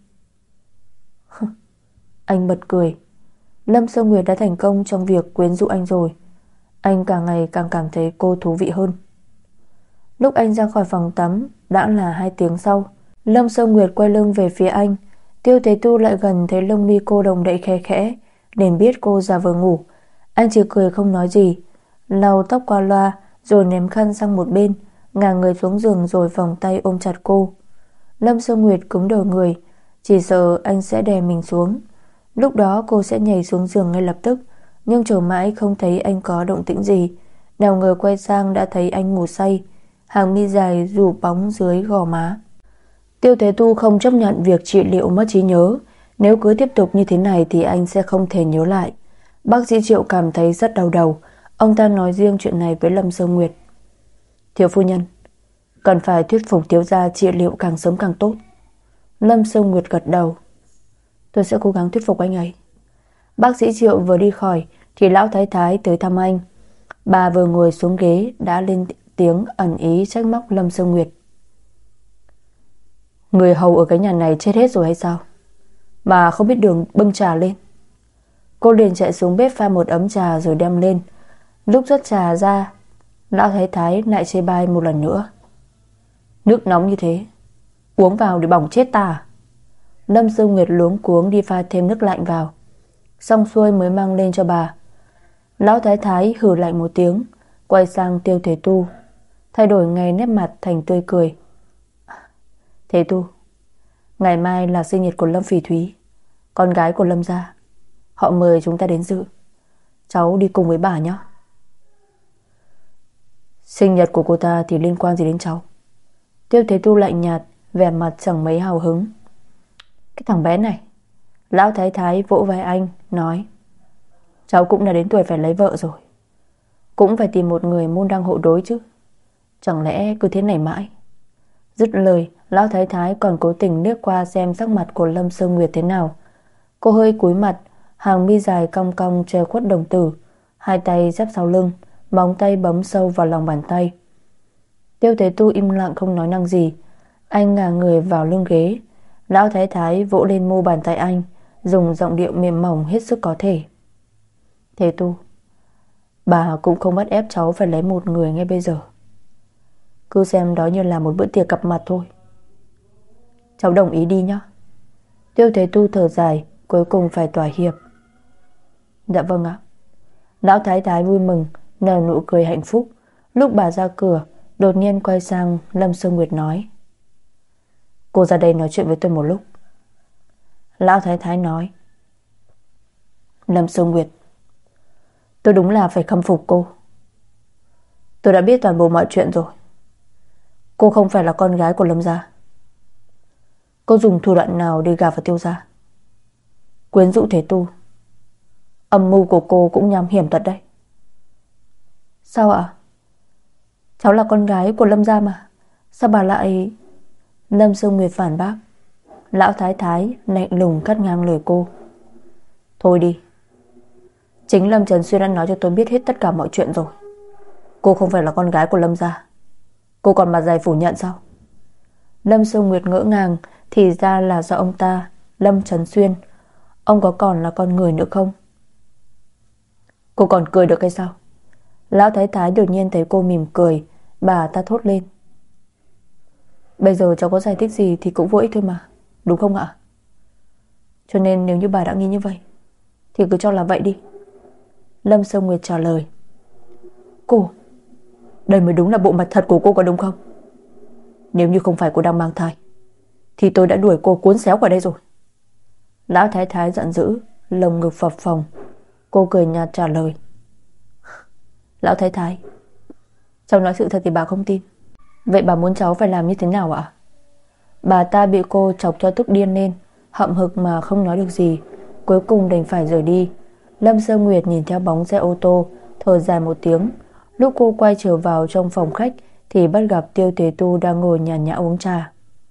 Anh bật cười. Lâm Sương Nguyệt đã thành công trong việc quyến rũ anh rồi. Anh càng ngày càng cảm thấy cô thú vị hơn. Lúc anh ra khỏi phòng tắm đã là 2 tiếng sau. Lâm Sơ Nguyệt quay lưng về phía anh. Tiêu Tế Tu lại gần thấy lông mi cô đồng đậy khe khẽ, nên biết cô giả vờ ngủ. Anh chỉ cười không nói gì, lau tóc qua loa rồi ném khăn sang một bên, ngả người xuống giường rồi vòng tay ôm chặt cô. Lâm Sơ Nguyệt cứng đờ người, chỉ sợ anh sẽ đè mình xuống. Lúc đó cô sẽ nhảy xuống giường ngay lập tức, nhưng chờ mãi không thấy anh có động tĩnh gì. Nào ngờ quay sang đã thấy anh ngủ say, hàng mi dài rủ bóng dưới gò má. Tiêu Thế Tu không chấp nhận việc trị liệu mất trí nhớ. Nếu cứ tiếp tục như thế này thì anh sẽ không thể nhớ lại. Bác sĩ Triệu cảm thấy rất đau đầu. Ông ta nói riêng chuyện này với Lâm Sơ Nguyệt. Thiếu phu nhân, cần phải thuyết phục thiếu gia trị liệu càng sớm càng tốt. Lâm Sơ Nguyệt gật đầu. Tôi sẽ cố gắng thuyết phục anh ấy. Bác sĩ Triệu vừa đi khỏi thì lão thái thái tới thăm anh. Bà vừa ngồi xuống ghế đã lên tiếng ẩn ý trách móc Lâm Sơ Nguyệt. Người hầu ở cái nhà này chết hết rồi hay sao mà không biết đường bưng trà lên? Cô liền chạy xuống bếp pha một ấm trà rồi đem lên. Lúc rót trà ra, lão thái thái lại chê bai một lần nữa. Nước nóng như thế, uống vào để bỏng chết ta à? Lâm Sơ Nguyệt luống cuống đi pha thêm nước lạnh vào, xong xuôi mới mang lên cho bà. Lão thái thái hừ lạnh một tiếng, quay sang Tiêu Thế Tu, thay đổi ngay nét mặt thành tươi cười. Thế Tu, ngày mai là sinh nhật của Lâm Phỉ Thúy, con gái của Lâm gia. Họ mời chúng ta đến dự. Cháu đi cùng với bà nhé. Sinh nhật của cô ta thì liên quan gì đến cháu? Tiêu Thế Tu lạnh nhạt, vẻ mặt chẳng mấy hào hứng. Cái thằng bé này. Lão thái thái vỗ vai anh, nói. Cháu cũng đã đến tuổi phải lấy vợ rồi, cũng phải tìm một người môn đăng hộ đối chứ. Chẳng lẽ cứ thế này mãi? Dứt lời, lão thái thái còn cố tình liếc qua xem sắc mặt của Lâm Sơ Nguyệt thế nào. Cô hơi cúi mặt, hàng mi dài cong cong che khuất đồng tử, hai tay giáp sau lưng, móng tay bấm sâu vào lòng bàn tay. Tiêu Thế Tu im lặng không nói năng gì. Anh ngả người vào lưng ghế. Lão thái thái vỗ lên mu bàn tay anh, dùng giọng điệu mềm mỏng hết sức có thể. Thế Tu, bà cũng không bắt ép cháu phải lấy một người ngay bây giờ. Cứ xem đó như là một bữa tiệc gặp mặt thôi. Cháu đồng ý đi nhé. Tiêu Thế Tu thở dài, cuối cùng phải thỏa hiệp. Dạ vâng ạ. Lão thái thái vui mừng, nở nụ cười hạnh phúc. Lúc bà ra cửa, đột nhiên quay sang Lâm Sơ Nguyệt nói. Cô ra đây nói chuyện với tôi một lúc. Lão thái thái nói. Lâm Sơ Nguyệt, tôi đúng là phải khâm phục cô. Tôi đã biết toàn bộ mọi chuyện rồi. Cô không phải là con gái của Lâm gia. Cô dùng thủ đoạn nào để gả vào Tiêu gia? Quyến rũ Thế Tu. Âm mưu của cô cũng nham hiểm thật đấy. Sao ạ? Cháu là con gái của Lâm gia mà, sao bà lại... Lâm Sơ Nguyệt phản bác. Lão thái thái lạnh lùng cắt ngang lời cô. Thôi đi. Chính Lâm Trần Xuyên đã nói cho tôi biết hết tất cả mọi chuyện rồi. Cô không phải là con gái của Lâm gia. Cô còn mặt dày phủ nhận sao? Lâm Sơ Nguyệt ngỡ ngàng. Thì ra là do ông ta, Lâm Trần Xuyên. Ông có còn là con người nữa không? Cô còn cười được hay sao? Lão thái thái đột nhiên thấy cô mỉm cười, bà ta thốt lên. Bây giờ cháu có giải thích gì thì cũng vô ích thôi mà, đúng không ạ? Cho nên nếu như bà đã nghĩ như vậy thì cứ cho là vậy đi. Lâm Sơ Nguyệt trả lời. Cô, đây mới đúng là bộ mặt thật của cô có đúng không? Nếu như không phải cô đang mang thai thì tôi đã đuổi cô cuốn xéo khỏi đây rồi. Lão thái thái giận dữ, lồng ngực phập phồng. Cô cười nhạt trả lời. Lão thái thái, cháu nói sự thật thì bà không tin. Vậy bà muốn cháu phải làm như thế nào ạ? Bà ta bị cô chọc cho tức điên lên, hậm hực mà không nói được gì, cuối cùng đành phải rời đi. Lâm Sơ Nguyệt nhìn theo bóng xe ô tô, thở dài một tiếng. Lúc cô quay trở vào trong phòng khách thì bắt gặp Tiêu Thế Tu đang ngồi nhàn nhã uống trà.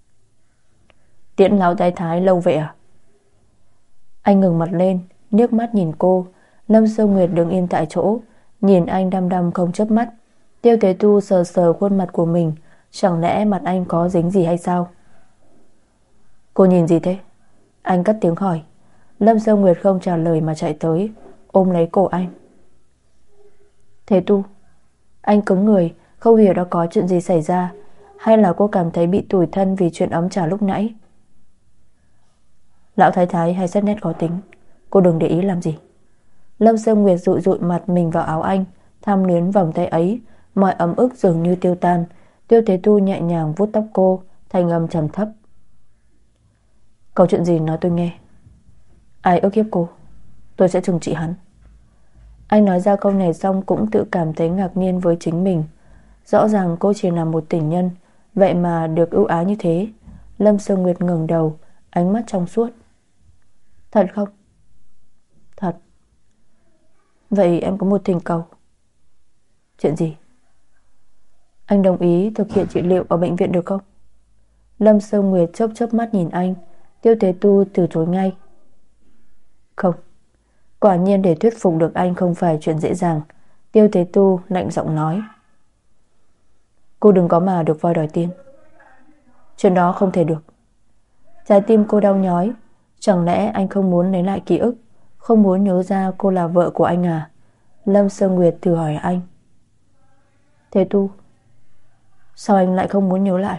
Tiễn lão thái thái lâu vậy à? Anh ngừng mặt lên, nước mắt nhìn cô. Lâm Sơ Nguyệt đứng im tại chỗ, nhìn anh đăm đăm không chớp mắt. Tiêu Thế Tu sờ sờ khuôn mặt của mình, chẳng lẽ mặt anh có dính gì hay sao? Cô nhìn gì thế? Anh cất tiếng hỏi. Lâm Sơ Nguyệt không trả lời mà chạy tới, ôm lấy cổ anh. Thế Tu, anh cứng người, không hiểu đã có chuyện gì xảy ra, hay là cô cảm thấy bị tủi thân vì chuyện ấm trà lúc nãy? Lão thái thái hay rất nét khó tính, cô đừng để ý làm gì. Lâm Sương Nguyệt dụi dụi mặt mình vào áo anh, tham luyến vòng tay ấy, mọi ấm ức dường như tiêu tan. Tiêu Thế Tu nhẹ nhàng vuốt tóc cô, thanh âm trầm thấp. Có chuyện gì nói tôi nghe. Ai ức hiếp cô, tôi sẽ trừng trị hắn. Anh nói ra câu này xong cũng tự cảm thấy ngạc nhiên với chính mình. Rõ ràng cô chỉ là một tình nhân, vậy mà được ưu ái như thế. Lâm Sương Nguyệt ngẩng đầu, ánh mắt trong suốt. Thật không? Thật. Vậy em có một thỉnh cầu. Chuyện gì? Anh đồng ý thực hiện trị liệu ở bệnh viện được không? Lâm Sương Nguyệt chớp chớp mắt nhìn anh. Tiêu Thế Tu từ chối ngay. Không. Quả nhiên để thuyết phục được anh không phải chuyện dễ dàng. Tiêu Thế Tu lạnh giọng nói. Cô đừng có mà được voi đòi tiên. Chuyện đó không thể được. Trái tim cô đau nhói. Chẳng lẽ anh không muốn lấy lại ký ức, không muốn nhớ ra cô là vợ của anh à? Lâm Sương Nguyệt thử hỏi anh. Thế Tu, sao anh lại không muốn nhớ lại?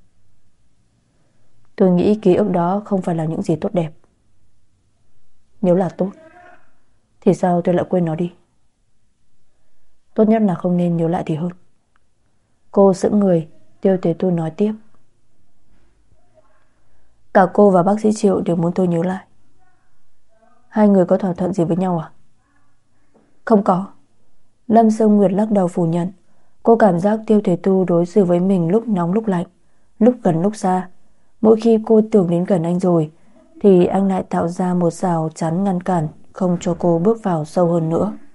Tôi nghĩ ký ức đó không phải là những gì tốt đẹp. Nếu là tốt thì sao tôi lại quên nó đi? Tốt nhất là không nên nhớ lại thì hơn. Cô sững người. Tiêu Thế Tu nói tiếp. Cả cô và bác sĩ Triệu đều muốn tôi nhớ lại. Hai người có thỏa thuận gì với nhau à? Không có. Lâm Sương Nguyệt lắc đầu phủ nhận. Cô cảm giác Tiêu Thế Tu đối xử với mình lúc nóng lúc lạnh, lúc gần lúc xa. Mỗi khi cô tưởng đến gần anh rồi thì anh lại tạo ra một rào chắn ngăn cản, không cho cô bước vào sâu hơn nữa.